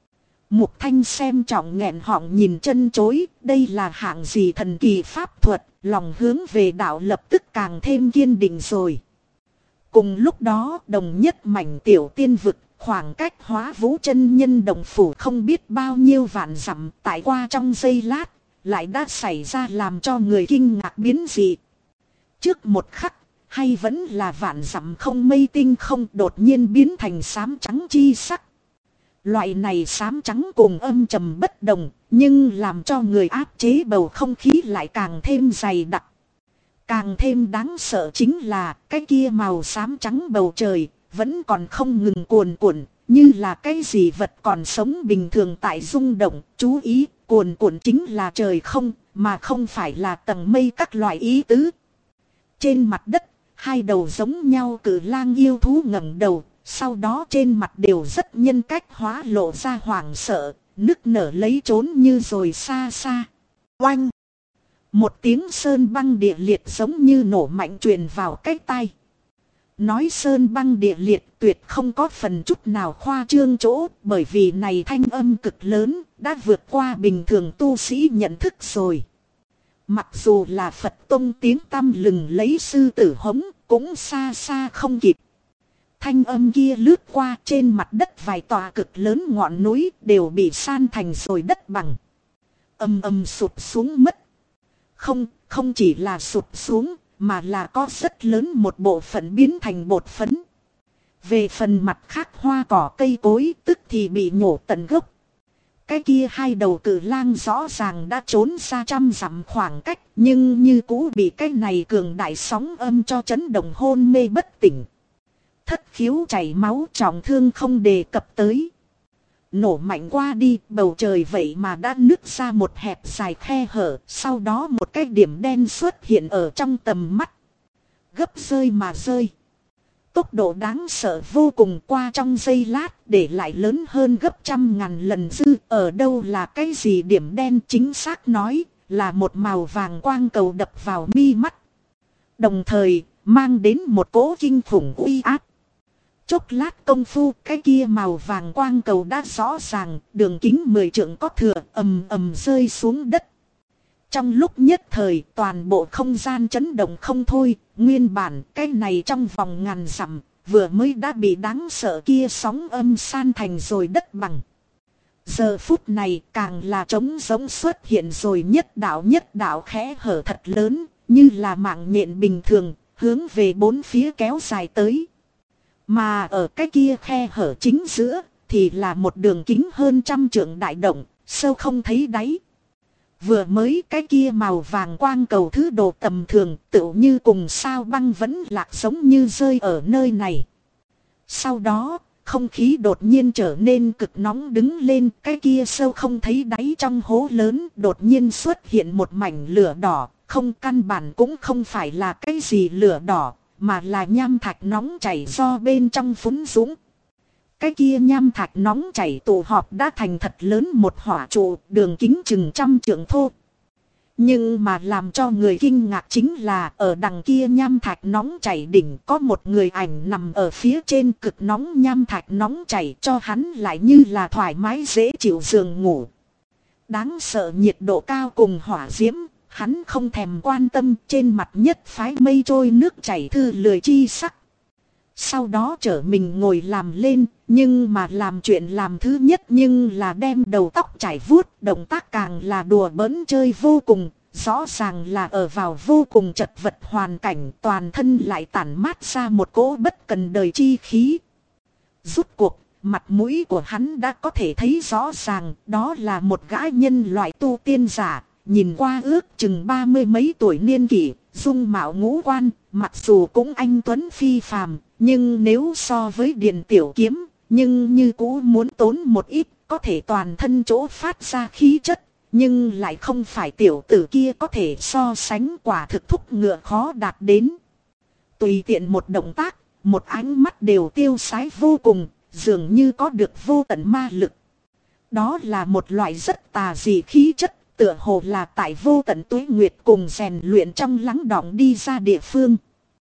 Mục Thanh xem trọng nghẹn họng nhìn chân chối, đây là hạng gì thần kỳ pháp thuật, lòng hướng về đạo lập tức càng thêm kiên định rồi. Cùng lúc đó đồng nhất mảnh tiểu tiên vực, khoảng cách Hóa Vũ chân nhân đồng phủ không biết bao nhiêu vạn dặm, tại qua trong giây lát, lại đã xảy ra làm cho người kinh ngạc biến dị. Trước một khắc, hay vẫn là vạn dặm không mây tinh không đột nhiên biến thành xám trắng chi sắc. Loại này xám trắng cùng âm trầm bất đồng, nhưng làm cho người áp chế bầu không khí lại càng thêm dày đặc. Càng thêm đáng sợ chính là cái kia màu xám trắng bầu trời, vẫn còn không ngừng cuồn cuộn, như là cái gì vật còn sống bình thường tại rung động. Chú ý, cuồn cuộn chính là trời không, mà không phải là tầng mây các loại ý tứ. Trên mặt đất, hai đầu giống nhau cự lang yêu thú ngẩng đầu, sau đó trên mặt đều rất nhân cách hóa lộ ra hoảng sợ, nức nở lấy trốn như rồi xa xa. Oanh! Một tiếng sơn băng địa liệt giống như nổ mạnh truyền vào cái tai. Nói sơn băng địa liệt tuyệt không có phần chút nào khoa trương chỗ, bởi vì này thanh âm cực lớn, đã vượt qua bình thường tu sĩ nhận thức rồi. Mặc dù là Phật tông tiếng tăm lừng lấy sư tử hống, cũng xa xa không kịp. Thanh âm kia lướt qua trên mặt đất vài tòa cực lớn ngọn núi đều bị san thành rồi đất bằng. Ầm ầm sụp xuống mất. Không chỉ là sụp xuống, mà là có rất lớn một bộ phận biến thành bột phấn. Về phần mặt khác hoa cỏ cây cối tức thì bị nhổ tận gốc. Cái kia hai đầu cự lang rõ ràng đã trốn xa trăm dặm khoảng cách, nhưng như cũ bị cái này cường đại sóng âm cho chấn động hôn mê bất tỉnh. Thất khiếu chảy máu trọng thương không đề cập tới. Nổ mạnh qua đi, bầu trời vậy mà đã nứt ra một hẹp dài khe hở, sau đó một cái điểm đen xuất hiện ở trong tầm mắt. Gấp rơi mà rơi. Tốc độ đáng sợ vô cùng, qua trong giây lát để lại lớn hơn gấp 100.000 lần dư. Ở đâu là cái gì điểm đen, chính xác nói là một màu vàng quang cầu đập vào mi mắt. Đồng thời mang đến một cỗ kinh khủng uy áp. Chốc lát công phu, cái kia màu vàng quang cầu đã rõ ràng, đường kính 10 trượng có thừa, ầm ầm rơi xuống đất. Trong lúc nhất thời, toàn bộ không gian chấn động không thôi, nguyên bản cái này trong vòng ngàn dặm, vừa mới đã bị đáng sợ kia sóng âm san thành rồi đất bằng. Giờ phút này càng là trống giống xuất hiện rồi nhất đạo khẽ hở thật lớn, như là mạng nhện bình thường, hướng về bốn phía kéo dài tới. Mà ở cái kia khe hở chính giữa, thì là một đường kính hơn 100 trượng đại động, sâu không thấy đáy. Vừa mới cái kia màu vàng quang cầu thứ đồ tầm thường, tựu như cùng sao băng vẫn lạc giống như rơi ở nơi này. Sau đó, không khí đột nhiên trở nên cực nóng đứng lên, cái kia sâu không thấy đáy trong hố lớn đột nhiên xuất hiện một mảnh lửa đỏ, không, căn bản cũng không phải là cái gì lửa đỏ, mà là nham thạch nóng chảy do bên trong phún dũng. Cái kia nham thạch nóng chảy tụ họp đã thành thật lớn một hỏa trụ, đường kính chừng 100 trượng thô. Nhưng mà làm cho người kinh ngạc chính là ở đằng kia nham thạch nóng chảy đỉnh có một người ảnh nằm ở phía trên, cực nóng nham thạch nóng chảy cho hắn lại như là thoải mái dễ chịu giường ngủ. Đáng sợ nhiệt độ cao cùng hỏa diễm, hắn không thèm quan tâm, trên mặt nhất phái mây trôi nước chảy thư lười chi sắc. Sau đó trở mình ngồi làm lên, nhưng mà làm chuyện làm thứ nhất nhưng là đem đầu tóc chải vuốt, động tác càng là đùa bỡn chơi vô cùng, rõ ràng là ở vào vô cùng chật vật hoàn cảnh, toàn thân lại tản mát ra một cỗ bất cần đời chi khí. Rút cuộc, mặt mũi của hắn đã có thể thấy rõ ràng, đó là một gã nhân loại tu tiên giả, nhìn qua ước chừng 30 mấy tuổi niên kỷ, dung mạo ngũ quan, mặc dù cũng anh tuấn phi phàm, nhưng nếu so với Điền Tiểu Kiếm, nhưng như cũ muốn tốn một ít, có thể toàn thân chỗ phát ra khí chất, nhưng lại không phải tiểu tử kia có thể so sánh, quả thực thúc ngựa khó đạt đến. Tùy tiện một động tác, một ánh mắt đều tiêu sái vô cùng, dường như có được vô tận ma lực. Đó là một loại rất tà dị khí chất, tựa hồ là tại vô tận tuế nguyệt cùng rèn luyện trong lắng đọng đi ra địa phương.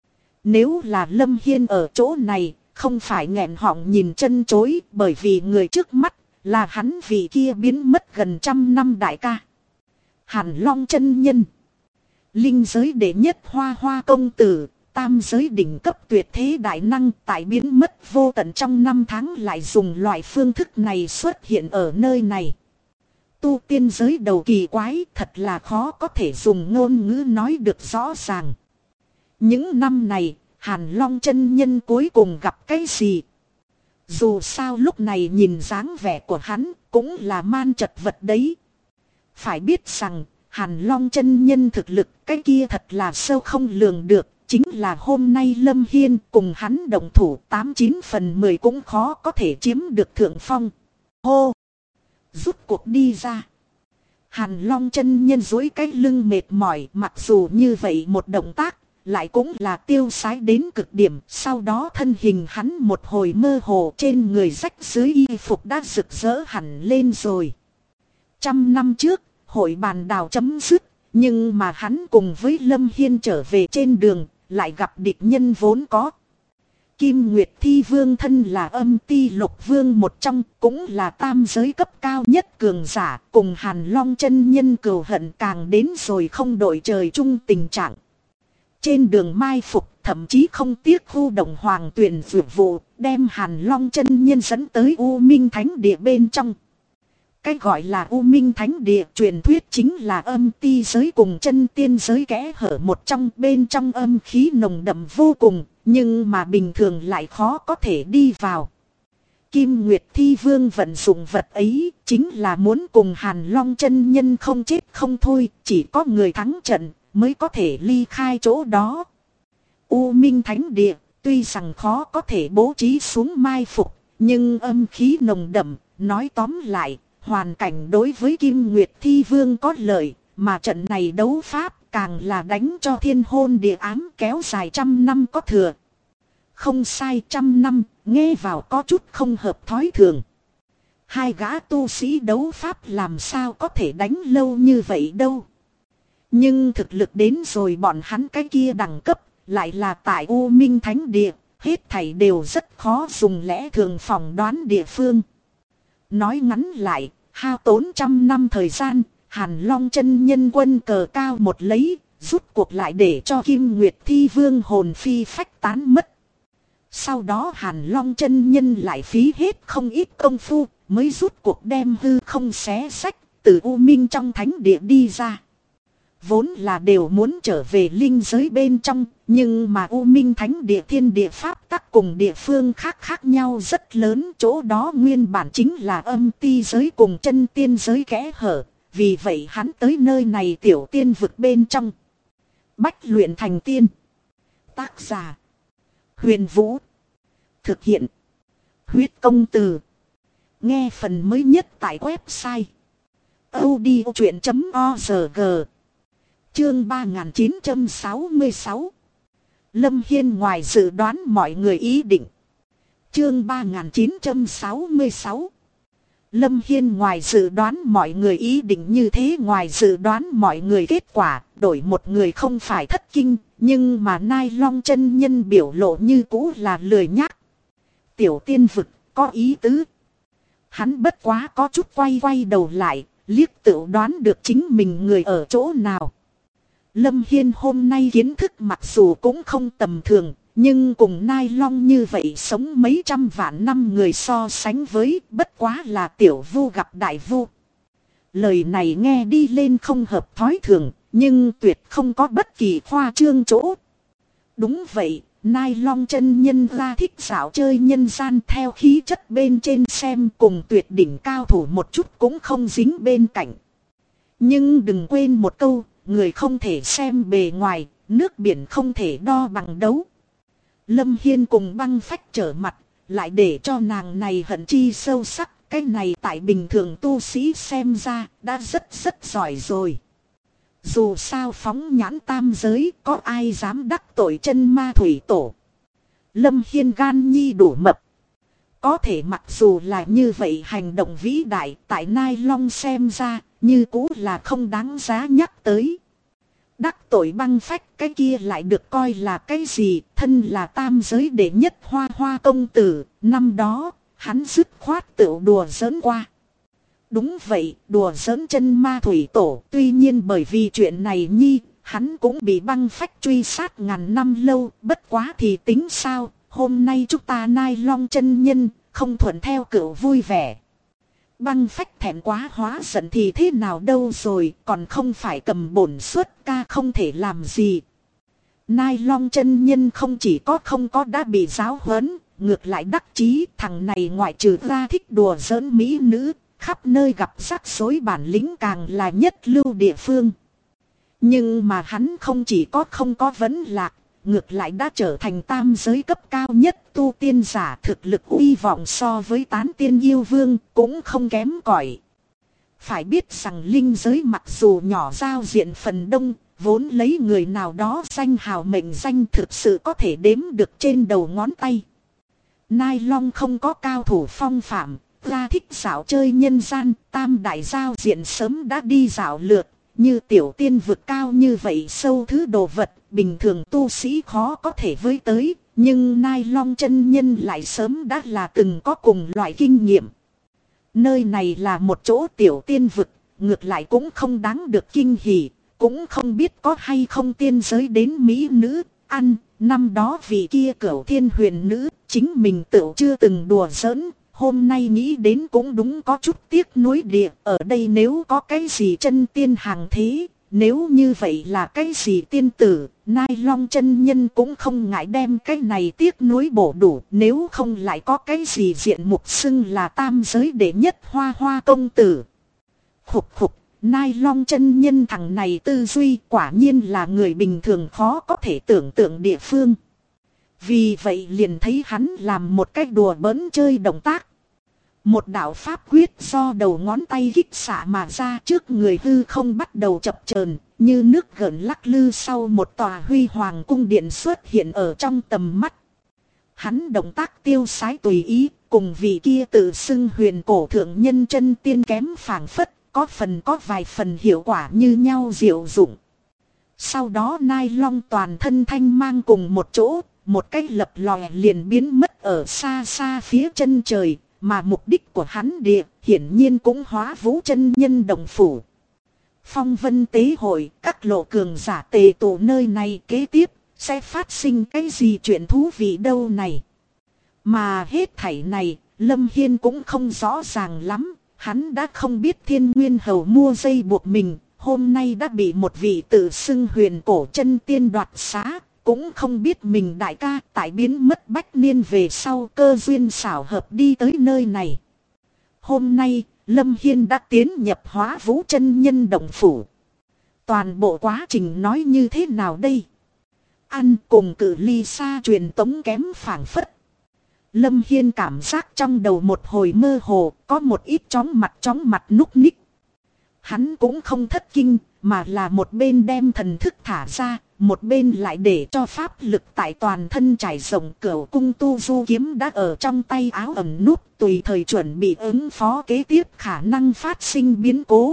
Nếu là Lâm Hiên ở chỗ này, không phải nghẹn họng nhìn chân chối, bởi vì người trước mắt Là hắn vị kia biến mất gần 100 năm đại ca. Hàn Long chân nhân. Linh giới đệ nhất hoa hoa công tử. Tam giới đỉnh cấp tuyệt thế đại năng tại biến mất vô tận trong 5 tháng lại dùng loại phương thức này xuất hiện ở nơi này. Tu tiên giới đầu kỳ quái thật là khó có thể dùng ngôn ngữ nói được rõ ràng. Những năm này, Hàn Long chân nhân cuối cùng gặp cái gì? Dù sao lúc này nhìn dáng vẻ của hắn cũng là man chật vật đấy. Phải biết rằng, Hàn Long chân nhân thực lực cái kia thật là sâu không lường được. Chính là hôm nay Lâm Hiên cùng hắn đồng thủ 89 phần 10 cũng khó có thể chiếm được thượng phong. Hô! Rút cuộc đi ra. Hàn Long chân nhân duỗi cái lưng mệt mỏi, mặc dù như vậy một động tác, lại cũng là tiêu sái đến cực điểm. Sau đó thân hình hắn một hồi mơ hồ, trên người rách dưới y phục đã rực rỡ hẳn lên rồi. 100 năm trước, hội bàn đào chấm dứt, nhưng mà hắn cùng với Lâm Hiên trở về trên đường, lại gặp địch nhân vốn có. Kim Nguyệt Thi Vương thân là Âm Ti Lục Vương một trong, cũng là tam giới cấp cao nhất cường giả, cùng Hàn Long chân nhân cừu hận càng đến rồi không đội trời chung tình trạng. Trên đường mai phục, thậm chí không tiếc khu động hoàng tuyển vượt vụ, đem Hàn Long chân nhân dẫn tới U Minh Thánh Địa bên trong. Cái gọi là U Minh Thánh Địa truyền thuyết chính là âm ti giới cùng chân tiên giới kẽ hở một trong, bên trong âm khí nồng đậm vô cùng, nhưng mà bình thường lại khó có thể đi vào. Kim Nguyệt Thi Vương vận dụng vật ấy chính là muốn cùng Hàn Long chân nhân không chết không thôi, chỉ có người thắng trận mới có thể ly khai chỗ đó. U Minh Thánh Địa tuy rằng khó có thể bố trí xuống mai phục, nhưng âm khí nồng đậm, nói tóm lại, hoàn cảnh đối với Kim Nguyệt Thi Vương có lợi, mà trận này đấu pháp càng là đánh cho thiên hôn địa ám kéo dài 100 năm có thừa. Không sai, 100 năm, nghe vào có chút không hợp thói thường. Hai gã tu sĩ đấu pháp làm sao có thể đánh lâu như vậy đâu. Nhưng thực lực đến rồi bọn hắn cái kia đẳng cấp, lại là tại U Minh Thánh Địa, hết thảy đều rất khó dùng lẽ thường phỏng đoán địa phương. Nói ngắn lại, hao tốn 100 năm thời gian, Hàn Long chân nhân quân cờ cao một lấy, rút cuộc lại để cho Kim Nguyệt Thi Vương hồn phi phách tán mất. Sau đó Hàn Long chân nhân lại phí hết không ít công phu, mới rút cuộc đem hư không xé xách, từ U Minh trong thánh địa đi ra. Vốn là đều muốn trở về linh giới bên trong, nhưng mà U Minh Thánh Địa thiên địa pháp tắc cùng địa phương khác khác nhau rất lớn, chỗ đó nguyên bản chính là âm ti giới cùng chân tiên giới kẽ hở, vì vậy hắn tới nơi này tiểu tiên vực bên trong. Bách luyện thành tiên. Tác giả: Huyền Vũ. Thực hiện: Huyết Công Từ. Nghe phần mới nhất tại website audiochuyện.org. Chương 3966. Lâm Hiên ngoài dự đoán mọi người ý định. Chương 3966. Lâm Hiên ngoài dự đoán mọi người ý định, như thế ngoài dự đoán mọi người kết quả, đổi một người không phải thất kinh, nhưng mà Nai Long chân nhân biểu lộ như cũ là lười nhác. Tiểu tiên vực, có ý tứ. Hắn bất quá có chút quay đầu lại, liếc tự đoán được chính mình người ở chỗ nào. Lâm Hiên hôm nay kiến thức mặc dù cũng không tầm thường, nhưng cùng Nai Long như vậy sống mấy trăm vạn năm người so sánh với, bất quá là tiểu vu gặp đại vu. Lời này nghe đi lên không hợp thói thường, nhưng tuyệt không có bất kỳ khoa trương chỗ. Đúng vậy, Nai Long chân nhân ra thích dạo chơi nhân gian, theo khí chất bên trên xem cùng tuyệt đỉnh cao thủ một chút cũng không dính bên cạnh. Nhưng đừng quên một câu, người không thể xem bề ngoài, nước biển không thể đo bằng đấu. Lâm Hiên cùng Băng Phách trở mặt, lại để cho nàng này hận chi sâu sắc. Cái này tại bình thường tu sĩ xem ra đã rất giỏi rồi. Dù sao phóng nhãn tam giới, có ai dám đắc tội chân ma thủy tổ. Lâm Hiên gan nhi đủ mập. Có thể mặc dù là như vậy, hành động vĩ đại tại Nai Long xem ra như cũ là không đáng giá nhắc tới. Đắc tội Băng Phách cái kia lại được coi là cái gì? Thân là tam giới đệ nhất hoa hoa công tử, năm đó hắn dứt khoát tựu đùa giỡn qua. Đúng vậy, đùa giỡn chân ma thủy tổ. Tuy nhiên bởi vì chuyện này nhi, hắn cũng bị băng phách truy sát ngàn năm lâu. Bất quá thì tính sao, hôm nay chúng ta Nai Long chân nhân, không thuận theo cửu vui vẻ. Băng phách thẹn quá hóa giận thì thế nào đâu rồi, còn không phải cầm bổn xuất ca không thể làm gì. Nai Long chân nhân không chỉ không có đã bị giáo huấn, ngược lại đắc chí. Thằng này ngoại trừ ra thích đùa giỡn mỹ nữ, khắp nơi gặp rắc rối bản lĩnh càng là nhất lưu địa phương. Nhưng mà hắn không chỉ không có vấn lạc, ngược lại đã trở thành tam giới cấp cao nhất tu tiên giả, thực lực uy vọng so với tán tiên yêu vương cũng không kém cỏi. Phải biết rằng linh giới mặc dù nhỏ giao diện phần đông, vốn lấy người nào đó danh hào mệnh danh thực sự có thể đếm được trên đầu ngón tay. Nai Long không có cao thủ phong phạm, ra thích dạo chơi nhân gian, tam đại giao diện sớm đã đi dạo lượt. Như tiểu tiên vực cao như vậy sâu thứ đồ vật, bình thường tu sĩ khó có thể với tới, nhưng Nai Long chân nhân lại sớm đã là từng có cùng loại kinh nghiệm. Nơi này là một chỗ tiểu tiên vực, ngược lại cũng không đáng được kinh hỉ, cũng không biết có hay không tiên giới đến mỹ nữ, ăn, năm đó vì kia cửu thiên huyền nữ, chính mình tự chưa từng đùa giỡn. Hôm nay nghĩ đến cũng đúng có chút tiếc nuối địa. Ở đây nếu có cái gì chân tiên hàng thế, nếu như vậy là cái gì tiên tử, Nai Long chân nhân cũng không ngại đem cái này tiếc nuối bổ đủ. Nếu không lại có cái gì diện mục xưng là tam giới đệ nhất hoa hoa công tử. Khục khục, Nai Long chân nhân thằng này tư duy quả nhiên là người bình thường khó có thể tưởng tượng địa phương. Vì vậy liền thấy hắn làm một cái đùa bỡn chơi động tác. Một đạo pháp quyết do đầu ngón tay kích xạ mà ra, trước người hư không bắt đầu chập chờn như nước gợn lắc lư, sau một tòa huy hoàng cung điện xuất hiện ở trong tầm mắt. Hắn động tác tiêu sái tùy ý, cùng vị kia tự xưng huyền cổ thượng nhân chân tiên kém phảng phất, có vài phần hiệu quả như nhau diệu dụng. Sau đó Nai Long toàn thân thanh mang cùng một chỗ, một cái lập lòe liền biến mất ở xa xa phía chân trời. Mà mục đích của hắn hiển nhiên cũng hóa vũ chân nhân đồng phủ. Phong vân tế hội, các lộ cường giả tề tụ nơi này, kế tiếp sẽ phát sinh cái gì chuyện thú vị đâu này. Mà hết thảy này, Lâm Hiên cũng không rõ ràng lắm. Hắn đã không biết Thiên Nguyên Hầu mua dây buộc mình, hôm nay đã bị một vị tự xưng huyền cổ chân tiên đoạt xá. Cũng không biết mình đại ca tại biến mất bách niên về sau cơ duyên xảo hợp đi tới nơi này. Hôm nay, Lâm Hiên đã tiến nhập hóa vũ chân nhân động phủ. Toàn bộ quá trình nói như thế nào đây? Ăn cùng cự ly xa truyền tống kém phảng phất. Lâm Hiên cảm giác trong đầu một hồi mơ hồ, có một ít chóng mặt núc ních. Hắn cũng không thất kinh, mà là một bên đem thần thức thả ra, một bên lại để cho pháp lực tại toàn thân trải rộng. Cửu cung tu du kiếm đã ở trong tay áo ẩn nút, tùy thời chuẩn bị ứng phó kế tiếp khả năng phát sinh biến cố.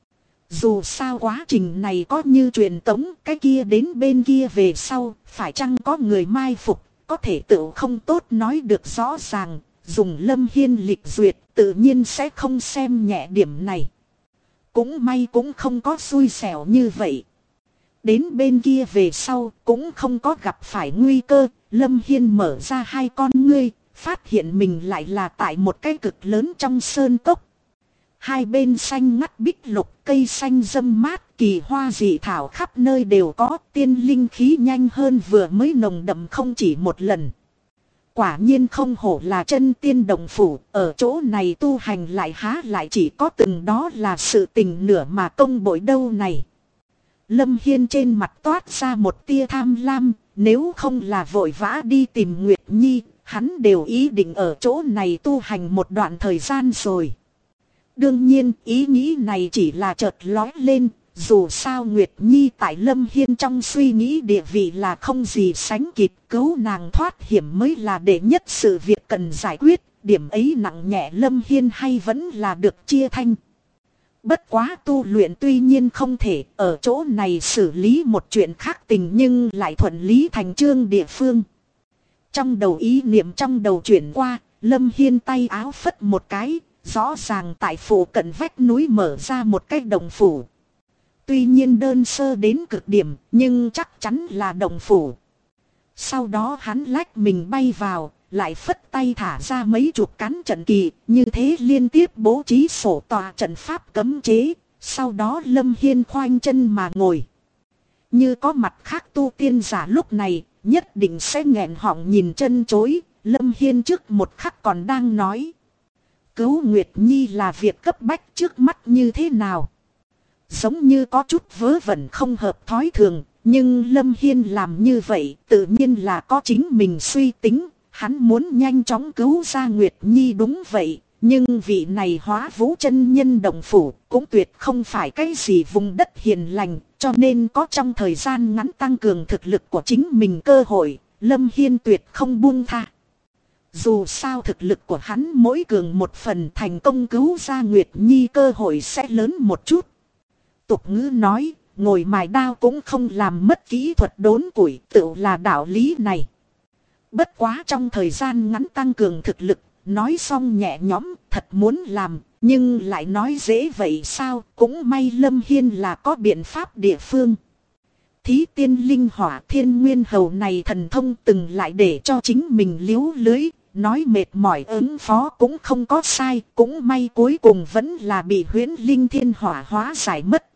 Dù sao quá trình này có như truyền tống, cái kia đến bên kia về sau, phải chăng có người mai phục, có thể tự không tốt nói được rõ ràng. Dùng Lâm Hiên lịch duyệt, tự nhiên sẽ không xem nhẹ điểm này. Cũng may cũng không có xui xẻo như vậy. Đến bên kia về sau cũng không có gặp phải nguy cơ. Lâm Hiên mở ra hai con ngươi, phát hiện mình lại là tại một cái cực lớn trong sơn cốc. Hai bên xanh ngắt bích lục, cây xanh râm mát, kỳ hoa dị thảo khắp nơi đều có, tiên linh khí nhanh hơn vừa mới nồng đậm không chỉ một lần. Quả nhiên không hổ là chân tiên đồng phủ, ở chỗ này tu hành lại há lại chỉ có từng đó là sự tình nửa mà công bội đâu này. Lâm Hiên trên mặt toát ra một tia tham lam, nếu không là vội vã đi tìm Nguyệt Nhi, hắn đều ý định ở chỗ này tu hành một đoạn thời gian rồi. Đương nhiên ý nghĩ này chỉ là chợt lói lên, dù sao Nguyệt Nhi tại Lâm Hiên trong suy nghĩ địa vị là không gì sánh kịp, cứu nàng thoát hiểm mới là đệ nhất sự việc cần giải quyết, điểm ấy nặng nhẹ Lâm Hiên hay vẫn là được chia thanh. Bất quá tu luyện tuy nhiên không thể ở chỗ này xử lý một chuyện khác tình nhưng lại thuận lý thành chương địa phương. Trong đầu ý niệm trong đầu chuyển qua, Lâm Hiên tay áo phất một cái, rõ ràng tại phủ cận vách núi mở ra một cái động phủ. Tuy nhiên đơn sơ đến cực điểm, nhưng chắc chắn là động phủ. Sau đó hắn lách mình bay vào, lại phất tay thả ra mấy chục cán trận kỳ, như thế liên tiếp bố trí sổ tòa trận pháp cấm chế. Sau đó Lâm Hiên khoanh chân mà ngồi. Như có mặt khác tu tiên giả lúc này, nhất định sẽ nghẹn họng nhìn chân chối. Lâm Hiên trước một khắc còn đang nói. Cứu Nguyệt Nhi là việc cấp bách trước mắt như thế nào? Giống như có chút vớ vẩn không hợp thói thường. Nhưng Lâm Hiên làm như vậy tự nhiên là có chính mình suy tính. Hắn muốn nhanh chóng cứu ra Nguyệt Nhi đúng vậy. Nhưng vị này Hóa Vũ chân nhân động phủ cũng tuyệt không phải cái gì vùng đất hiền lành. Cho nên có trong thời gian ngắn tăng cường thực lực của chính mình cơ hội, Lâm Hiên tuyệt không buông tha. Dù sao thực lực của hắn mỗi cường một phần, thành công cứu ra Nguyệt Nhi cơ hội sẽ lớn một chút. Tục ngữ nói, ngồi mài đao cũng không làm mất kỹ thuật đốn củi, tựu là đạo lý này. Bất quá trong thời gian ngắn tăng cường thực lực, nói xong nhẹ nhõm, thật muốn làm, nhưng lại nói dễ vậy sao? Cũng may Lâm Hiên là có biện pháp địa phương. Thí tiên linh hỏa thiên nguyên hầu này thần thông từng lại để cho chính mình liếu lưới, nói mệt mỏi ứng phó cũng không có sai, cũng may cuối cùng vẫn là bị huyễn linh thiên hỏa hóa giải mất.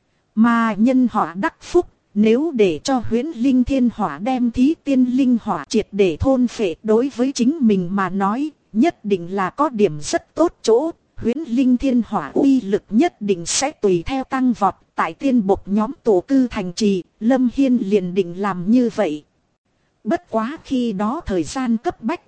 Mà nhân hỏa đắc phúc, nếu để cho huyễn linh thiên hỏa đem thí tiên linh hỏa triệt để thôn phệ, đối với chính mình mà nói, nhất định là có điểm rất tốt chỗ. Huyễn linh thiên hỏa uy lực nhất định sẽ tùy theo tăng vọt. Tại tiên bộc nhóm tổ cư thành trì, Lâm Hiên liền định làm như vậy. Bất quá khi đó thời gian cấp bách.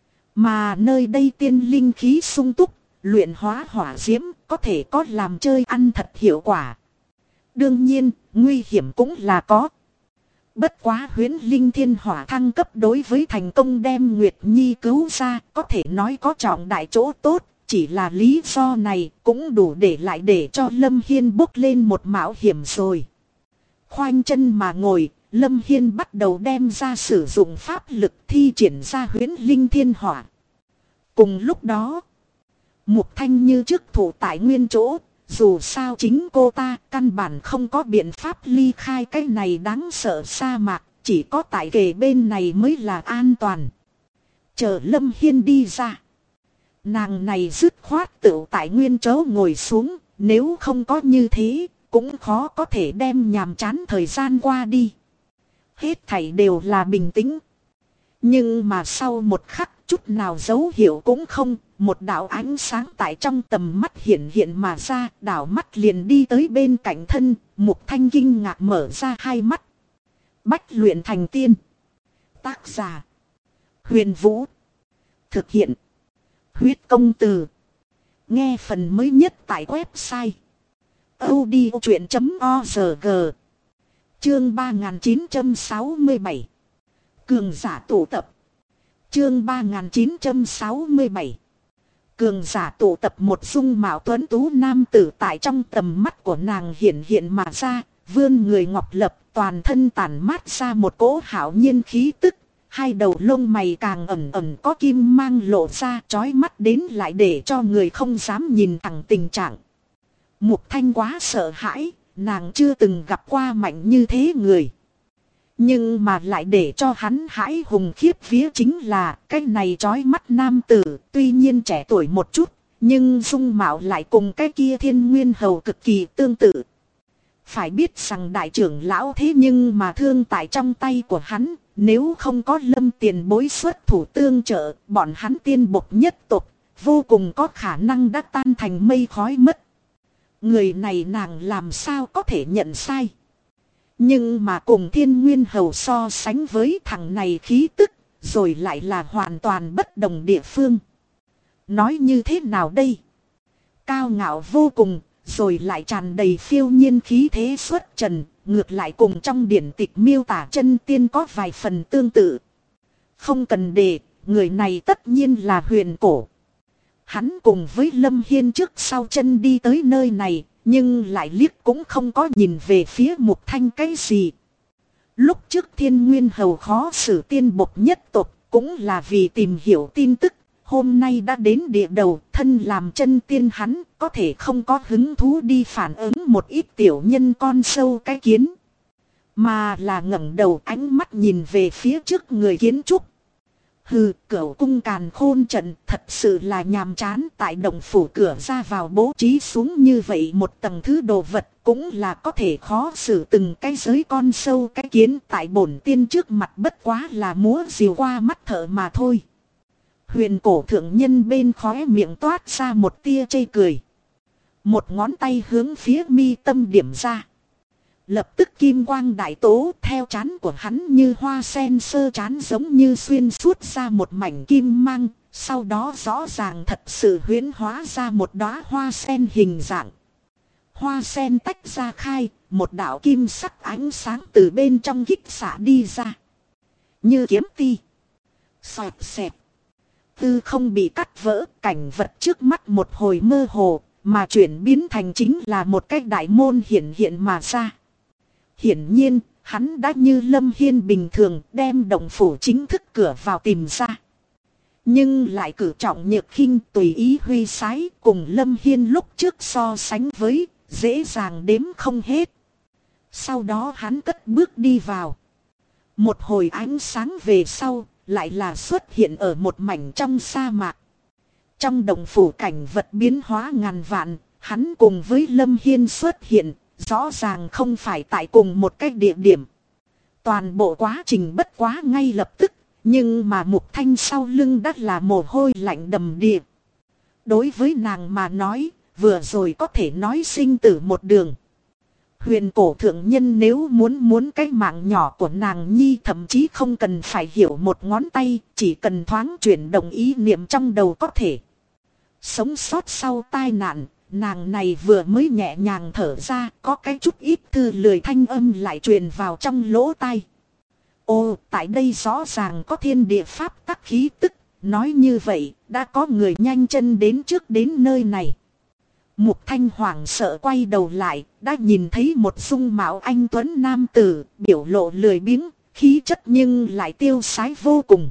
Mà nơi đây tiên linh khí sung túc, luyện hóa hỏa diễm có thể có làm chơi ăn thật hiệu quả. Đương nhiên, nguy hiểm cũng là có. Bất quá huyễn linh thiên hỏa thăng cấp đối với thành công đem Nguyệt Nhi cứu ra, có thể nói có trọng đại chỗ tốt. Chỉ là lý do này cũng đủ để lại để cho Lâm Hiên bốc lên một mạo hiểm rồi. Khoanh chân mà ngồi, Lâm Hiên bắt đầu đem ra sử dụng pháp lực thi triển ra huyễn linh thiên hỏa. Cùng lúc đó, Mục Thanh như trước thủ tại nguyên chỗ, dù sao chính cô ta căn bản không có biện pháp ly khai cái này đáng sợ sa mạc, chỉ có tại kề bên này mới là an toàn. Chờ Lâm Hiên đi ra, nàng này dứt khoát tự tại nguyên chỗ ngồi xuống, nếu không có như thế, cũng khó có thể đem nhàm chán thời gian qua đi. Hết thảy đều là bình tĩnh. Nhưng mà sau một khắc, chút nào dấu hiệu cũng không, một đạo ánh sáng tại trong tầm mắt hiện hiện mà ra, đảo mắt liền đi tới bên cạnh thân, Mục Thanh kinh ngạc mở ra hai mắt. Bách luyện thành tiên. Tác giả: Huyền Vũ. Thực hiện: Huyết Công Từ. Nghe phần mới nhất tại website audiochuyện.org. Chương 3967. Cường giả tụ tập. Chương 3967. Cường giả tụ tập. Một dung mạo tuấn tú nam tử tại trong tầm mắt của nàng hiện hiện mà ra, vươn người ngọc lập, toàn thân tản mát ra một cỗ hảo nhiên khí tức. Hai đầu lông mày càng ẩn ẩn có kim mang lộ ra, chói mắt đến lại để cho người không dám nhìn thẳng tình trạng. Mục Thanh quá sợ hãi, nàng chưa từng gặp qua mạnh như thế người. Nhưng mà lại để cho hắn hãi hùng khiếp vía chính là cái này chói mắt nam tử, tuy nhiên trẻ tuổi một chút, nhưng dung mạo lại cùng cái kia Thiên Nguyên hầu cực kỳ tương tự. Phải biết rằng đại trưởng lão thế nhưng mà thương tại trong tay của hắn, nếu không có Lâm tiền bối xuất thủ tương trợ, bọn hắn tiên bộc nhất tộc vô cùng có khả năng đã tan thành mây khói mất. Người này nàng làm sao có thể nhận sai. Nhưng mà cùng Thiên Nguyên hầu so sánh với thằng này khí tức, rồi lại là hoàn toàn bất đồng địa phương. Nói như thế nào đây? Cao ngạo vô cùng, rồi lại tràn đầy phiêu nhiên khí thế xuất trần, ngược lại cùng trong điển tịch miêu tả chân tiên có vài phần tương tự. Không cần đề, người này tất nhiên là Huyền Cổ. Hắn cùng với Lâm Hiên trước sau chân đi tới nơi này, nhưng lại liếc cũng không có nhìn về phía Mục Thanh cái gì. Lúc trước Thiên Nguyên hầu khó xử tiên bộc nhất tộc, cũng là vì tìm hiểu tin tức, Hôm nay đã đến địa đầu, thân làm chân tiên hắn có thể không có hứng thú đi phản ứng một ít tiểu nhân con sâu cái kiến. Mà là ngẩng đầu ánh mắt nhìn về phía trước người kiến trúc. Hừ, Cửu cung càn khôn trận thật sự là nhàm chán, tại động phủ cửa ra vào bố trí xuống như vậy một tầng thứ đồ vật cũng là có thể khó xử từng cái giới con sâu cái kiến, tại bổn tiên trước mặt bất quá là múa rìu qua mắt thợ mà thôi. Huyền cổ thượng nhân bên khóe miệng toát ra một tia chây cười. Một ngón tay hướng phía mi tâm điểm ra. Lập tức kim quang đại tố theo trán của hắn như hoa sen sơ trán giống như xuyên suốt ra một mảnh kim mang. Sau đó rõ ràng thật sự huyễn hóa ra một đóa hoa sen hình dạng. Hoa sen tách ra khai, một đạo kim sắc ánh sáng từ bên trong kích xạ đi ra. Như kiếm ti. Xoẹt xẹt. Tư không bị cắt vỡ, cảnh vật trước mắt một hồi mơ hồ, mà chuyển biến thành chính là một cái đại môn hiện hiện mà ra. Hiển nhiên, hắn đã như Lâm Hiên bình thường đem động phủ chính thức cửa vào tìm ra. Nhưng lại cử trọng nhược khinh tùy ý huy sái cùng Lâm Hiên lúc trước so sánh với, dễ dàng đếm không hết. Sau đó hắn cất bước đi vào. Một hồi ánh sáng về sau, lại là xuất hiện ở một mảnh trong sa mạc. Trong động phủ cảnh vật biến hóa ngàn vạn, hắn cùng với Lâm Hiên xuất hiện, rõ ràng không phải tại cùng một cái địa điểm. Toàn bộ quá trình bất quá ngay lập tức, nhưng mà Mục Thanh sau lưng đã là mồ hôi lạnh đầm đìa. Đối với nàng mà nói, vừa rồi có thể nói sinh tử một đường. Huyền cổ thượng nhân nếu muốn cái mạng nhỏ của nàng nhi thậm chí không cần phải hiểu một ngón tay, chỉ cần thoáng chuyển động ý niệm trong đầu có thể. Sống sót sau tai nạn, nàng này vừa mới nhẹ nhàng thở ra, có cái chút ít thư lười thanh âm lại truyền vào trong lỗ tai. Ồ, tại đây rõ ràng có thiên địa pháp tắc khí tức, nói như vậy, đã có người nhanh chân đến trước đến nơi này. Mục Thanh hoảng sợ quay đầu lại, đã nhìn thấy một dung mạo anh tuấn nam tử, biểu lộ lười biếng, khí chất nhưng lại tiêu sái vô cùng.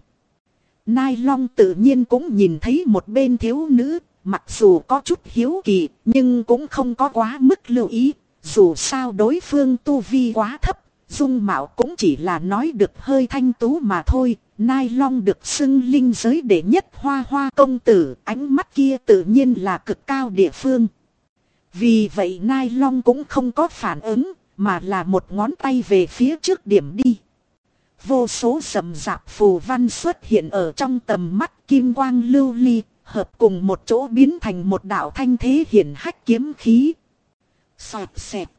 Nai Long tự nhiên cũng nhìn thấy một bên thiếu nữ, mặc dù có chút hiếu kỳ, nhưng cũng không có quá mức lưu ý, dù sao đối phương tu vi quá thấp, dung mạo cũng chỉ là nói được hơi thanh tú mà thôi. Nai Long được xưng linh giới đệ nhất hoa hoa công tử, ánh mắt kia tự nhiên là cực cao địa phương. Vì vậy Nai Long cũng không có phản ứng, mà là một ngón tay về phía trước điểm đi. Vô số rậm rạp phù văn xuất hiện ở trong tầm mắt, kim quang lưu ly, hợp cùng một chỗ biến thành một đạo thanh thế hiển hách kiếm khí. Xoẹt xẹt.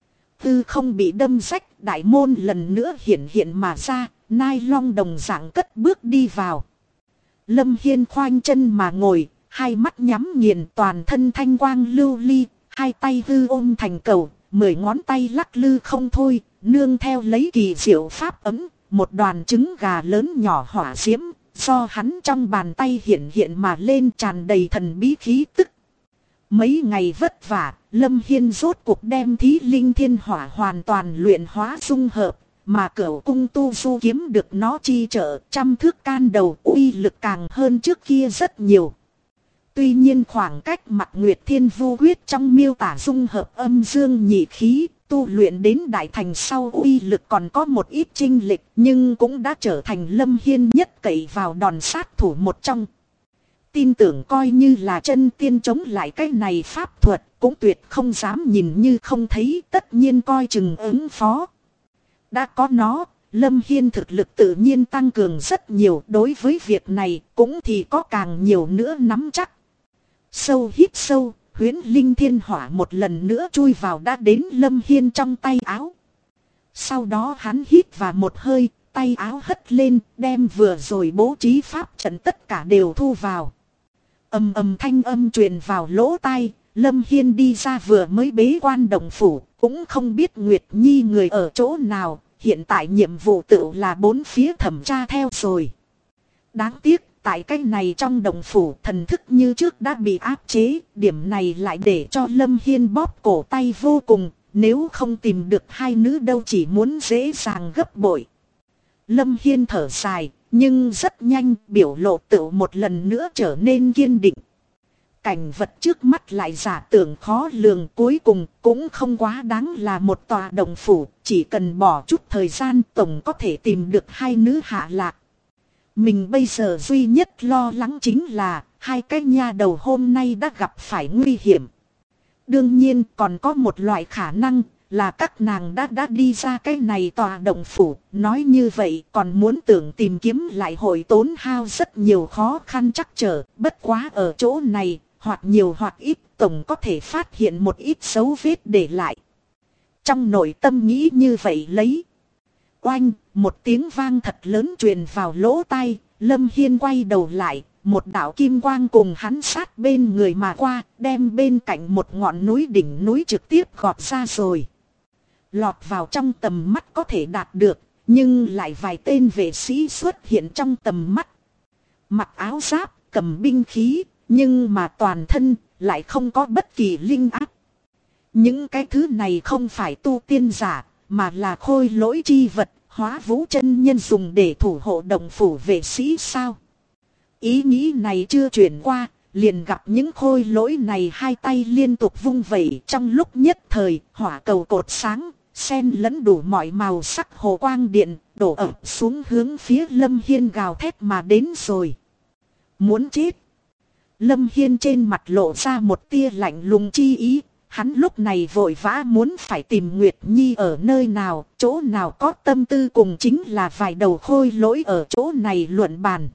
Tư không bị đâm rách, đại môn lần nữa hiển hiện mà ra, Nai Long đồng dạng cất bước đi vào. Lâm Hiên khoanh chân mà ngồi, hai mắt nhắm nghiền, toàn thân thanh quang lưu ly, hai tay hư ôm thành cầu, 10 ngón tay lắc lư không thôi, nương theo lấy kỳ diệu pháp ấm, một đoàn trứng gà lớn nhỏ hỏa diễm, do hắn trong bàn tay hiện hiện mà lên, tràn đầy thần bí khí tức. Mấy ngày vất vả, Lâm Hiên rốt cuộc đem Thí Linh Thiên Hỏa hoàn toàn luyện hóa dung hợp, mà Cửu cung tu du kiếm được nó chi trợ, trăm thước can đầu, uy lực càng hơn trước kia rất nhiều. Tuy nhiên khoảng cách Mặt Nguyệt Thiên Vu Quyết trong miêu tả dung hợp âm dương nhị khí, tu luyện đến đại thành sau uy lực còn có một ít chênh lệch, nhưng cũng đã trở thành Lâm Hiên nhất cậy vào đòn sát thủ một trong. Tin tưởng coi như là chân tiên chống lại cái này pháp thuật, cũng tuyệt không dám nhìn như không thấy, tất nhiên coi chừng ứng phó. Đã có nó, Lâm Hiên thực lực tự nhiên tăng cường rất nhiều, đối với việc này cũng thì có càng nhiều nữa nắm chắc. Sâu hít sâu, huyễn linh thiên hỏa một lần nữa chui vào đã đến Lâm Hiên trong tay áo. Sau đó hắn hít vào một hơi, tay áo hất lên, đem vừa rồi bố trí pháp trận tất cả đều thu vào. Ầm ầm thanh âm truyền vào lỗ tai, Lâm Hiên đi ra vừa mới bế quan động phủ, cũng không biết Nguyệt Nhi người ở chỗ nào, hiện tại nhiệm vụ tự là bốn phía thẩm tra theo rồi. Đáng tiếc, tại cái này trong động phủ thần thức như trước đã bị áp chế, điểm này lại để cho Lâm Hiên bóp cổ tay vô cùng, nếu không tìm được hai nữ đâu chỉ muốn dễ dàng gấp bội. Lâm Hiên thở dài, Nhưng rất nhanh biểu lộ tựu một lần nữa trở nên kiên định. Cảnh vật trước mắt lại giả tưởng khó lường, cuối cùng cũng không quá đáng là một tòa động phủ. Chỉ cần bỏ chút thời gian tổng có thể tìm được hai nữ hạ lạc. Mình bây giờ duy nhất lo lắng chính là hai cái nha đầu hôm nay đã gặp phải nguy hiểm. Đương nhiên còn có một loại khả năng là các nàng đã đi ra cái này tòa động phủ. Nói như vậy còn muốn tưởng tìm kiếm lại hội tốn hao rất nhiều khó khăn trắc trở. Bất quá ở chỗ này hoặc nhiều hoặc ít tổng có thể phát hiện một ít dấu vết để lại. Trong nội tâm nghĩ như vậy lấy. Oanh, một tiếng vang thật lớn truyền vào lỗ tai. Lâm Hiên quay đầu lại. Một đạo kim quang cùng hắn sát bên người mà qua, đem bên cạnh một ngọn núi đỉnh núi trực tiếp gọt ra rồi. Lọt vào trong tầm mắt có thể đạt được, nhưng lại vài tên vệ sĩ xuất hiện trong tầm mắt. Mặc áo giáp, cầm binh khí, nhưng mà toàn thân lại không có bất kỳ linh áp. Những cái thứ này không phải tu tiên giả, mà là khôi lỗi chi vật, Hóa Vũ chân nhân dùng để thủ hộ động phủ vệ sĩ sao? Ý nghĩ này chưa chuyển qua, liền gặp những khôi lỗi này hai tay liên tục vung vẩy, trong lúc nhất thời, hỏa cầu cột sáng, xen lẫn đủ mọi màu sắc hồ quang điện, đổ ập xuống hướng phía Lâm Hiên gào thét mà đến rồi. Muốn chết. Lâm Hiên trên mặt lộ ra một tia lạnh lùng chi ý, hắn lúc này vội vã muốn phải tìm Nguyệt Nhi ở nơi nào, chỗ nào có tâm tư cùng chính là vài đầu khôi lỗi ở chỗ này luận bàn.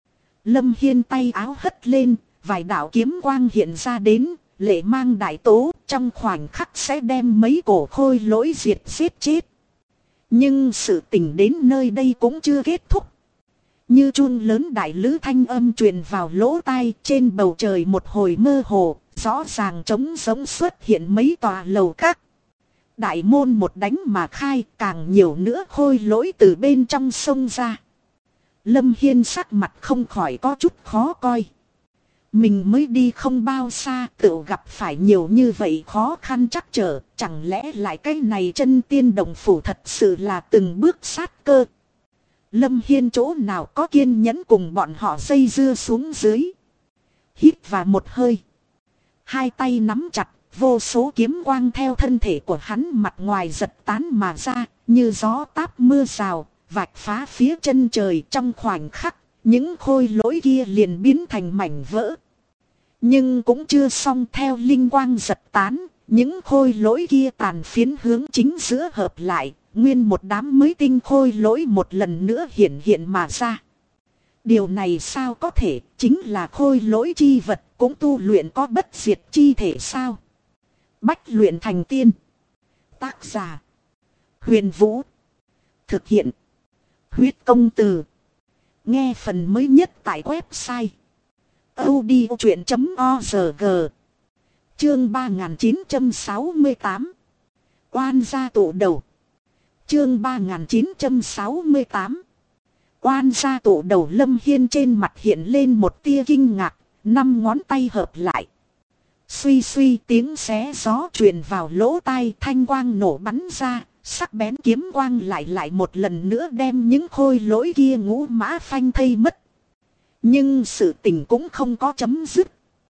Lâm Hiên tay áo hất lên, vài đạo kiếm quang hiện ra đến, lệ mang đại tố, trong khoảnh khắc sẽ đem mấy cổ khôi lỗi diệt giết chết. Nhưng sự tình đến nơi đây cũng chưa kết thúc. Như chuông lớn đại lữ thanh âm truyền vào lỗ tai, trên bầu trời một hồi mơ hồ, rõ ràng trống giống xuất hiện mấy tòa lầu các. Đại môn một đánh mà khai, càng nhiều nữa khôi lỗi từ bên trong sông ra. Lâm Hiên sắc mặt không khỏi có chút khó coi. Mình mới đi không bao xa tự gặp phải nhiều như vậy khó khăn trắc trở. Chẳng lẽ lại cái này chân tiên đồng phủ thật sự là từng bước sát cơ. Lâm Hiên chỗ nào có kiên nhẫn cùng bọn họ dây dưa xuống dưới. Hít vào một hơi. Hai tay nắm chặt, vô số kiếm quang theo thân thể của hắn mặt ngoài giật tán mà ra, như gió táp mưa rào. Vạch phá phía chân trời, trong khoảnh khắc, những khôi lỗi kia liền biến thành mảnh vỡ. Nhưng cũng chưa xong, theo linh quang giật tán, những khôi lỗi kia tàn phiến hướng chính giữa hợp lại, nguyên một đám mới tinh khôi lỗi một lần nữa hiện mà ra. Điều này sao có thể, chính là khôi lỗi chi vật cũng tu luyện có bất diệt chi thể sao? Bách luyện thành tiên. Tác giả Huyền Vũ. Thực hiện Huyết Công Từ. Nghe phần mới nhất tại website audiochuyện.org. Chương 3968. Oan gia tụ đầu. Chương 3968. Oan gia tụ đầu. Lâm Hiên trên mặt hiện lên một tia kinh ngạc, 5 ngón tay hợp lại. Suy suy tiếng xé gió truyền vào lỗ tai, thanh quang nổ bắn ra. Sắc bén kiếm quang lại một lần nữa đem những khôi lỗi kia ngũ mã phanh thây mất. Nhưng sự tình cũng không có chấm dứt.